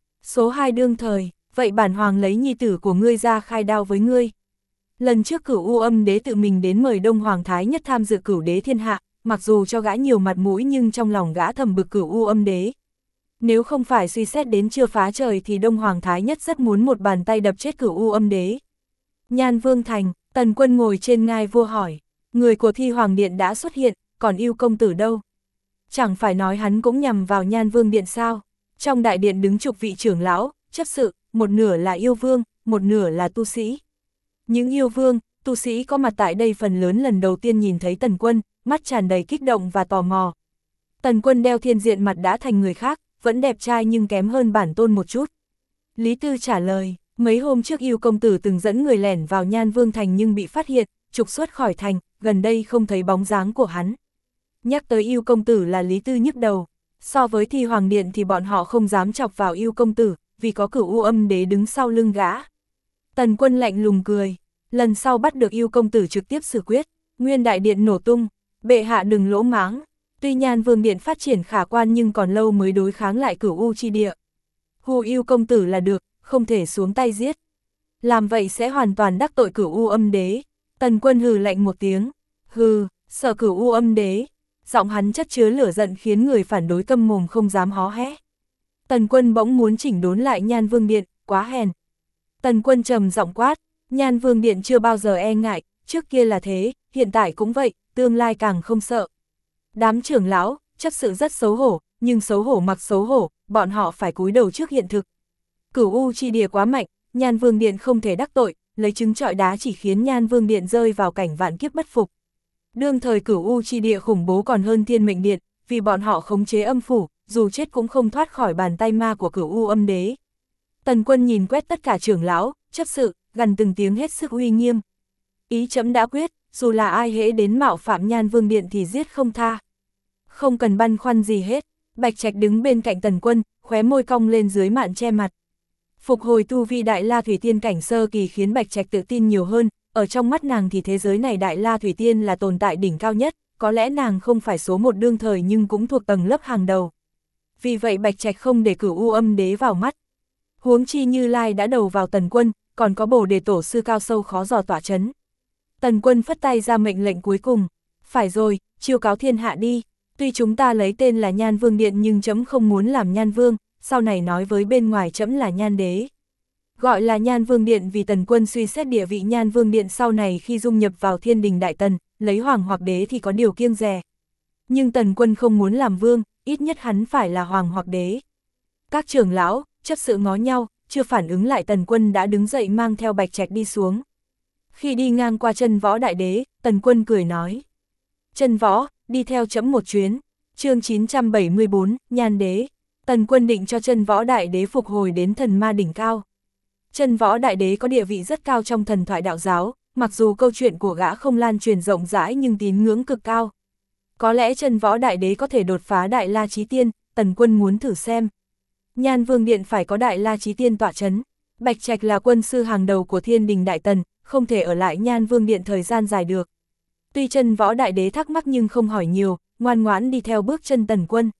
Số 2 đương thời, vậy bản hoàng lấy nhi tử của ngươi ra khai đao với ngươi. Lần trước Cửu U Âm Đế tự mình đến mời Đông Hoàng Thái Nhất tham dự cửu đế thiên hạ, mặc dù cho gã nhiều mặt mũi nhưng trong lòng gã thầm bực Cửu U Âm Đế. Nếu không phải suy xét đến chưa phá trời thì Đông Hoàng Thái Nhất rất muốn một bàn tay đập chết Cửu U Âm Đế. Nhan Vương Thành, Tần Quân ngồi trên ngai vua hỏi, người của Thi Hoàng Điện đã xuất hiện, còn Yêu công tử đâu? Chẳng phải nói hắn cũng nhằm vào Nhan Vương Điện sao? Trong đại điện đứng chục vị trưởng lão, chấp sự, một nửa là yêu vương, một nửa là tu sĩ. Những yêu vương, tu sĩ có mặt tại đây phần lớn lần đầu tiên nhìn thấy Tần Quân, mắt tràn đầy kích động và tò mò. Tần Quân đeo thiên diện mặt đã thành người khác, vẫn đẹp trai nhưng kém hơn bản tôn một chút. Lý Tư trả lời, mấy hôm trước Yêu công tử từng dẫn người lẻn vào Nhan Vương Thành nhưng bị phát hiện, trục xuất khỏi thành, gần đây không thấy bóng dáng của hắn. Nhắc tới Yêu công tử là Lý Tư nhức đầu. So với Thi Hoàng Điện thì bọn họ không dám chọc vào Yêu công tử, vì có Cửu U Âm Đế đứng sau lưng gã. Tần Quân lạnh lùng cười, lần sau bắt được Yêu công tử trực tiếp xử quyết. Nguyên đại điện nổ tung, bệ hạ đừng lỗ máng. Tuy Nhan Vương Điện phát triển khả quan nhưng còn lâu mới đối kháng lại Cửu U chi địa. Hù Yêu công tử là được, không thể xuống tay giết. Làm vậy sẽ hoàn toàn đắc tội Cửu U Âm Đế. Tần Quân hừ lạnh một tiếng, hừ, sợ Cửu U Âm Đế. Giọng hắn chất chứa lửa giận khiến người phản đối câm mồm không dám hó hé. Tần Quân bỗng muốn chỉnh đốn lại Nhan Vương Điện, quá hèn. Tần Quân trầm giọng quát, Nhan Vương Điện chưa bao giờ e ngại, trước kia là thế, hiện tại cũng vậy, tương lai càng không sợ. Đám trưởng lão, chấp sự rất xấu hổ, nhưng xấu hổ mặc xấu hổ, bọn họ phải cúi đầu trước hiện thực. Cửu U chi địa quá mạnh, Nhan Vương Điện không thể đắc tội, lấy trứng trọi đá chỉ khiến Nhan Vương Điện rơi vào cảnh vạn kiếp bất phục. Đương thời Cửu U chi địa khủng bố còn hơn Thiên Mệnh Điện, vì bọn họ khống chế âm phủ, dù chết cũng không thoát khỏi bàn tay ma của Cửu U Âm Đế. Tần Quân nhìn quét tất cả trưởng lão, chấp sự, gằn từng tiếng hết sức uy nghiêm. Ý chấm đã quyết, dù là ai hễ đến mạo phạm Nhan Vương Điện thì giết không tha. Không cần băn khoăn gì hết, Bạch Trạch đứng bên cạnh Tần Quân, khóe môi cong lên dưới mạn che mặt. Phục hồi tu vi Đại La Thủy Tiên cảnh sơ kỳ khiến Bạch Trạch tự tin nhiều hơn, ở trong mắt nàng thì thế giới này Đại La Thủy Tiên là tồn tại đỉnh cao nhất, có lẽ nàng không phải số một đương thời nhưng cũng thuộc tầng lớp hàng đầu. Vì vậy Bạch Trạch không để Cửu U Âm Đế vào mắt. Huống chi Như Lai đã đầu vào Tần Quân, còn có Bồ Đề tổ sư cao sâu khó dò tỏa chấn. Tần Quân phất tay ra mệnh lệnh cuối cùng, phải rồi, chiêu cáo thiên hạ đi, tuy chúng ta lấy tên là Nhan Vương Điện nhưng chấm không muốn làm Nhan Vương, sau này nói với bên ngoài chấm là Nhan Đế. Gọi là Nhan Vương Điện vì Tần Quân suy xét địa vị Nhan Vương Điện sau này khi dung nhập vào Thiên Đình Đại Tần, lấy Hoàng hoặc Đế thì có điều kiêng dè. Nhưng Tần Quân không muốn làm vương, ít nhất hắn phải là Hoàng hoặc Đế. Các trưởng lão, chấp sự ngó nhau, chưa phản ứng lại Tần Quân đã đứng dậy mang theo Bạch Trạch đi xuống. Khi đi ngang qua Chân Võ Đại Đế, Tần Quân cười nói. Chân Võ, đi theo chấm một chuyến. Chương 974, Nhan Đế. Tần Quân định cho Chân Võ Đại Đế phục hồi đến thần ma đỉnh cao. Chân Võ Đại Đế có địa vị rất cao trong thần thoại đạo giáo, mặc dù câu chuyện của gã không lan truyền rộng rãi nhưng tín ngưỡng cực cao. Có lẽ Chân Võ Đại Đế có thể đột phá Đại La Chí Tiên, Tần Quân muốn thử xem. Nhan Vương Điện phải có Đại La Chí Tiên tọa chấn. Bạch Trạch là quân sư hàng đầu của Thiên Đình Đại Tần, không thể ở lại Nhan Vương Điện thời gian dài được. Tuy Chân Võ Đại Đế thắc mắc nhưng không hỏi nhiều, ngoan ngoãn đi theo bước chân Tần Quân.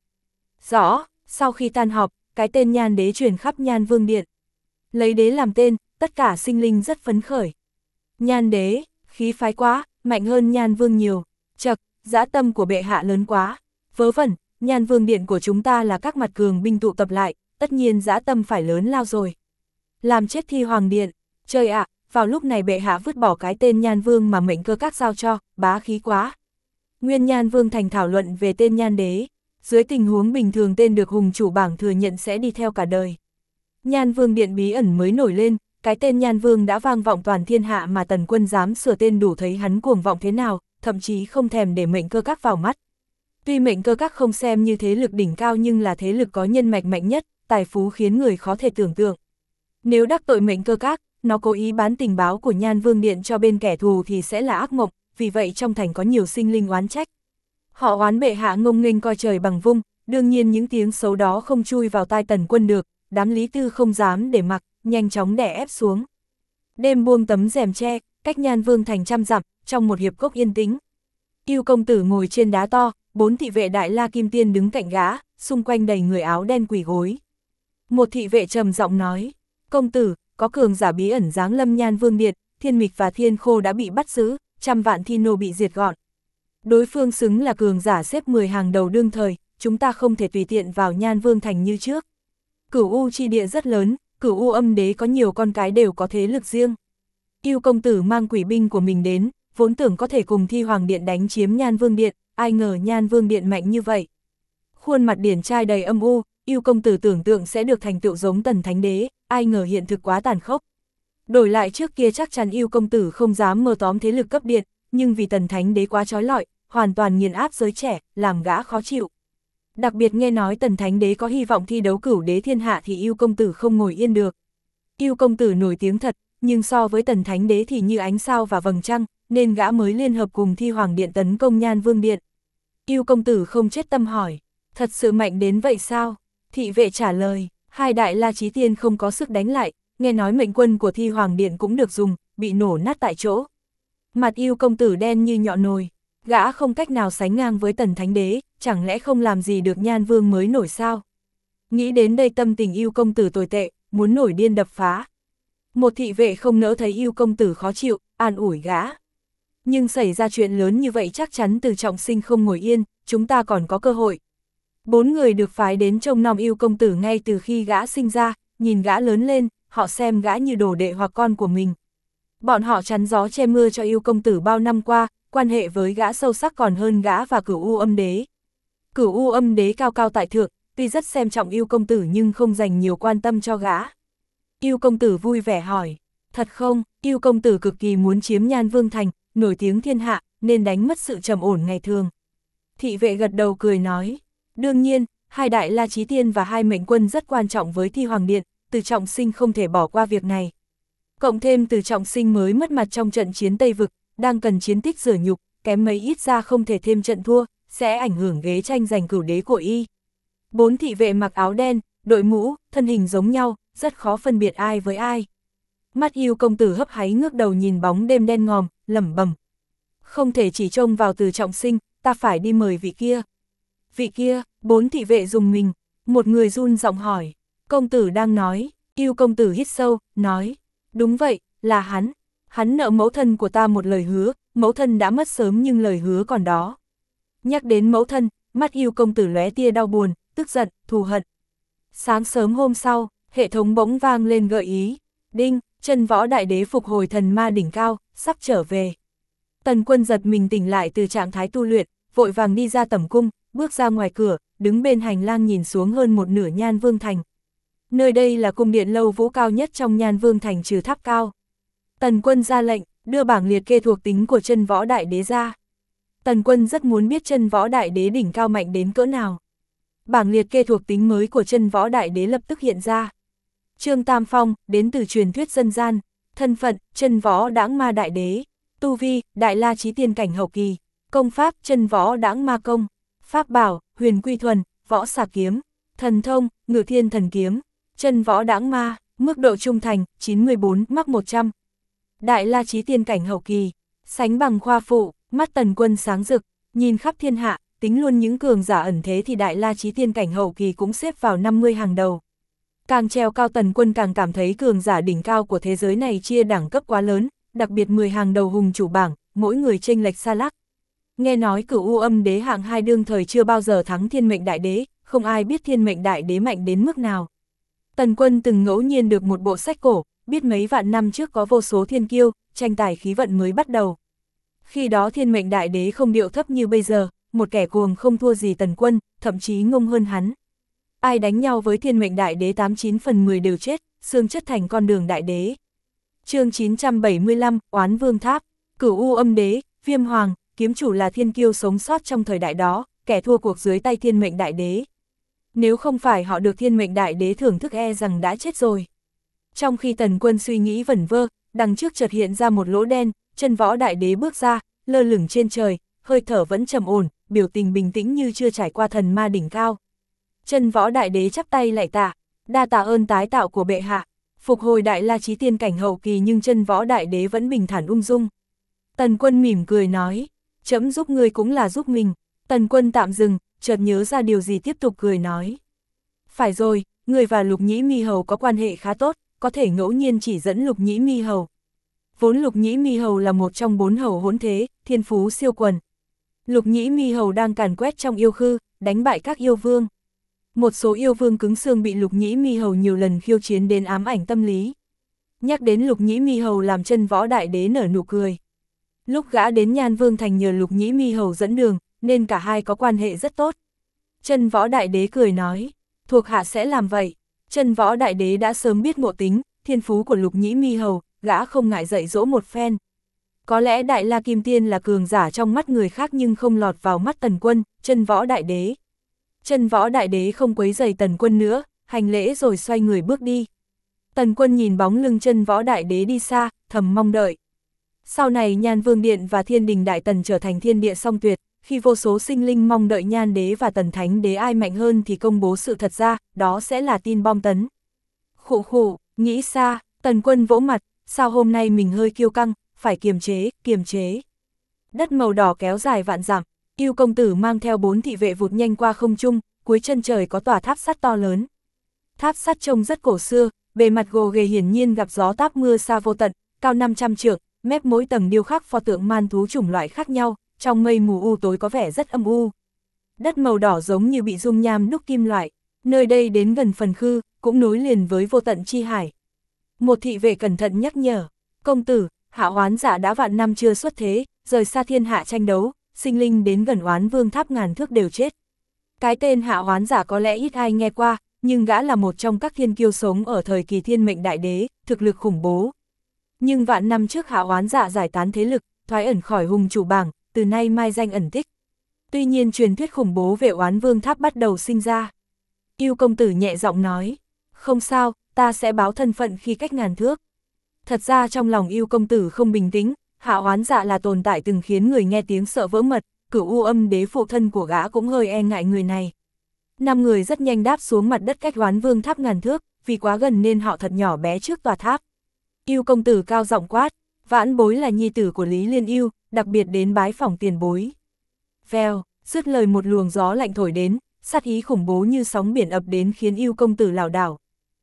Rõ, sau khi tan họp, cái tên Nhan Đế truyền khắp Nhan Vương Điện. Lấy đế làm tên, tất cả sinh linh rất phấn khởi. Nhan Đế, khí phái quá, mạnh hơn Nhan Vương nhiều. Chậc, dã tâm của bệ hạ lớn quá. Vớ vẩn, Nhan Vương Điện của chúng ta là các mặt cường binh tụ tập lại, tất nhiên dã tâm phải lớn lao rồi. Làm chết Thi Hoàng Điện, trời ạ, vào lúc này bệ hạ vứt bỏ cái tên Nhan Vương mà mệnh Cơ Các giao cho, bá khí quá. Nguyên Nhan Vương thành thảo luận về tên Nhan Đế, dưới tình huống bình thường tên được hùng chủ bảng thừa nhận sẽ đi theo cả đời. Nhan Vương Điện bí ẩn mới nổi lên, cái tên Nhan Vương đã vang vọng toàn thiên hạ mà Tần Quân dám sửa tên đủ thấy hắn cuồng vọng thế nào, thậm chí không thèm để mệnh Cơ Các vào mắt. Tuy mệnh Cơ Các không xem như thế lực đỉnh cao nhưng là thế lực có nhân mạch mạnh nhất, tài phú khiến người khó thể tưởng tượng. Nếu đắc tội mệnh Cơ Các, nó cố ý bán tình báo của Nhan Vương Điện cho bên kẻ thù thì sẽ là ác mộng, vì vậy trong thành có nhiều sinh linh oán trách. Họ oán bệ hạ ngông nghênh coi trời bằng vung, đương nhiên những tiếng xấu đó không chui vào tai Tần Quân được, đám Lý Tư không dám để mặc, nhanh chóng đè ép xuống. Đêm buông tấm rèm tre, cách Nhan Vương thành trăm dặm, trong một hiệp cốc yên tĩnh. Yêu công tử ngồi trên đá to, 4 thị vệ Đại La Kim Tiên đứng cạnh gã, xung quanh đầy người áo đen quỳ gối. Một thị vệ trầm giọng nói, công tử, có cường giả bí ẩn giáng lâm Nhan Vương Điện, Thiên Mịch và Thiên Khô đã bị bắt giữ, trăm vạn thi nô bị diệt gọn. Đối phương xứng là cường giả xếp 10 hàng đầu đương thời, chúng ta không thể tùy tiện vào Nhan Vương thành như trước. Cửu U chi địa rất lớn, Cửu U âm đế có nhiều con cái đều có thế lực riêng. Yêu công tử mang quỷ binh của mình đến, vốn tưởng có thể cùng Thi Hoàng Điện đánh chiếm Nhan Vương Điện, ai ngờ Nhan Vương Điện mạnh như vậy. Khuôn mặt điển trai đầy âm u, yêu công tử tưởng tượng sẽ được thành tựu giống Tần Thánh Đế, ai ngờ hiện thực quá tàn khốc. Đổi lại trước kia chắc chắn yêu công tử không dám mơ tóm thế lực cấp điện, nhưng vì Tần Thánh Đế quá trói lọi, hoàn toàn nghiền áp giới trẻ, làm gã khó chịu. Đặc biệt nghe nói Tần Thánh Đế có hy vọng thi đấu cửu đế thiên hạ thì yêu công tử không ngồi yên được. Yêu công tử nổi tiếng thật, nhưng so với Tần Thánh Đế thì như ánh sao và vầng trăng, nên gã mới liên hợp cùng Thi Hoàng Điện tấn công Nhan Vương Điện. Yêu công tử không chết tâm hỏi, thật sự mạnh đến vậy sao? Thị vệ trả lời, hai Đại La Chí Tiên không có sức đánh lại, nghe nói mệnh quân của Thi Hoàng Điện cũng được dùng, bị nổ nát tại chỗ. Mặt yêu công tử đen như nhọ nồi, gã không cách nào sánh ngang với Tần Thánh Đế, chẳng lẽ không làm gì được Nhan Vương mới nổi sao? Nghĩ đến đây tâm tình yêu công tử tồi tệ, muốn nổi điên đập phá. Một thị vệ không nỡ thấy yêu công tử khó chịu, an ủi gã. Nhưng xảy ra chuyện lớn như vậy chắc chắn Từ Trọng Sinh không ngồi yên, chúng ta còn có cơ hội. 4 người được phái đến trông nom yêu công tử ngay từ khi gã sinh ra, nhìn gã lớn lên, họ xem gã như đồ đệ hoặc con của mình. Bọn họ chắn gió che mưa cho yêu công tử bao năm qua, quan hệ với gã sâu sắc còn hơn gã và Cửu U âm đế. Cửu U âm đế cao cao tại thượng, tuy rất xem trọng yêu công tử nhưng không dành nhiều quan tâm cho gã. Yêu công tử vui vẻ hỏi, thật không? Yêu công tử cực kỳ muốn chiếm Nhan Vương thành, nổi tiếng thiên hạ, nên đánh mất sự trầm ổn ngày thường. Thị vệ gật đầu cười nói, đương nhiên, hai Đại La Chí Tiên và hai mệnh quân rất quan trọng với Thi Hoàng Điện, Từ Trọng Sinh không thể bỏ qua việc này. Cộng thêm Từ Trọng Sinh mới mất mặt trong trận chiến Tây Vực, đang cần chiến tích rửa nhục, kém mấy ít ra không thể thêm trận thua, sẽ ảnh hưởng ghế tranh giành cửu đế của y. 4 thị vệ mặc áo đen, đội mũ, thân hình giống nhau, rất khó phân biệt ai với ai. Mắt yêu công tử hấp háy ngước đầu nhìn bóng đêm đen ngòm, lẩm bẩm. Không thể chỉ trông vào Từ Trọng Sinh, ta phải đi mời vị kia. Vị kia, 4 thị vệ dùng mình, một người run giọng hỏi, công tử đang nói, yêu công tử hít sâu, nói, đúng vậy, là hắn nợ mẫu thân của ta một lời hứa, mẫu thân đã mất sớm nhưng lời hứa còn đó. Nhắc đến mẫu thân, mắt yêu công tử lóe tia đau buồn, tức giận, thù hận. Sáng sớm hôm sau, hệ thống bỗng vang lên gợi ý, đinh, Chân Võ Đại Đế phục hồi thần ma đỉnh cao, sắp trở về. Tần Quân giật mình tỉnh lại từ trạng thái tu luyện, vội vàng đi ra tẩm cung, bước ra ngoài cửa, đứng bên hành lang nhìn xuống hơn một nửa Nhan Vương thành. Nơi đây là cung điện lâu vũ cao nhất trong Nhan Vương thành trừ tháp cao. Tần Quân ra lệnh, đưa bảng liệt kê thuộc tính của Chân Võ Đại Đế ra. Tần Quân rất muốn biết Chân Võ Đại Đế đỉnh cao mạnh đến cỡ nào. Bảng liệt kê thuộc tính mới của Chân Võ Đại Đế lập tức hiện ra. Trương Tam Phong, đến từ truyền thuyết dân gian, thân phận, Chân Võ Đãng Ma Đại Đế, tu vi, Đại La Chí Tiên cảnh hậu kỳ, công pháp, Chân Võ Đãng Ma công, pháp bảo, Huyền Quy Thuần, Võ Xà Kiếm, thần thông, Ngự Thiên Thần Kiếm, Chân Võ Đãng Ma, mức độ trung thành, 94, mắc 100. Đại La Chí Tiên cảnh hậu kỳ, sánh bằng khoa phụ, mắt Tần Quân sáng rực, nhìn khắp thiên hạ, tính luôn những cường giả ẩn thế thì Đại La Chí Tiên cảnh hậu kỳ cũng xếp vào 50 hàng đầu. Càng treo cao Tần Quân càng cảm thấy cường giả đỉnh cao của thế giới này chia đẳng cấp quá lớn, đặc biệt 10 hàng đầu hùng chủ bảng, mỗi người chênh lệch xa lắc. Nghe nói Cửu U âm đế hạng 2 đương thời chưa bao giờ thắng Thiên Mệnh Đại Đế, không ai biết Thiên Mệnh Đại Đế mạnh đến mức nào. Tần Quân từng ngẫu nhiên được một bộ sách cổ, biết mấy vạn năm trước có vô số thiên kiêu, tranh tài khí vận mới bắt đầu. Khi đó thiên mệnh đại đế không điệu thấp như bây giờ, một kẻ cuồng không thua gì Tần Quân, thậm chí ngông hơn hắn. Ai đánh nhau với thiên mệnh đại đế 89 phần 10 đều chết, xương chất thành con đường đại đế. Chương 975, Oán Vương Tháp, Cửu U Âm Đế, Viêm Hoàng, kiếm chủ là thiên kiêu sống sót trong thời đại đó, kẻ thua cuộc dưới tay thiên mệnh đại đế. Nếu không phải họ được thiên mệnh đại đế thưởng thức e rằng đã chết rồi. Trong khi Tần Quân suy nghĩ vẩn vơ, đằng trước chợt hiện ra một lỗ đen, Chân Võ đại đế bước ra, lơ lửng trên trời, hơi thở vẫn trầm ổn, biểu tình bình tĩnh như chưa trải qua thần ma đỉnh cao. Chân Võ đại đế chắp tay lạy tạ, đa tạ ơn tái tạo của bệ hạ. Phục hồi đại la chí tiên cảnh hậu kỳ nhưng Chân Võ đại đế vẫn bình thản ung dung. Tần Quân mỉm cười nói, trẫm giúp ngươi cũng là giúp mình. Tần Quân tạm dừng, chợt nhớ ra điều gì tiếp tục cười nói. Phải rồi, ngươi và Lục Nhĩ Mi Hầu có quan hệ khá tốt, có thể ngẫu nhiên chỉ dẫn Lục Nhĩ Mi Hầu. Vốn Lục Nhĩ Mi Hầu là một trong 4 hầu hỗn thế, thiên phú siêu quần. Lục Nhĩ Mi Hầu đang càn quét trong yêu khư, đánh bại các yêu vương. Một số yêu vương cứng xương bị Lục Nhĩ Mi Hầu nhiều lần khiêu chiến đến ám ảnh tâm lý. Nhắc đến Lục Nhĩ Mi Hầu làm Chân Võ đại đế nở nụ cười. Lúc gã đến Nhan Vương Thành nhờ Lục Nhĩ Mi Hầu dẫn đường, nên cả hai có quan hệ rất tốt. Chân Võ đại đế cười nói, thuộc hạ sẽ làm vậy. Chân Võ đại đế đã sớm biết ngộ tính, thiên phú của Lục Nhĩ Mi Hầu, gã không ngại dạy dỗ một phen. Có lẽ Đại La Kim Tiên là cường giả trong mắt người khác nhưng không lọt vào mắt Tần Quân, Chân Võ đại đế. Chân Võ đại đế không quấy rầy Tần Quân nữa, hành lễ rồi xoay người bước đi. Tần Quân nhìn bóng lưng Chân Võ đại đế đi xa, thầm mong đợi. Sau này Nhan Vương Điện và Thiên Đình Đại Tần trở thành thiên địa song tuyệt, khi vô số sinh linh mong đợi Nhan Đế và Tần Thánh Đế ai mạnh hơn thì công bố sự thật ra, đó sẽ là tin bom tấn. Khụ khụ, nghĩ xa, Tần Quân vỗ mặt, sao hôm nay mình hơi kiêu căng, phải kiềm chế, kiềm chế. Đất màu đỏ kéo dài vạn dặm, Yêu công tử mang theo 4 thị vệ vụt nhanh qua không trung, cuối chân trời có tòa tháp sắt to lớn. Tháp sắt trông rất cổ xưa, bề mặt gồ ghề hiển nhiên gặp gió táp mưa xa vô tận, cao 500 trượng, mép mỗi tầng điêu khắc pho tượng man thú chủng loại khác nhau, trong mây mù u tối có vẻ rất âm u. Đất màu đỏ giống như bị dung nham đúc kim loại, nơi đây đến gần phần khư, cũng nối liền với vô tận chi hải. Một thị vệ cẩn thận nhắc nhở, công tử, Hạ Oán Giả đã vạn năm chưa xuất thế, rời xa thiên hạ tranh đấu, sinh linh đến gần Oán Vương Tháp ngàn thước đều chết. Cái tên Hạ Oán Giả có lẽ ít ai nghe qua, nhưng gã là một trong các thiên kiêu sống ở thời kỳ thiên mệnh đại đế, thực lực khủng bố. Nhưng vạn năm trước Hạ Oán Giả giải tán thế lực, thoái ẩn khỏi hùng chủ bảng, từ nay mai danh ẩn tích. Tuy nhiên truyền thuyết khủng bố về Oán Vương Tháp bắt đầu sinh ra. Yêu công tử nhẹ giọng nói, không sao, ta sẽ báo thân phận khi cách ngàn thước. Thật ra trong lòng Yêu công tử không bình tĩnh, Hạ Oán Dạ là tồn tại từng khiến người nghe tiếng sợ vỡ mật, Cửu U Âm Đế phụ thân của gã cũng hơi e ngại người này. 5 người rất nhanh đáp xuống mặt đất cách Oán Vương Tháp ngàn thước, vì quá gần nên họ thật nhỏ bé trước tòa tháp. Yêu công tử cao giọng quát, Vãn Bối là nhi tử của Lý Liên Yêu, đặc biệt đến bái phỏng tiền bối. Vèo, dứt lời một luồng gió lạnh thổi đến, sát ý khủng bố như sóng biển ập đến khiến Yêu công tử lảo đảo.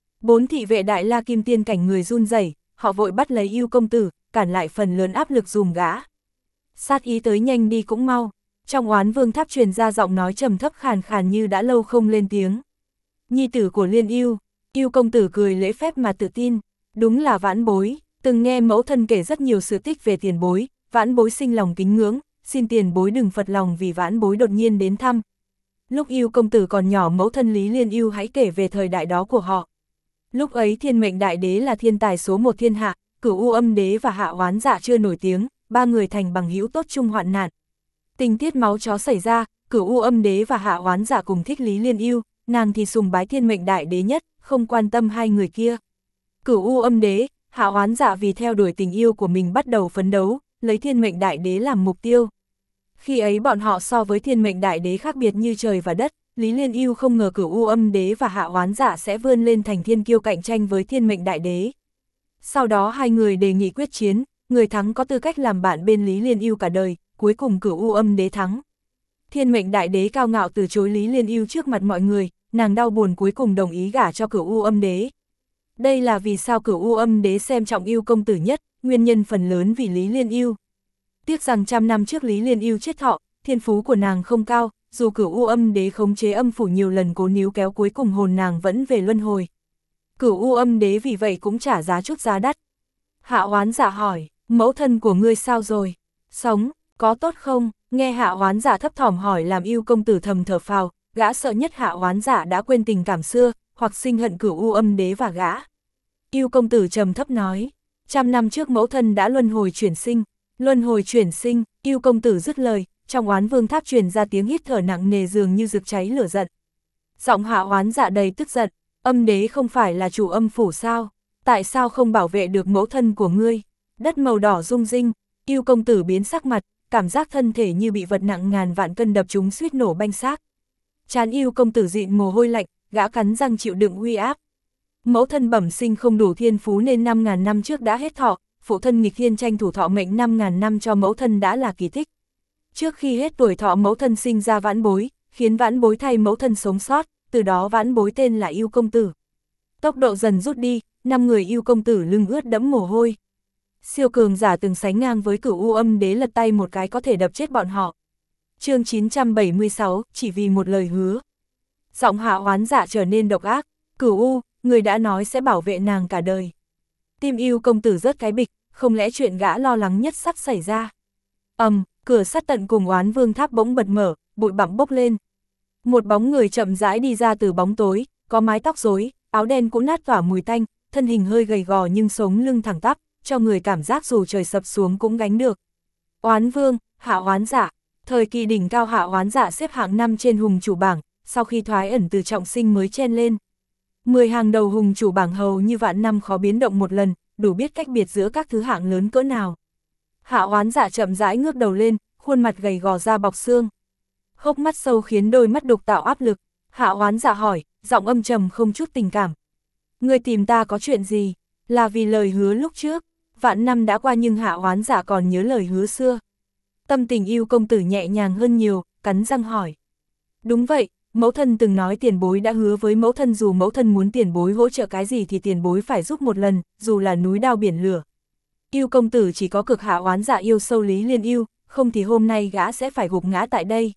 4 thị vệ Đại La Kim Tiên cảnh người run rẩy, họ vội bắt lấy Yêu công tử, cản lại phần lớn áp lực dùm gã. Sát ý tới nhanh đi cũng mau, trong Oán Vương Tháp truyền ra giọng nói trầm thấp khàn khàn như đã lâu không lên tiếng. Nhi tử của Liên Yêu, Yêu công tử cười lễ phép mà tự tin, đúng là Vãn Bối, từng nghe mẫu thân kể rất nhiều sự tích về tiền bối, Vãn Bối sinh lòng kính ngưỡng, xin tiền bối đừng phật lòng vì Vãn Bối đột nhiên đến thăm. Lúc Yêu công tử còn nhỏ mẫu thân Lý Liên Yêu hãy kể về thời đại đó của họ. Lúc ấy thiên mệnh đại đế là thiên tài số 1 thiên hạ, Cửu U Âm Đế và Hạ Oán Dạ chưa nổi tiếng, 3 người thành bằng hữu tốt chung hoạn nạn. Tình tiết máu chó xảy ra, Cửu U Âm Đế và Hạ Oán Dạ cùng thích Lý Liên Yêu, nàng thì sùng bái thiên mệnh đại đế nhất, không quan tâm hai người kia. Cửu U Âm Đế, Hạ Oán Dạ vì theo đuổi tình yêu của mình bắt đầu phấn đấu, lấy thiên mệnh đại đế làm mục tiêu. Khi ấy bọn họ so với thiên mệnh đại đế khác biệt như trời và đất, Lý Liên Yêu không ngờ Cửu U Âm Đế và Hạ Oán Dạ sẽ vươn lên thành thiên kiêu cạnh tranh với thiên mệnh đại đế. Sau đó hai người đề nghị quyết chiến, người thắng có tư cách làm bạn bên Lý Liên Yêu cả đời, cuối cùng Cửu U Âm Đế thắng. Thiên mệnh đại đế cao ngạo từ chối Lý Liên Yêu trước mặt mọi người, nàng đau buồn cuối cùng đồng ý gả cho Cửu U Âm Đế. Đây là vì sao Cửu U Âm Đế xem trọng Yêu công tử nhất, nguyên nhân phần lớn vì Lý Liên Yêu. Tiếc rằng 100 năm trước Lý Liên Yêu chết thọ, thiên phú của nàng không cao, dù Cửu U Âm Đế khống chế âm phủ nhiều lần cố níu kéo cuối cùng hồn nàng vẫn về luân hồi. Cửu U Âm Đế vì vậy cũng trả giá chút giá đắt. Hạ Hoán Dạ hỏi, mẫu thân của ngươi sao rồi? Sống, có tốt không? Nghe Hạ Hoán Dạ thấp thỏm hỏi làm Ưu công tử thầm thở phào, gã sợ nhất Hạ Hoán Dạ đã quên tình cảm xưa, hoặc sinh hận Cửu U Âm Đế và gã. Ưu công tử trầm thấp nói, 100 năm trước mẫu thân đã luân hồi chuyển sinh. Luân hồi chuyển sinh, Ưu công tử dứt lời, trong Oán Vương Tháp truyền ra tiếng hít thở nặng nề dường như rực cháy lửa giận. Giọng Hạ Hoán Dạ đầy tức giận, Âm Đế không phải là chủ âm phủ sao? Tại sao không bảo vệ được mẫu thân của ngươi? Đất màu đỏ rung rinh, Ưu công tử biến sắc mặt, cảm giác thân thể như bị vật nặng ngàn vạn cân đập trúng suýt nổ banh xác. Trán Ưu công tử dịn mồ hôi lạnh, gã cắn răng chịu đựng uy áp. Mẫu thân bẩm sinh không đủ thiên phú nên 5.000 năm trước đã hết thọ, phụ thân nghịch thiên tranh thủ thọ mệnh 5.000 năm cho mẫu thân đã là kỳ tích. Trước khi hết tuổi thọ mẫu thân sinh ra vãn bối, khiến vãn bối thay mẫu thân sống sót, từ đó vãn bối tên là Ưu công tử. Tốc độ dần rút đi, 5 người Ưu công tử lưng ướt đẫm mồ hôi. Siêu cường giả từng sánh ngang với Cửu U Âm Đế lật tay một cái có thể đập chết bọn họ. Chương 976, chỉ vì một lời hứa. Giọng Hạ Hoán Dạ trở nên độc ác, Cửu U, người đã nói sẽ bảo vệ nàng cả đời. Tim Ưu công tử rớt cái bịch, không lẽ chuyện gã lo lắng nhất sắp xảy ra. Cửa sắt tận cùng Oán Vương Tháp bỗng bật mở, bụi bặm bốc lên. Một bóng người chậm rãi đi ra từ bóng tối, có mái tóc rối, áo đen cũ nát tỏa mùi tanh, thân hình hơi gầy gò nhưng sống lưng thẳng tắp, cho người cảm giác dù trời sập xuống cũng gánh được. Oán Vương, Hạ Hoán Dạ, thời kỳ đỉnh cao Hạ Hoán Dạ xếp hạng 5 trên hùng chủ bảng, sau khi thoái ẩn từ trọng sinh mới chen lên. 10 hàng đầu hùng chủ bảng hầu như vạn năm khó biến động một lần, đủ biết cách biệt giữa các thứ hạng lớn cỡ nào. Hạ Hoán Dạ chậm rãi ngước đầu lên, khuôn mặt gầy gò da bọc xương. Hốc mắt sâu khiến đôi mắt đục tạo áp lực. Hạ Hoán Dạ hỏi, giọng âm trầm không chút tình cảm. Ngươi tìm ta có chuyện gì? Là vì lời hứa lúc trước. Vạn năm đã qua nhưng Hạ Hoán Dạ còn nhớ lời hứa xưa. Tâm tình Ưu công tử nhẹ nhàng hơn nhiều, cắn răng hỏi. Đúng vậy, mẫu thân từng nói tiền bối đã hứa với mẫu thân dù mẫu thân muốn tiền bối hỗ trợ cái gì thì tiền bối phải giúp một lần, dù là núi đao biển lửa. Ưu công tử chỉ có cực Hạ Hoán Dạ yêu sâu Lý Liên Ưu, không thì hôm nay gã sẽ phải gục ngã tại đây.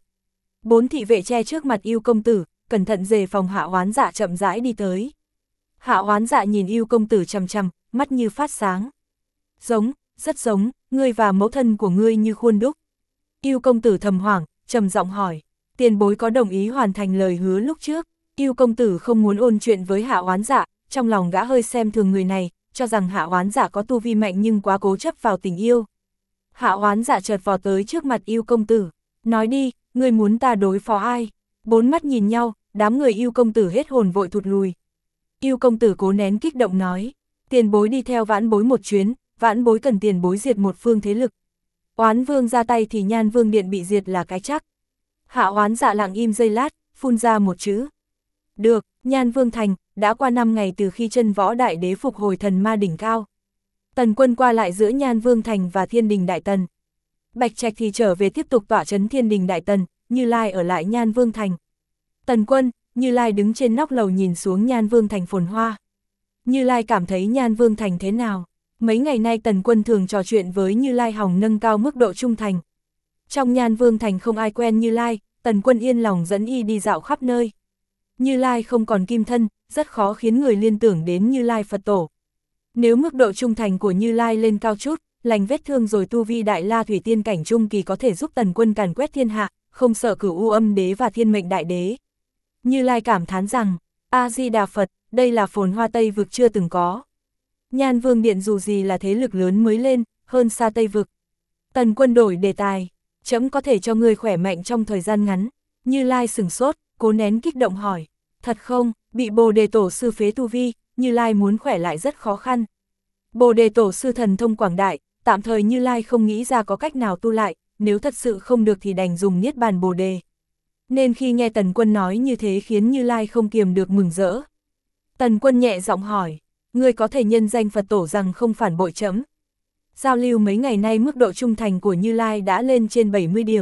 4 thị vệ che trước mặt Ưu công tử, cẩn thận đề phòng Hạ Hoán Dạ chậm rãi đi tới. Hạ Hoán Dạ nhìn Ưu công tử chằm chằm, mắt như phát sáng. Giống, rất giống, ngươi và mẫu thân của ngươi như khuôn đúc. Ưu công tử thầm hoảng, trầm giọng hỏi, tiền bối có đồng ý hoàn thành lời hứa lúc trước? Ưu công tử không muốn ôn chuyện với Hạ Hoán Dạ, trong lòng gã hơi xem thường người này, cho rằng Hạ Hoán Dạ có tu vi mạnh nhưng quá cố chấp vào tình yêu. Hạ Hoán Dạ chợt vò tới trước mặt Ưu công tử, nói đi, ngươi muốn ta đối phó ai? 4 mắt nhìn nhau, đám người Ưu công tử hết hồn vội thụt lùi. Ưu công tử cố nén kích động nói, tiền bối đi theo vãn bối một chuyến, vãn bối cần tiền bối diệt một phương thế lực. Oán Vương ra tay thì Nhan Vương Điện bị diệt là cái chắc. Hạ Hoán Dạ lặng im giây lát, phun ra một chữ. Được, Nhan Vương thành, đã qua 5 ngày từ khi chân võ đại đế phục hồi thần ma đỉnh cao. Tần quân qua lại giữa Nhan Vương thành và Thiên Đình Đại Tần. Bạch Trạch thì trở về tiếp tục tỏa trấn Thiên Đình Đại Tần, Như Lai ở lại Nhan Vương thành. Tần quân, Như Lai đứng trên nóc lầu nhìn xuống Nhan Vương thành phồn hoa. Như Lai cảm thấy Nhan Vương thành thế nào? Mấy ngày nay Tần quân thường trò chuyện với Như Lai hòng nâng cao mức độ trung thành. Trong Nhan Vương thành không ai quen Như Lai, Tần quân yên lòng dẫn y đi dạo khắp nơi. Như Lai không còn kim thân, rất khó khiến người liên tưởng đến Như Lai Phật tổ. Nếu mức độ trung thành của Như Lai lên cao chút, lành vết thương rồi tu vi Đại La Thủy Tiên cảnh trung kỳ có thể giúp Tần quân càn quét thiên hạ, không sợ Cửu U Âm Đế và Thiên Mệnh Đại Đế. Như Lai cảm thán rằng, A-di-đà Phật, đây là phồn hoa Tây Vực chưa từng có. Nhan Vương Điện dù gì là thế lực lớn mới lên, hơn xa Tây Vực. Tần quân đổi đề tài, trẫm có thể cho ngươi khỏe mạnh trong thời gian ngắn. Như Lai sửng sốt, cố nén kích động hỏi, thật không, bị Bồ Đề Tổ sư phế tu vi, Như Lai muốn khỏe lại rất khó khăn. Bồ Đề Tổ sư thần thông quảng đại, tạm thời Như Lai không nghĩ ra có cách nào tu lại, nếu thật sự không được thì đành dùng Niết Bàn Bồ Đề. Nên khi nghe Tần quân nói như thế khiến Như Lai không kiềm được mừng rỡ. Tần quân nhẹ giọng hỏi, ngươi có thể nhân danh Phật tổ rằng không phản bội trẫm. Giao lưu mấy ngày nay mức độ trung thành của Như Lai đã lên trên 70 điểm.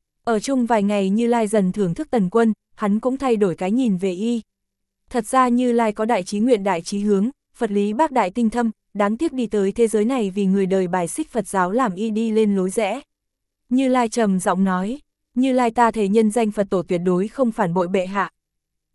Ở chung vài ngày Như Lai dần thưởng thức Tần quân, hắn cũng thay đổi cái nhìn về y. Thật ra Như Lai có đại trí nguyện đại trí hướng, Phật lý bác đại tinh thâm, đáng tiếc đi tới thế giới này vì người đời bài xích Phật giáo làm y đi lên lối rẽ. Như Lai trầm giọng nói, Như Lai ta thể nhân danh Phật tổ tuyệt đối không phản bội bệ hạ.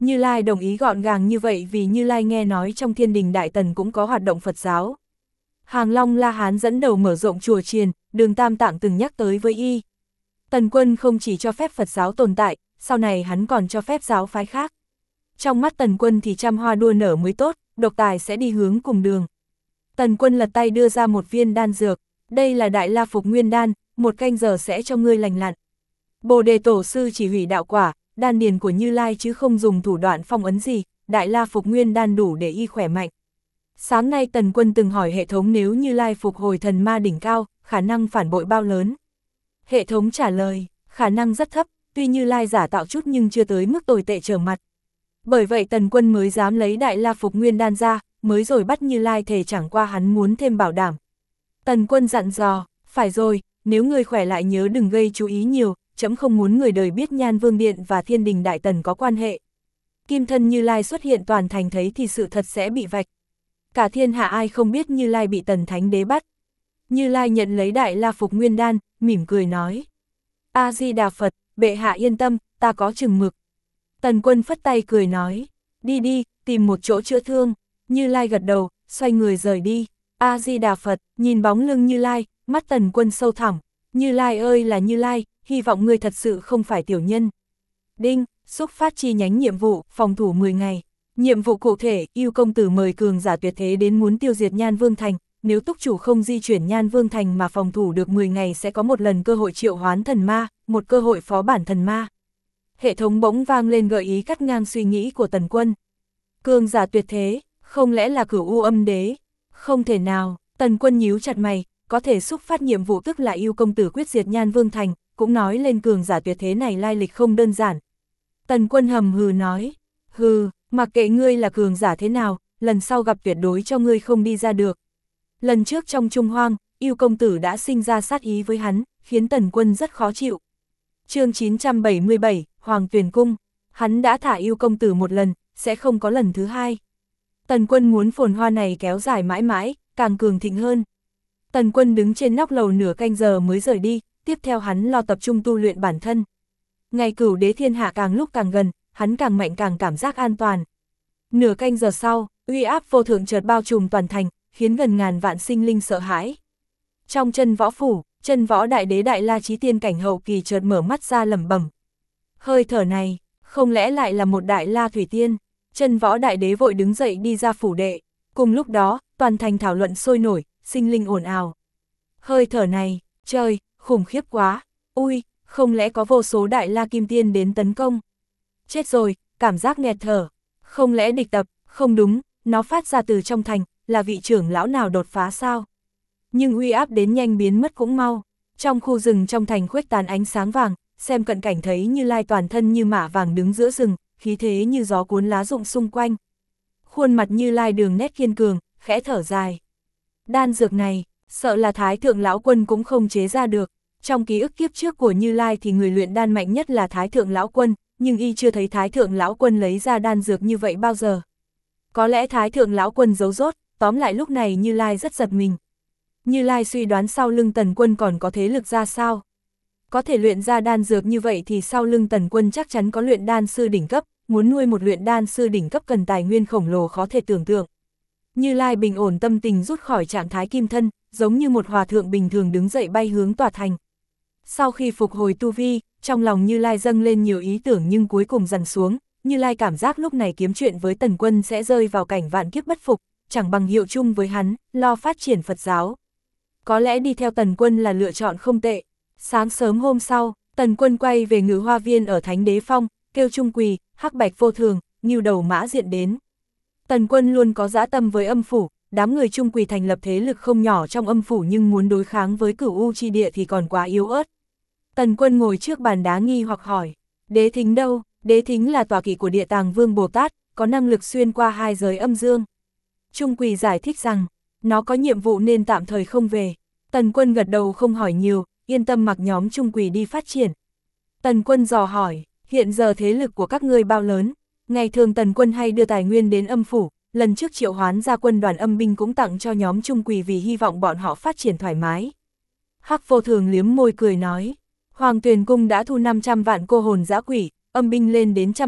Như Lai đồng ý gọn gàng như vậy vì Như Lai nghe nói trong Thiên Đình Đại Tần cũng có hoạt động Phật giáo. Hàng Long La Hán dẫn đầu mở rộng chùa chiền, Đường Tam Tạng từng nhắc tới với y. Tần Quân không chỉ cho phép Phật giáo tồn tại, sau này hắn còn cho phép giáo phái khác. Trong mắt Tần Quân thì trăm hoa đua nở mới tốt, độc tài sẽ đi hướng cùng đường. Tần Quân lật tay đưa ra một viên đan dược, đây là Đại La Phục Nguyên Đan, 1 canh giờ sẽ cho ngươi lành lặn. Bồ Đề Tổ sư chỉ hủy đạo quả, đan điền của Như Lai chứ không dùng thủ đoạn phong ấn gì, Đại La Phục Nguyên Đan đủ để y khỏe mạnh. Sáng nay Tần Quân từng hỏi hệ thống nếu Như Lai phục hồi thần ma đỉnh cao, khả năng phản bội bao lớn. Hệ thống trả lời, khả năng rất thấp, tuy Như Lai giả tạo chút nhưng chưa tới mức tồi tệ trở mặt. Bởi vậy Tần Quân mới dám lấy Đại La Phục Nguyên Đan ra, mới rồi bắt Như Lai thề chẳng qua hắn muốn thêm bảo đảm. Tần Quân dặn dò, phải rồi, nếu người khỏe lại nhớ đừng gây chú ý nhiều, trẫm không muốn người đời biết Nhan Vương Điện và Thiên Đình Đại Tần có quan hệ. Kim thân Như Lai xuất hiện toàn thành thấy thì sự thật sẽ bị vạch. Cả thiên hạ ai không biết Như Lai bị Tần Thánh Đế bắt. Như Lai nhận lấy Đại La Phục Nguyên Đan, mỉm cười nói. A-di-đà Phật, bệ hạ yên tâm, ta có chừng mực. Tần Quân phất tay cười nói, đi đi, tìm một chỗ chữa thương. Như Lai gật đầu, xoay người rời đi. A-di-đà Phật, nhìn bóng lưng Như Lai, mắt Tần Quân sâu thẳm. Như Lai ơi là Như Lai, hy vọng ngươi thật sự không phải tiểu nhân. Đinh, xúc phát chi nhánh nhiệm vụ, phòng thủ 10 ngày. Nhiệm vụ cụ thể, yêu công tử mời cường giả tuyệt thế đến muốn tiêu diệt Nhan Vương Thành. Nếu túc chủ không di chuyển Nhan Vương Thành mà phòng thủ được 10 ngày sẽ có một lần cơ hội triệu hoán thần ma, một cơ hội phó bản thần ma. Hệ thống bỗng vang lên gợi ý cắt ngang suy nghĩ của Tần Quân. Cường giả tuyệt thế, không lẽ là Cửu U Âm Đế? Không thể nào, Tần Quân nhíu chặt mày, có thể xúc phát nhiệm vụ tức là yêu công tử quyết diệt Nhan Vương Thành, cũng nói lên cường giả tuyệt thế này lai lịch không đơn giản. Tần Quân hầm hừ nói, hừ, mặc kệ ngươi là cường giả thế nào, lần sau gặp tuyệt đối cho ngươi không đi ra được. Lần trước trong Trung Hoang, yêu công tử đã sinh ra sát ý với hắn, khiến Tần Quân rất khó chịu. Chương 977, Hoàng Tuyền Cung, hắn đã thả yêu công tử một lần, sẽ không có lần thứ hai. Tần Quân muốn phồn hoa này kéo dài mãi mãi, càng cường thịnh hơn. Tần Quân đứng trên nóc lầu nửa canh giờ mới rời đi, tiếp theo hắn lo tập trung tu luyện bản thân. Ngày Cửu Đế thiên hạ càng lúc càng gần, hắn càng mạnh càng cảm giác an toàn. Nửa canh giờ sau, uy áp vô thượng chợt bao trùm toàn thành, khiến gần ngàn vạn sinh linh sợ hãi. Trong Chân Võ phủ, Chân Võ Đại Đế Đại La Chí Tiên cảnh hậu kỳ chợt mở mắt ra lẩm bẩm. Hơi thở này, không lẽ lại là một Đại La Thủy Tiên? Chân Võ Đại Đế vội đứng dậy đi ra phủ đệ. Cùng lúc đó, toàn thành thảo luận sôi nổi, sinh linh ồn ào. Hơi thở này, trời, khủng khiếp quá. Ui, không lẽ có vô số Đại La Kim Tiên đến tấn công? Chết rồi, cảm giác nghẹt thở. Không lẽ địch tập, không đúng, nó phát ra từ trong thành, là vị trưởng lão nào đột phá sao? Nhưng uy áp đến nhanh biến mất cũng mau. Trong khu rừng trong thành khuếch tán ánh sáng vàng, xem cận cảnh thấy Như Lai toàn thân như mã vàng đứng giữa rừng, khí thế như gió cuốn lá rụng xung quanh. Khuôn mặt Như Lai đường nét kiên cường, khẽ thở dài. Đan dược này, sợ là Thái Thượng Lão Quân cũng không chế ra được. Trong ký ức kiếp trước của Như Lai thì người luyện đan mạnh nhất là Thái Thượng Lão Quân, nhưng y chưa thấy Thái Thượng Lão Quân lấy ra đan dược như vậy bao giờ. Có lẽ Thái Thượng Lão Quân giấu rốt, tóm lại lúc này Như Lai rất giật mình. Như Lai suy đoán sau lưng Tần Quân còn có thế lực ra sao. Có thể luyện ra đan dược như vậy thì sau lưng Tần Quân chắc chắn có luyện đan sư đỉnh cấp, muốn nuôi một luyện đan sư đỉnh cấp cần tài nguyên khổng lồ khó thể tưởng tượng. Như Lai bình ổn tâm tình rút khỏi trạng thái kim thân, giống như một hòa thượng bình thường đứng dậy bay hướng tòa thành. Sau khi phục hồi tu vi, trong lòng Như Lai dâng lên nhiều ý tưởng nhưng cuối cùng dằn xuống, Như Lai cảm giác lúc này kiếm chuyện với Tần Quân sẽ rơi vào cảnh vạn kiếp bất phục, chẳng bằng hiệu chung với hắn, lo phát triển Phật giáo. Có lẽ đi theo Tần Quân là lựa chọn không tệ. Sáng sớm hôm sau, Tần Quân quay về Ngự Hoa Viên ở Thánh Đế Phong, kêu Trung Quỳ, Hắc Bạch Vô Thường, Ngưu Đầu Mã Diện đến. Tần Quân luôn có dã tâm với âm phủ, đám người Trung Quỳ thành lập thế lực không nhỏ trong âm phủ nhưng muốn đối kháng với Cửu U chi địa thì còn quá yếu ớt. Tần Quân ngồi trước bàn đá nghi hoặc hỏi, Đế Thính đâu? Đế Thính là tọa kỵ của Địa Tàng Vương Bồ Tát, có năng lực xuyên qua hai giới âm dương. Trung Quỳ giải thích rằng, nó có nhiệm vụ nên tạm thời không về. Tần Quân gật đầu không hỏi nhiều, yên tâm mặc nhóm Trung Quỳ đi phát triển. Tần Quân dò hỏi, hiện giờ thế lực của các ngươi bao lớn? Ngày thường Tần Quân hay đưa tài nguyên đến âm phủ, lần trước triệu hoán ra quân đoàn âm binh cũng tặng cho nhóm Trung Quỳ vì hy vọng bọn họ phát triển thoải mái. Hắc Vô Thường liếm môi cười nói, Hoàng Tuyền Cung đã thu 500 vạn cô hồn dã quỷ, âm binh lên đến 100 vạn,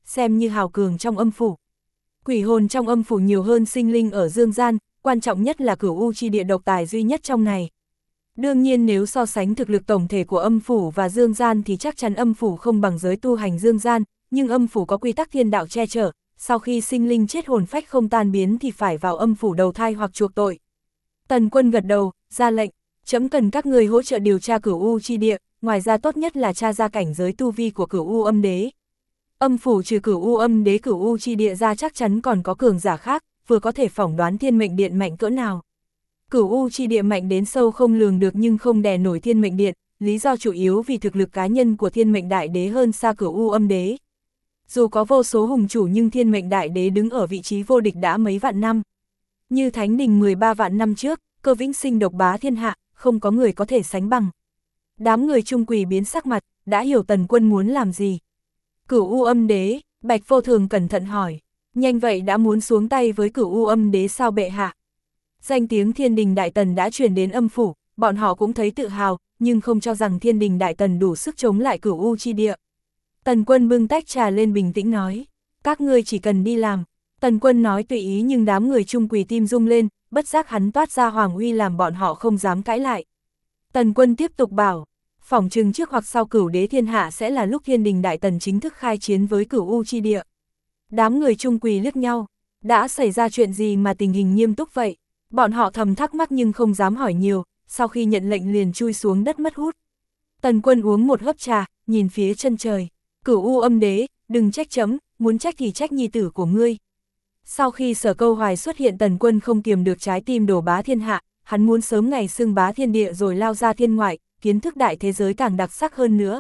xem như hào cường trong âm phủ. Quỷ hồn trong âm phủ nhiều hơn sinh linh ở dương gian, quan trọng nhất là Cửu U chi địa độc tài duy nhất trong này. Đương nhiên nếu so sánh thực lực tổng thể của âm phủ và dương gian thì chắc chắn âm phủ không bằng giới tu hành dương gian, nhưng âm phủ có quy tắc thiên đạo che chở, sau khi sinh linh chết hồn phách không tan biến thì phải vào âm phủ đầu thai hoặc chuộc tội. Tần Quân gật đầu, ra lệnh, chấm cần các người hỗ trợ điều tra Cửu U chi địa, ngoài ra tốt nhất là tra ra cảnh giới tu vi của Cửu U âm đế. Âm phủ trừ Cửu U âm đế Cửu U chi địa ra chắc chắn còn có cường giả khác, vừa có thể phỏng đoán thiên mệnh điện mạnh cỡ nào. Cửu U chi địa mạnh đến sâu không lường được nhưng không đè nổi thiên mệnh điện, lý do chủ yếu vì thực lực cá nhân của thiên mệnh đại đế hơn xa Cửu U âm đế. Dù có vô số hùng chủ nhưng thiên mệnh đại đế đứng ở vị trí vô địch đã mấy vạn năm. Như Thánh Đình 13 vạn năm trước, Cơ Vĩnh Sinh độc bá thiên hạ, không có người có thể sánh bằng. Đám người Trung Quỳ biến sắc mặt, đã hiểu Tần Quân muốn làm gì. Cửu U âm đế, Bạch Vô Thường cẩn thận hỏi, nhanh vậy đã muốn xuống tay với Cửu U âm đế sao bệ hạ? Danh tiếng Thiên Đình Đại Tần đã truyền đến âm phủ, bọn họ cũng thấy tự hào, nhưng không cho rằng Thiên Đình Đại Tần đủ sức chống lại Cửu U chi địa. Tần Quân bưng tách trà lên bình tĩnh nói, các ngươi chỉ cần đi làm. Tần Quân nói tùy ý nhưng đám người Trung Quỳ tim rung lên, bất giác hắn toát ra hoàng uy làm bọn họ không dám cãi lại. Tần Quân tiếp tục bảo, phỏng chừng trước hoặc sau Cửu đế thiên hạ sẽ là lúc Thiên Đình Đại Tần chính thức khai chiến với Cửu U chi địa. Đám người Trung Quỳ liếc nhau, đã xảy ra chuyện gì mà tình hình nghiêm túc vậy? Bọn họ thầm thắc mắc nhưng không dám hỏi nhiều, sau khi nhận lệnh liền chui xuống đất mất hút. Tần Quân uống một hớp trà, nhìn phía chân trời, Cửu U âm đế, đừng trách chấm, muốn trách thì trách nhi tử của ngươi. Sau khi Sở Câu Hoài xuất hiện Tần Quân không kiềm được trái tim đổ bá thiên hạ, hắn muốn sớm ngày xưng bá thiên địa rồi lao ra thiên ngoại, kiến thức đại thế giới càng đặc sắc hơn nữa.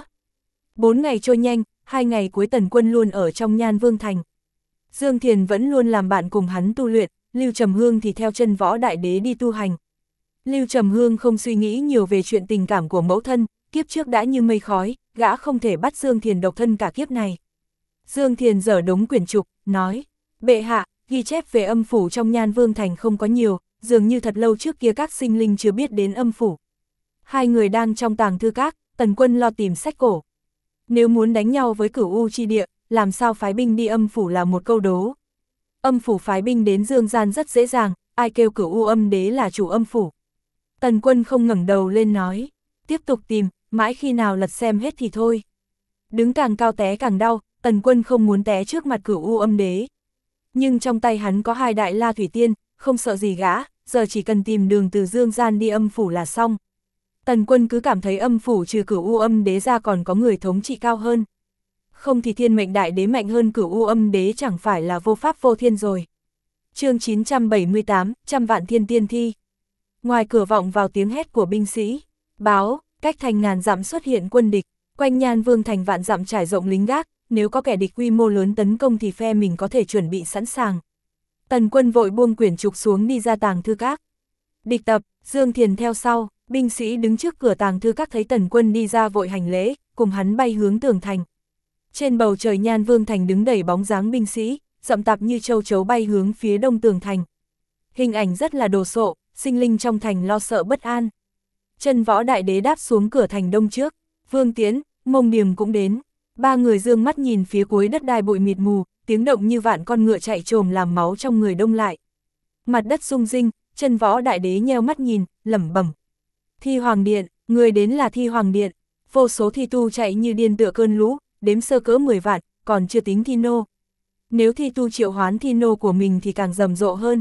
4 ngày trôi nhanh, 2 ngày cuối Tần Quân luôn ở trong Nhan Vương Thành. Dương Thiền vẫn luôn làm bạn cùng hắn tu luyện, Lưu Trầm Hương thì theo chân Võ Đại Đế đi tu hành. Lưu Trầm Hương không suy nghĩ nhiều về chuyện tình cảm của mẫu thân, kiếp trước đã như mây khói, gã không thể bắt Dương Thiền độc thân cả kiếp này. Dương Thiền giở đống quyển trục, nói, bệ hạ, ghi chép về âm phủ trong Nhan Vương Thành không có nhiều, dường như thật lâu trước kia các sinh linh chưa biết đến âm phủ. Hai người đang trong tàng thư các, Tần Quân lo tìm sách cổ. Nếu muốn đánh nhau với Cửu U chi địa, làm sao phái binh đi âm phủ là một câu đố. Âm phủ phái binh đến dương gian rất dễ dàng, ai kêu Cửu U âm đế là chủ âm phủ. Tần Quân không ngẩng đầu lên nói, tiếp tục tìm, mãi khi nào lật xem hết thì thôi. Đứng càng cao té càng đau, Tần Quân không muốn té trước mặt Cửu U âm đế. Nhưng trong tay hắn có 2 đại la thủy tiên, không sợ gì gã, giờ chỉ cần tìm đường từ dương gian đi âm phủ là xong. Tần Quân cứ cảm thấy âm phủ trừ Cửu U âm đế ra còn có người thống trị cao hơn. Không thì thiên mệnh đại đế mạnh hơn Cửu U âm đế chẳng phải là vô pháp vô thiên rồi. Chương 978, trăm vạn thiên tiên thi. Ngoài cửa vọng vào tiếng hét của binh sĩ, báo, cách thành ngàn dặm xuất hiện quân địch, quanh Nhan Vương Thành vạn dặm trải rộng lính gác, nếu có kẻ địch quy mô lớn tấn công thì phe mình có thể chuẩn bị sẵn sàng. Tần Quân vội buông quyển trục xuống đi ra tàng thư các. Địch tập, Dương Thiền theo sau, binh sĩ đứng trước cửa tàng thư các thấy Tần Quân đi ra vội hành lễ, cùng hắn bay hướng tường thành. Trên bầu trời Nhan Vương Thành đứng đầy bóng dáng binh sĩ, rậm tạp như châu chấu bay hướng phía đông tường thành. Hình ảnh rất là đồ sộ, sinh linh trong thành lo sợ bất an. Chân Võ Đại Đế đáp xuống cửa thành đông trước, Vương Tiến, Mông Điềm cũng đến. 3 người dương mắt nhìn phía cuối đất đai bụi mịt mù, tiếng động như vạn con ngựa chạy trồm làm máu trong người đông lại. Mặt đất rung rinh, Chân Võ Đại Đế nheo mắt nhìn, lẩm bẩm. Thi Hoàng Điện, người đến là Thi Hoàng Điện. Vô số thi tu chạy như điên tựa cơn lũ, đếm sơ cỡ 10 vạn, còn chưa tính thi nô. Nếu thi tu triệu hoán thi nô của mình thì càng rầm rộ hơn.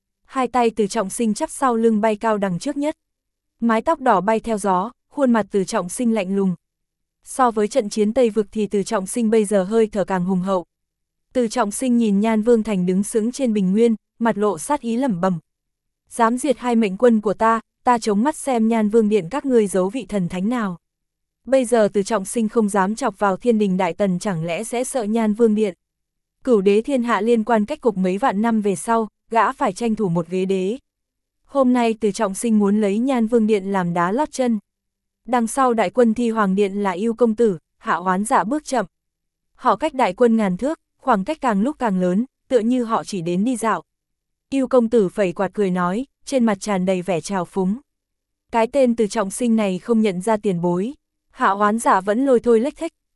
2 tay Từ Trọng Sinh chắp sau lưng bay cao đằng trước nhất. Mái tóc đỏ bay theo gió, khuôn mặt Từ Trọng Sinh lạnh lùng. So với trận chiến Tây Vực thì Từ Trọng Sinh bây giờ hơi thở càng hùng hậu. Từ Trọng Sinh nhìn Nhan Vương Thành đứng sững trên bình nguyên, mặt lộ sát ý lẩm bẩm. Dám diệt 2 mệnh quân của ta chống mắt xem Nhan Vương Điện các ngươi giấu vị thần thánh nào. Bây giờ Từ Trọng Sinh không dám chọc vào Thiên Đình Đại Tần chẳng lẽ sẽ sợ Nhan Vương Điện. Cửu đế thiên hạ liên quan cách cục mấy vạn năm về sau, gã phải tranh thủ một ghế đế. Hôm nay Từ Trọng Sinh muốn lấy Nhan Vương Điện làm đá lót chân. Đằng sau đại quân Thi Hoàng Điện là Yêu Công Tử, Hạ Hoán Dạ bước chậm. Họ cách đại quân ngàn thước, khoảng cách càng lúc càng lớn, tựa như họ chỉ đến đi dạo. Yêu Công Tử phẩy quạt cười nói, trên mặt tràn đầy vẻ trào phúng. Cái tên Từ Trọng Sinh này không nhận ra tiền bối. Hạ Hoán Dạ vẫn lôi thôi lếch thếch,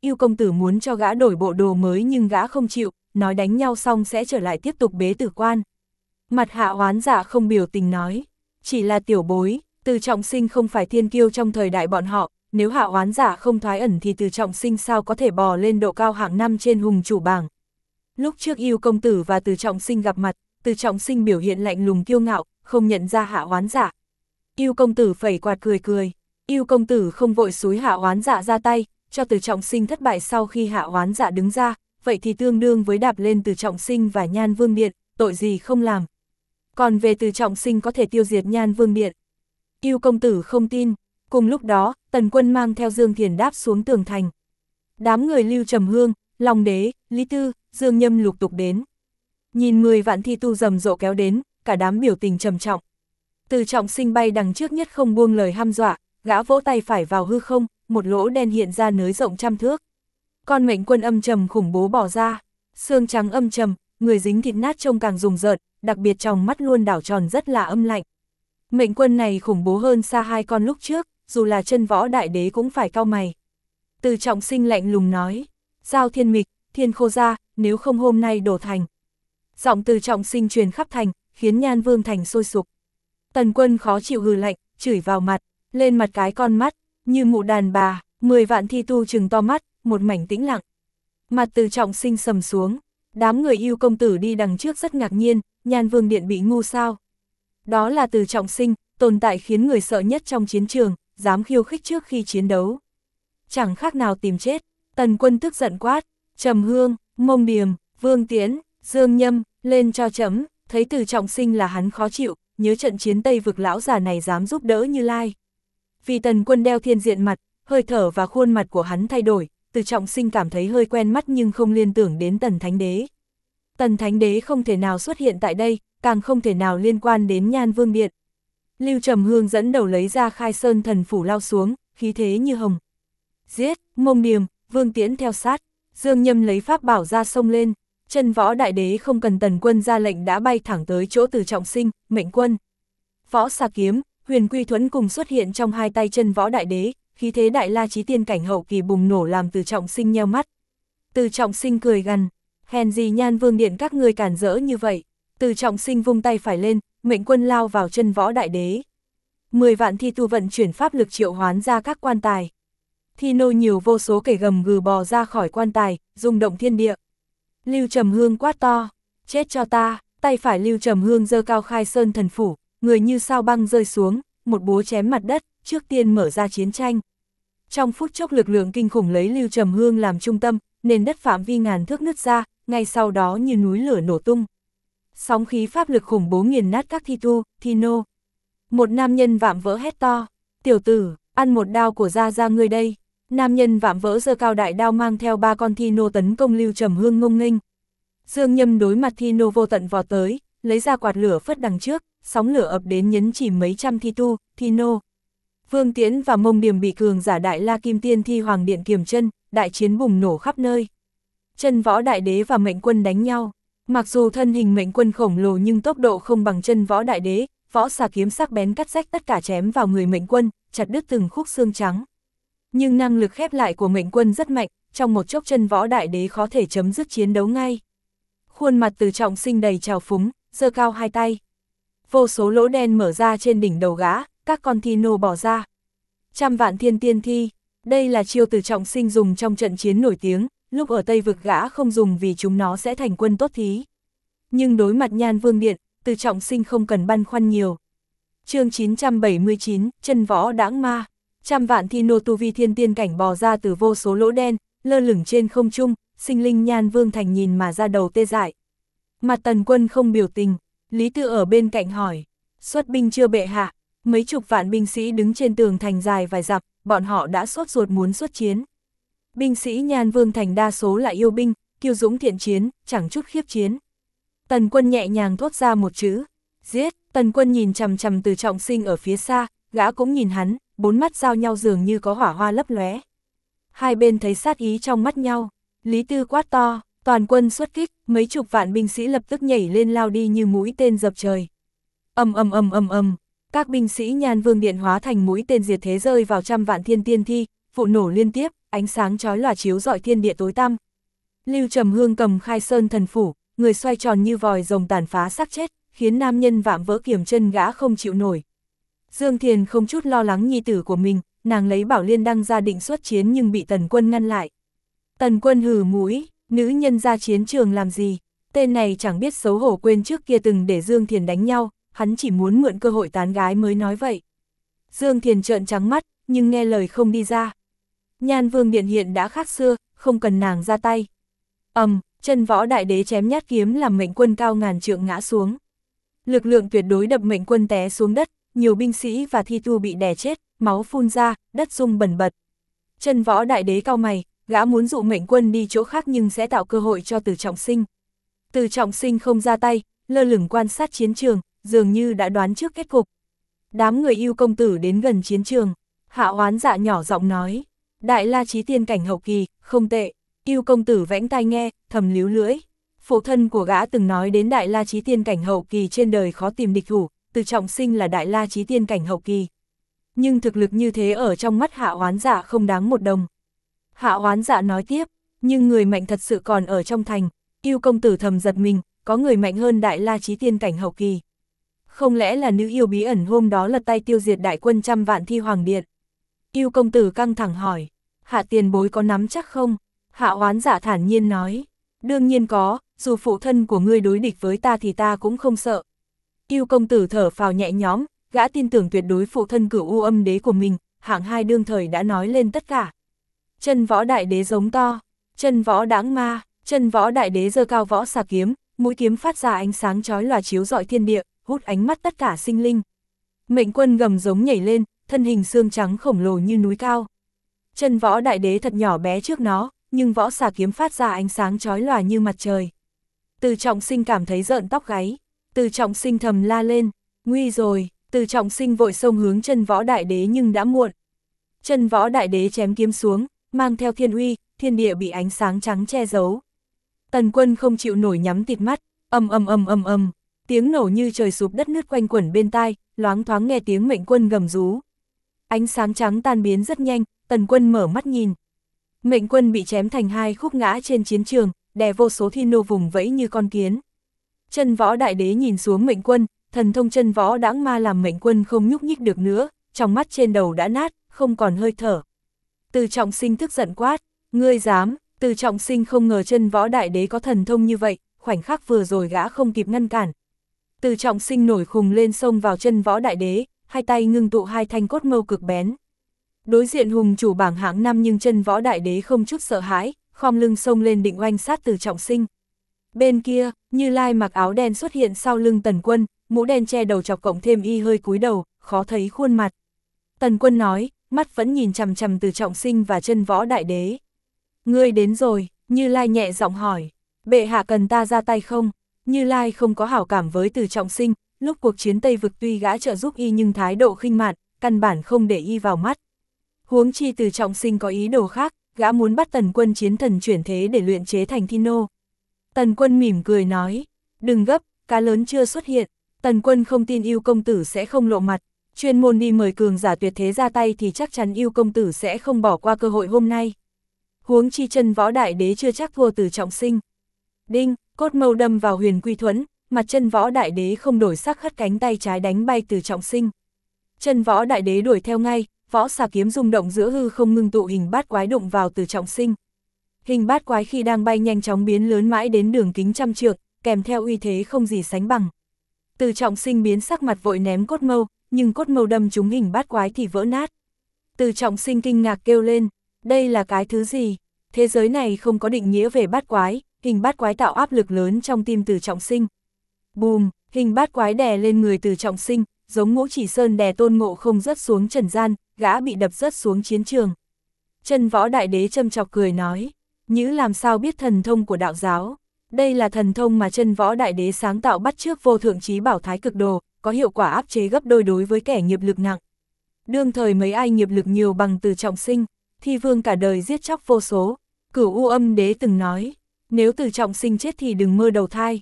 Yêu công tử muốn cho gã đổi bộ đồ mới nhưng gã không chịu, nói đánh nhau xong sẽ trở lại tiếp tục bế tử quan. Mặt Hạ Hoán Dạ không biểu tình nói, chỉ là tiểu bối, Từ Trọng Sinh không phải thiên kiêu trong thời đại bọn họ, nếu Hạ Hoán Dạ không thoái ẩn thì Từ Trọng Sinh sao có thể bò lên độ cao hạng 5 trên hùng chủ bảng. Lúc trước Yêu công tử và Từ Trọng Sinh gặp mặt, Từ Trọng Sinh biểu hiện lạnh lùng kiêu ngạo, không nhận ra Hạ Hoán Dạ. Yêu công tử phẩy quạt cười cười, Yêu công tử không vội xúi Hạ Hoán Dạ ra tay, cho Từ Trọng Sinh thất bại sau khi Hạ Hoán Dạ đứng ra, vậy thì tương đương với đạp lên Từ Trọng Sinh và Nhan Vương Điện, tội gì không làm. Còn về Từ Trọng Sinh có thể tiêu diệt Nhan Vương Điện, Yêu công tử không tin. Cùng lúc đó, Tần Quân mang theo Dương Thiền đáp xuống tường thành. Đám người Lưu Trầm Hương, Long Đế, Lý Tư, Dương Nhâm lục tục đến. Nhìn 10 vạn thi tu rầm rộ kéo đến, cả đám biểu tình trầm trọng. Từ Trọng Sinh bay đằng trước nhất không buông lời hăm dọa, gã vỗ tay phải vào hư không, một lỗ đen hiện ra nới rộng trăm thước. Con mệnh quân âm trầm khủng bố bỏ ra, xương trắng âm trầm, người dính thịt nát trông càng rùng rợn, đặc biệt trong mắt luôn đảo tròn rất là âm lạnh. Mệnh quân này khủng bố hơn xa hai con lúc trước, dù là chân võ đại đế cũng phải cau mày. Từ Trọng Sinh lạnh lùng nói, giao thiên mịch, thiên khô ra, nếu không hôm nay đổ thành. Giọng Từ Trọng Sinh truyền khắp thành, khiến Nhan Vương thành sôi sục. Tần Quân khó chịu hừ lạnh, chửi vào mặt, lên mặt cái con mắt, như mụ đàn bà, 10 vạn thi tu trừng to mắt, một mảnh tĩnh lặng. Mặt Từ Trọng Sinh sầm xuống, đám người Yêu công tử đi đằng trước rất ngạc nhiên, Nhan Vương Điện bị ngu sao. Đó là Từ Trọng Sinh, tồn tại khiến người sợ nhất trong chiến trường, dám khiêu khích trước khi chiến đấu. Chẳng khác nào tìm chết. Tần Quân tức giận quát, Trầm Hương, Mông Điềm, Vương Tiễn, Dương Nhâm, lên cho chấm. Thấy Từ Trọng Sinh là hắn khó chịu, nhớ trận chiến Tây Vực lão già này dám giúp đỡ Như Lai. Vì Tần Quân đeo thiên diện mặt, hơi thở và khuôn mặt của hắn thay đổi, Từ Trọng Sinh cảm thấy hơi quen mắt nhưng không liên tưởng đến Tần Thánh Đế. Tần Thánh Đế không thể nào xuất hiện tại đây, càng không thể nào liên quan đến Nhan Vương Điện. Lưu Trầm Hương dẫn đầu lấy ra Khai Sơn thần phủ lao xuống, khí thế như hồng. Giết, Mông Điềm, Vương Tiễn theo sát, Dương Nhâm lấy pháp bảo ra xông lên, chân võ đại đế không cần Tần Quân ra lệnh đã bay thẳng tới chỗ Từ Trọng Sinh, mệnh quân. Võ xà kiếm, Huyền Quy Thuẫn cùng xuất hiện trong hai tay chân võ đại đế, khí thế đại la chí tiên cảnh hậu kỳ bùng nổ làm Từ Trọng Sinh nheo mắt. Từ Trọng Sinh cười gằn, hèn gì Nhan Vương Điện các ngươi cản rỡ như vậy. Từ Trọng Sinh vung tay phải lên, mệnh quân lao vào chân võ đại đế. 10 vạn thi tu vận chuyển pháp lực triệu hoán ra các quan tài. Thi nô nhiều vô số kẻ gầm gừ bò ra khỏi quan tài, rung động thiên địa. Lưu Trầm Hương quát to, chết cho ta, tay phải Lưu Trầm Hương giơ cao Khai Sơn thần phủ, người như sao băng rơi xuống, một búa chém mặt đất, trước tiên mở ra chiến tranh. Trong phút chốc lực lượng kinh khủng lấy Lưu Trầm Hương làm trung tâm, nền đất phạm vi ngàn thước nứt ra, ngay sau đó như núi lửa nổ tung. Sóng khí pháp lực khủng bố nghiền nát các thi tu, thi nô. Một nam nhân vạm vỡ hét to, tiểu tử, ăn một đao của gia gia ngươi đây. Nam nhân vạm vỡ giơ cao đại đao mang theo 3 con thi nô tấn công Lưu Trầm Hương ngông nghênh. Dương Nhâm đối mặt thi nô vô tận vò tới, lấy ra quạt lửa phất đằng trước, sóng lửa ập đến nhấn chìm mấy trăm thi tu, thi nô. Vương Tiễn và Mông Điềm bị cường giả đại la kim tiên thi hoàng điện kiềm chân, đại chiến bùng nổ khắp nơi. Chân võ đại đế và mệnh quân đánh nhau. Mặc dù thân hình mệnh quân khổng lồ nhưng tốc độ không bằng chân võ đại đế, võ xà kiếm sắc bén cắt rách tất cả chém vào người mệnh quân, chặt đứt từng khúc xương trắng. Nhưng năng lực khép lại của mệnh quân rất mạnh, trong một chốc chân võ đại đế khó thể chấm dứt chiến đấu ngay. Khuôn mặt Từ Trọng Sinh đầy trào phúng, giơ cao hai tay. Vô số lỗ đen mở ra trên đỉnh đầu gã, các con thi nô bỏ ra. Trăm vạn thiên tiên thi, đây là chiêu Từ Trọng Sinh dùng trong trận chiến nổi tiếng, lúc ở Tây Vực gã không dùng vì chúng nó sẽ thành quân tốt thí. Nhưng đối mặt Nhan Vương Điện, Từ Trọng Sinh không cần băn khoăn nhiều. Chương 979, chân võ đãng ma. Trăm vạn thi nô tu vi thiên tiên cảnh bò ra từ vô số lỗ đen, lơ lửng trên không trung, sinh linh Nhan Vương thành nhìn mà ra đầu tê dại. Mặt Tần Quân không biểu tình, Lý Tư ở bên cạnh hỏi, xuất binh chưa bệ hạ? Mấy chục vạn binh sĩ đứng trên tường thành dài vài dặm, bọn họ đã sốt ruột muốn xuất chiến. Binh sĩ Nhan Vương thành đa số là yêu binh, kiêu dũng thiện chiến, chẳng chút khiếp chiến. Tần Quân nhẹ nhàng thốt ra một chữ, giết. Tần Quân nhìn chằm chằm Từ Trọng Sinh ở phía xa, gã cũng nhìn hắn, 4 mắt giao nhau dường như có hỏa hoa lấp lóe. Hai bên thấy sát ý trong mắt nhau, Lý Tư quát to, toàn quân xuất kích, mấy chục vạn binh sĩ lập tức nhảy lên lao đi như mũi tên dập trời. Ầm ầm ầm ầm ầm, các binh sĩ Nhan Vương Điện hóa thành mũi tên diệt thế rơi vào trăm vạn thiên tiên thi, vụ nổ liên tiếp, ánh sáng chói lòa chiếu rọi thiên địa tối tăm. Lưu Trầm Hương cầm Khai Sơn thần phủ, người xoay tròn như vòi rồng tàn phá xác chết, khiến nam nhân vạm vỡ kiềm chân gã không chịu nổi. Dương Thiền không chút lo lắng nhi tử của mình, nàng lấy Bảo Liên đăng ra định xuất chiến nhưng bị Tần Quân ngăn lại. Tần Quân hừ mũi, nữ nhân ra chiến trường làm gì? Tên này chẳng biết xấu hổ, quên trước kia từng để Dương Thiền đánh nhau, hắn chỉ muốn mượn cơ hội tán gái mới nói vậy. Dương Thiền trợn trắng mắt, nhưng nghe lời không đi ra. Nhan Vương Điện hiện đã khác xưa, không cần nàng ra tay. Chân Võ Đại Đế chém nhát kiếm làm Mệnh Quân cao ngàn trượng ngã xuống. Lực lượng tuyệt đối đập Mệnh Quân té xuống đất, nhiều binh sĩ và thi tu bị đè chết, máu phun ra, đất rung bần bật. Chân Võ Đại Đế cau mày, gã muốn dụ Mệnh Quân đi chỗ khác nhưng sẽ tạo cơ hội cho Từ Trọng Sinh. Từ Trọng Sinh không ra tay, lơ lửng quan sát chiến trường, dường như đã đoán trước kết cục. Đám người Yêu công tử đến gần chiến trường, Hạ Oán Dạ nhỏ giọng nói, Đại La Chí tiên cảnh hậu kỳ, không tệ. Yêu công tử vẽn tai nghe, thầm líu lưỡi. Phụ thân của gã từng nói đến Đại La Chí tiên cảnh hậu kỳ trên đời khó tìm địch thủ, Từ Trọng Sinh là Đại La Chí tiên cảnh hậu kỳ. Nhưng thực lực như thế ở trong mắt Hạ Oán Dạ không đáng một đồng. Hạ Oán Dạ nói tiếp, nhưng người mạnh thật sự còn ở trong thành. Yêu công tử thầm giật mình, có người mạnh hơn Đại La Chí tiên cảnh hậu kỳ. Không lẽ là nữ yêu bí ẩn hôm đó lật tay tiêu diệt đại quân trăm vạn Thi Hoàng Điện? Yêu công tử căng thẳng hỏi, Hạ tiền bối có nắm chắc không? Hạ Oán Dạ thản nhiên nói, đương nhiên có, dù phụ thân của ngươi đối địch với ta thì ta cũng không sợ. Yêu công tử thở phào nhẹ nhõm, gã tin tưởng tuyệt đối phụ thân Cửu U Âm Đế của mình, hạng hai đương thời đã nói lên tất cả. Chân Võ Đại Đế giống to, Chân Võ Đãng Ma. Chân Võ Đại Đế giơ cao võ xà kiếm, mũi kiếm phát ra ánh sáng chói lòa chiếu rọi thiên địa, hút ánh mắt tất cả sinh linh. Mệnh Quân gầm giống nhảy lên, thân hình xương trắng khổng lồ như núi cao. Chân Võ Đại Đế thật nhỏ bé trước nó, nhưng võ xà kiếm phát ra ánh sáng chói lòa như mặt trời. Từ Trọng Sinh cảm thấy rợn tóc gáy, Từ Trọng Sinh thầm la lên, nguy rồi. Từ Trọng Sinh vội xông hướng Chân Võ Đại Đế nhưng đã muộn. Chân Võ Đại Đế chém kiếm xuống, mang theo thiên uy, thiên địa bị ánh sáng trắng che giấu. Tần Quân không chịu nổi nhắm tịt mắt, tiếng nổ như trời sụp đất nứt quanh quẩn bên tai, loáng thoáng nghe tiếng Mệnh Quân gầm rú. Ánh sáng trắng tan biến rất nhanh, Tần Quân mở mắt nhìn. Mệnh Quân bị chém thành hai khúc ngã trên chiến trường, đè vô số thi nô vùng vẫy như con kiến. Chân Võ Đại Đế nhìn xuống Mệnh Quân, thần thông Chân Võ Đãng Ma làm Mệnh Quân không nhúc nhích được nữa, trong mắt trên đầu đã nát, không còn hơi thở. Từ Trọng Sinh tức giận quát, ngươi dám? Từ Trọng Sinh không ngờ Chân Võ Đại Đế có thần thông như vậy, khoảnh khắc vừa rồi gã không kịp ngăn cản. Từ Trọng Sinh nổi khùng lên xông vào Chân Võ Đại Đế, hai tay ngưng tụ hai thanh cốt mâu cực bén. Đối diện hùng chủ bảng hạng 5 nhưng Chân Võ Đại Đế không chút sợ hãi, khom lưng xông lên định oanh sát Từ Trọng Sinh. Bên kia, Như Lai mặc áo đen xuất hiện sau lưng Tần Quân, mũ đen che đầu chọc cộng thêm y hơi cúi đầu, khó thấy khuôn mặt. Tần Quân nói, mắt vẫn nhìn chằm chằm Từ Trọng Sinh và Chân Võ Đại Đế. Ngươi đến rồi, Như Lai nhẹ giọng hỏi, bệ hạ cần ta ra tay không? Như Lai không có hảo cảm với Từ Trọng Sinh, lúc cuộc chiến Tây Vực tuy gã trợ giúp y nhưng thái độ khinh mạn, căn bản không để y vào mắt. Huống chi Từ Trọng Sinh có ý đồ khác, gã muốn bắt Tần Quân chiến thần chuyển thế để luyện chế thành thi nô. Tần Quân mỉm cười nói, đừng gấp, cá lớn chưa xuất hiện. Tần Quân không tin Yêu công tử sẽ không lộ mặt, chuyên môn đi mời cường giả tuyệt thế ra tay thì chắc chắn Yêu công tử sẽ không bỏ qua cơ hội hôm nay. Huống chi Chân Võ Đại Đế chưa chắc thua Từ Trọng Sinh. Đinh, cốt mâu đâm vào Huyền Quy Thuẫn, mặt Chân Võ Đại Đế không đổi sắc hất cánh tay trái đánh bay Từ Trọng Sinh. Chân Võ Đại Đế đuổi theo ngay, võ xà kiếm rung động giữa hư không ngưng tụ hình bát quái đụng vào Từ Trọng Sinh. Hình bát quái khi đang bay nhanh chóng biến lớn mãi đến đường kính trăm trượng, kèm theo uy thế không gì sánh bằng. Từ Trọng Sinh biến sắc mặt vội ném cốt mâu, nhưng cốt mâu đâm trúng hình bát quái thì vỡ nát. Từ Trọng Sinh kinh ngạc kêu lên, đây là cái thứ gì? Thế giới này không có định nghĩa về bát quái, hình bát quái tạo áp lực lớn trong tim Từ Trọng Sinh. Bùm, hình bát quái đè lên người Từ Trọng Sinh, giống Ngũ Chỉ Sơn đè Tôn Ngộ Không rớt xuống trần gian, gã bị đập rớt xuống chiến trường. Chân Võ Đại Đế châm chọc cười nói, Nhữ làm sao biết thần thông của đạo giáo? Đây là thần thông mà Chân Võ Đại Đế sáng tạo bắt chước Vô Thượng Chí Bảo Thái Cực Đồ, có hiệu quả áp chế gấp đôi đối với kẻ nghiệp lực nặng. Đương thời mấy ai nghiệp lực nhiều bằng Từ Trọng Sinh, Thi Vương cả đời giết chóc vô số. Cửu U Âm Đế từng nói, nếu Từ Trọng Sinh chết thì đừng mơ đầu thai.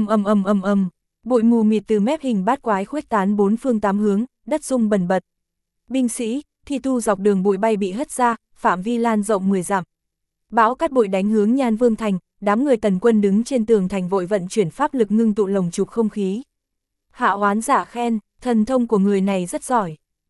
Bụi mù mịt từ mép hình bát quái khuếch tán bốn phương tám hướng, đất rung bần bật. Binh sĩ, thi tu dọc đường bụi bay bị hất ra, phạm vi lan rộng 10 dặm. Bão cát bụi đánh hướng Nhan Vương Thành, đám người Tần Quân đứng trên tường thành vội vận chuyển pháp lực ngưng tụ lồng chụp không khí. Hạ Oán Giả khen, thần thông của người này rất giỏi.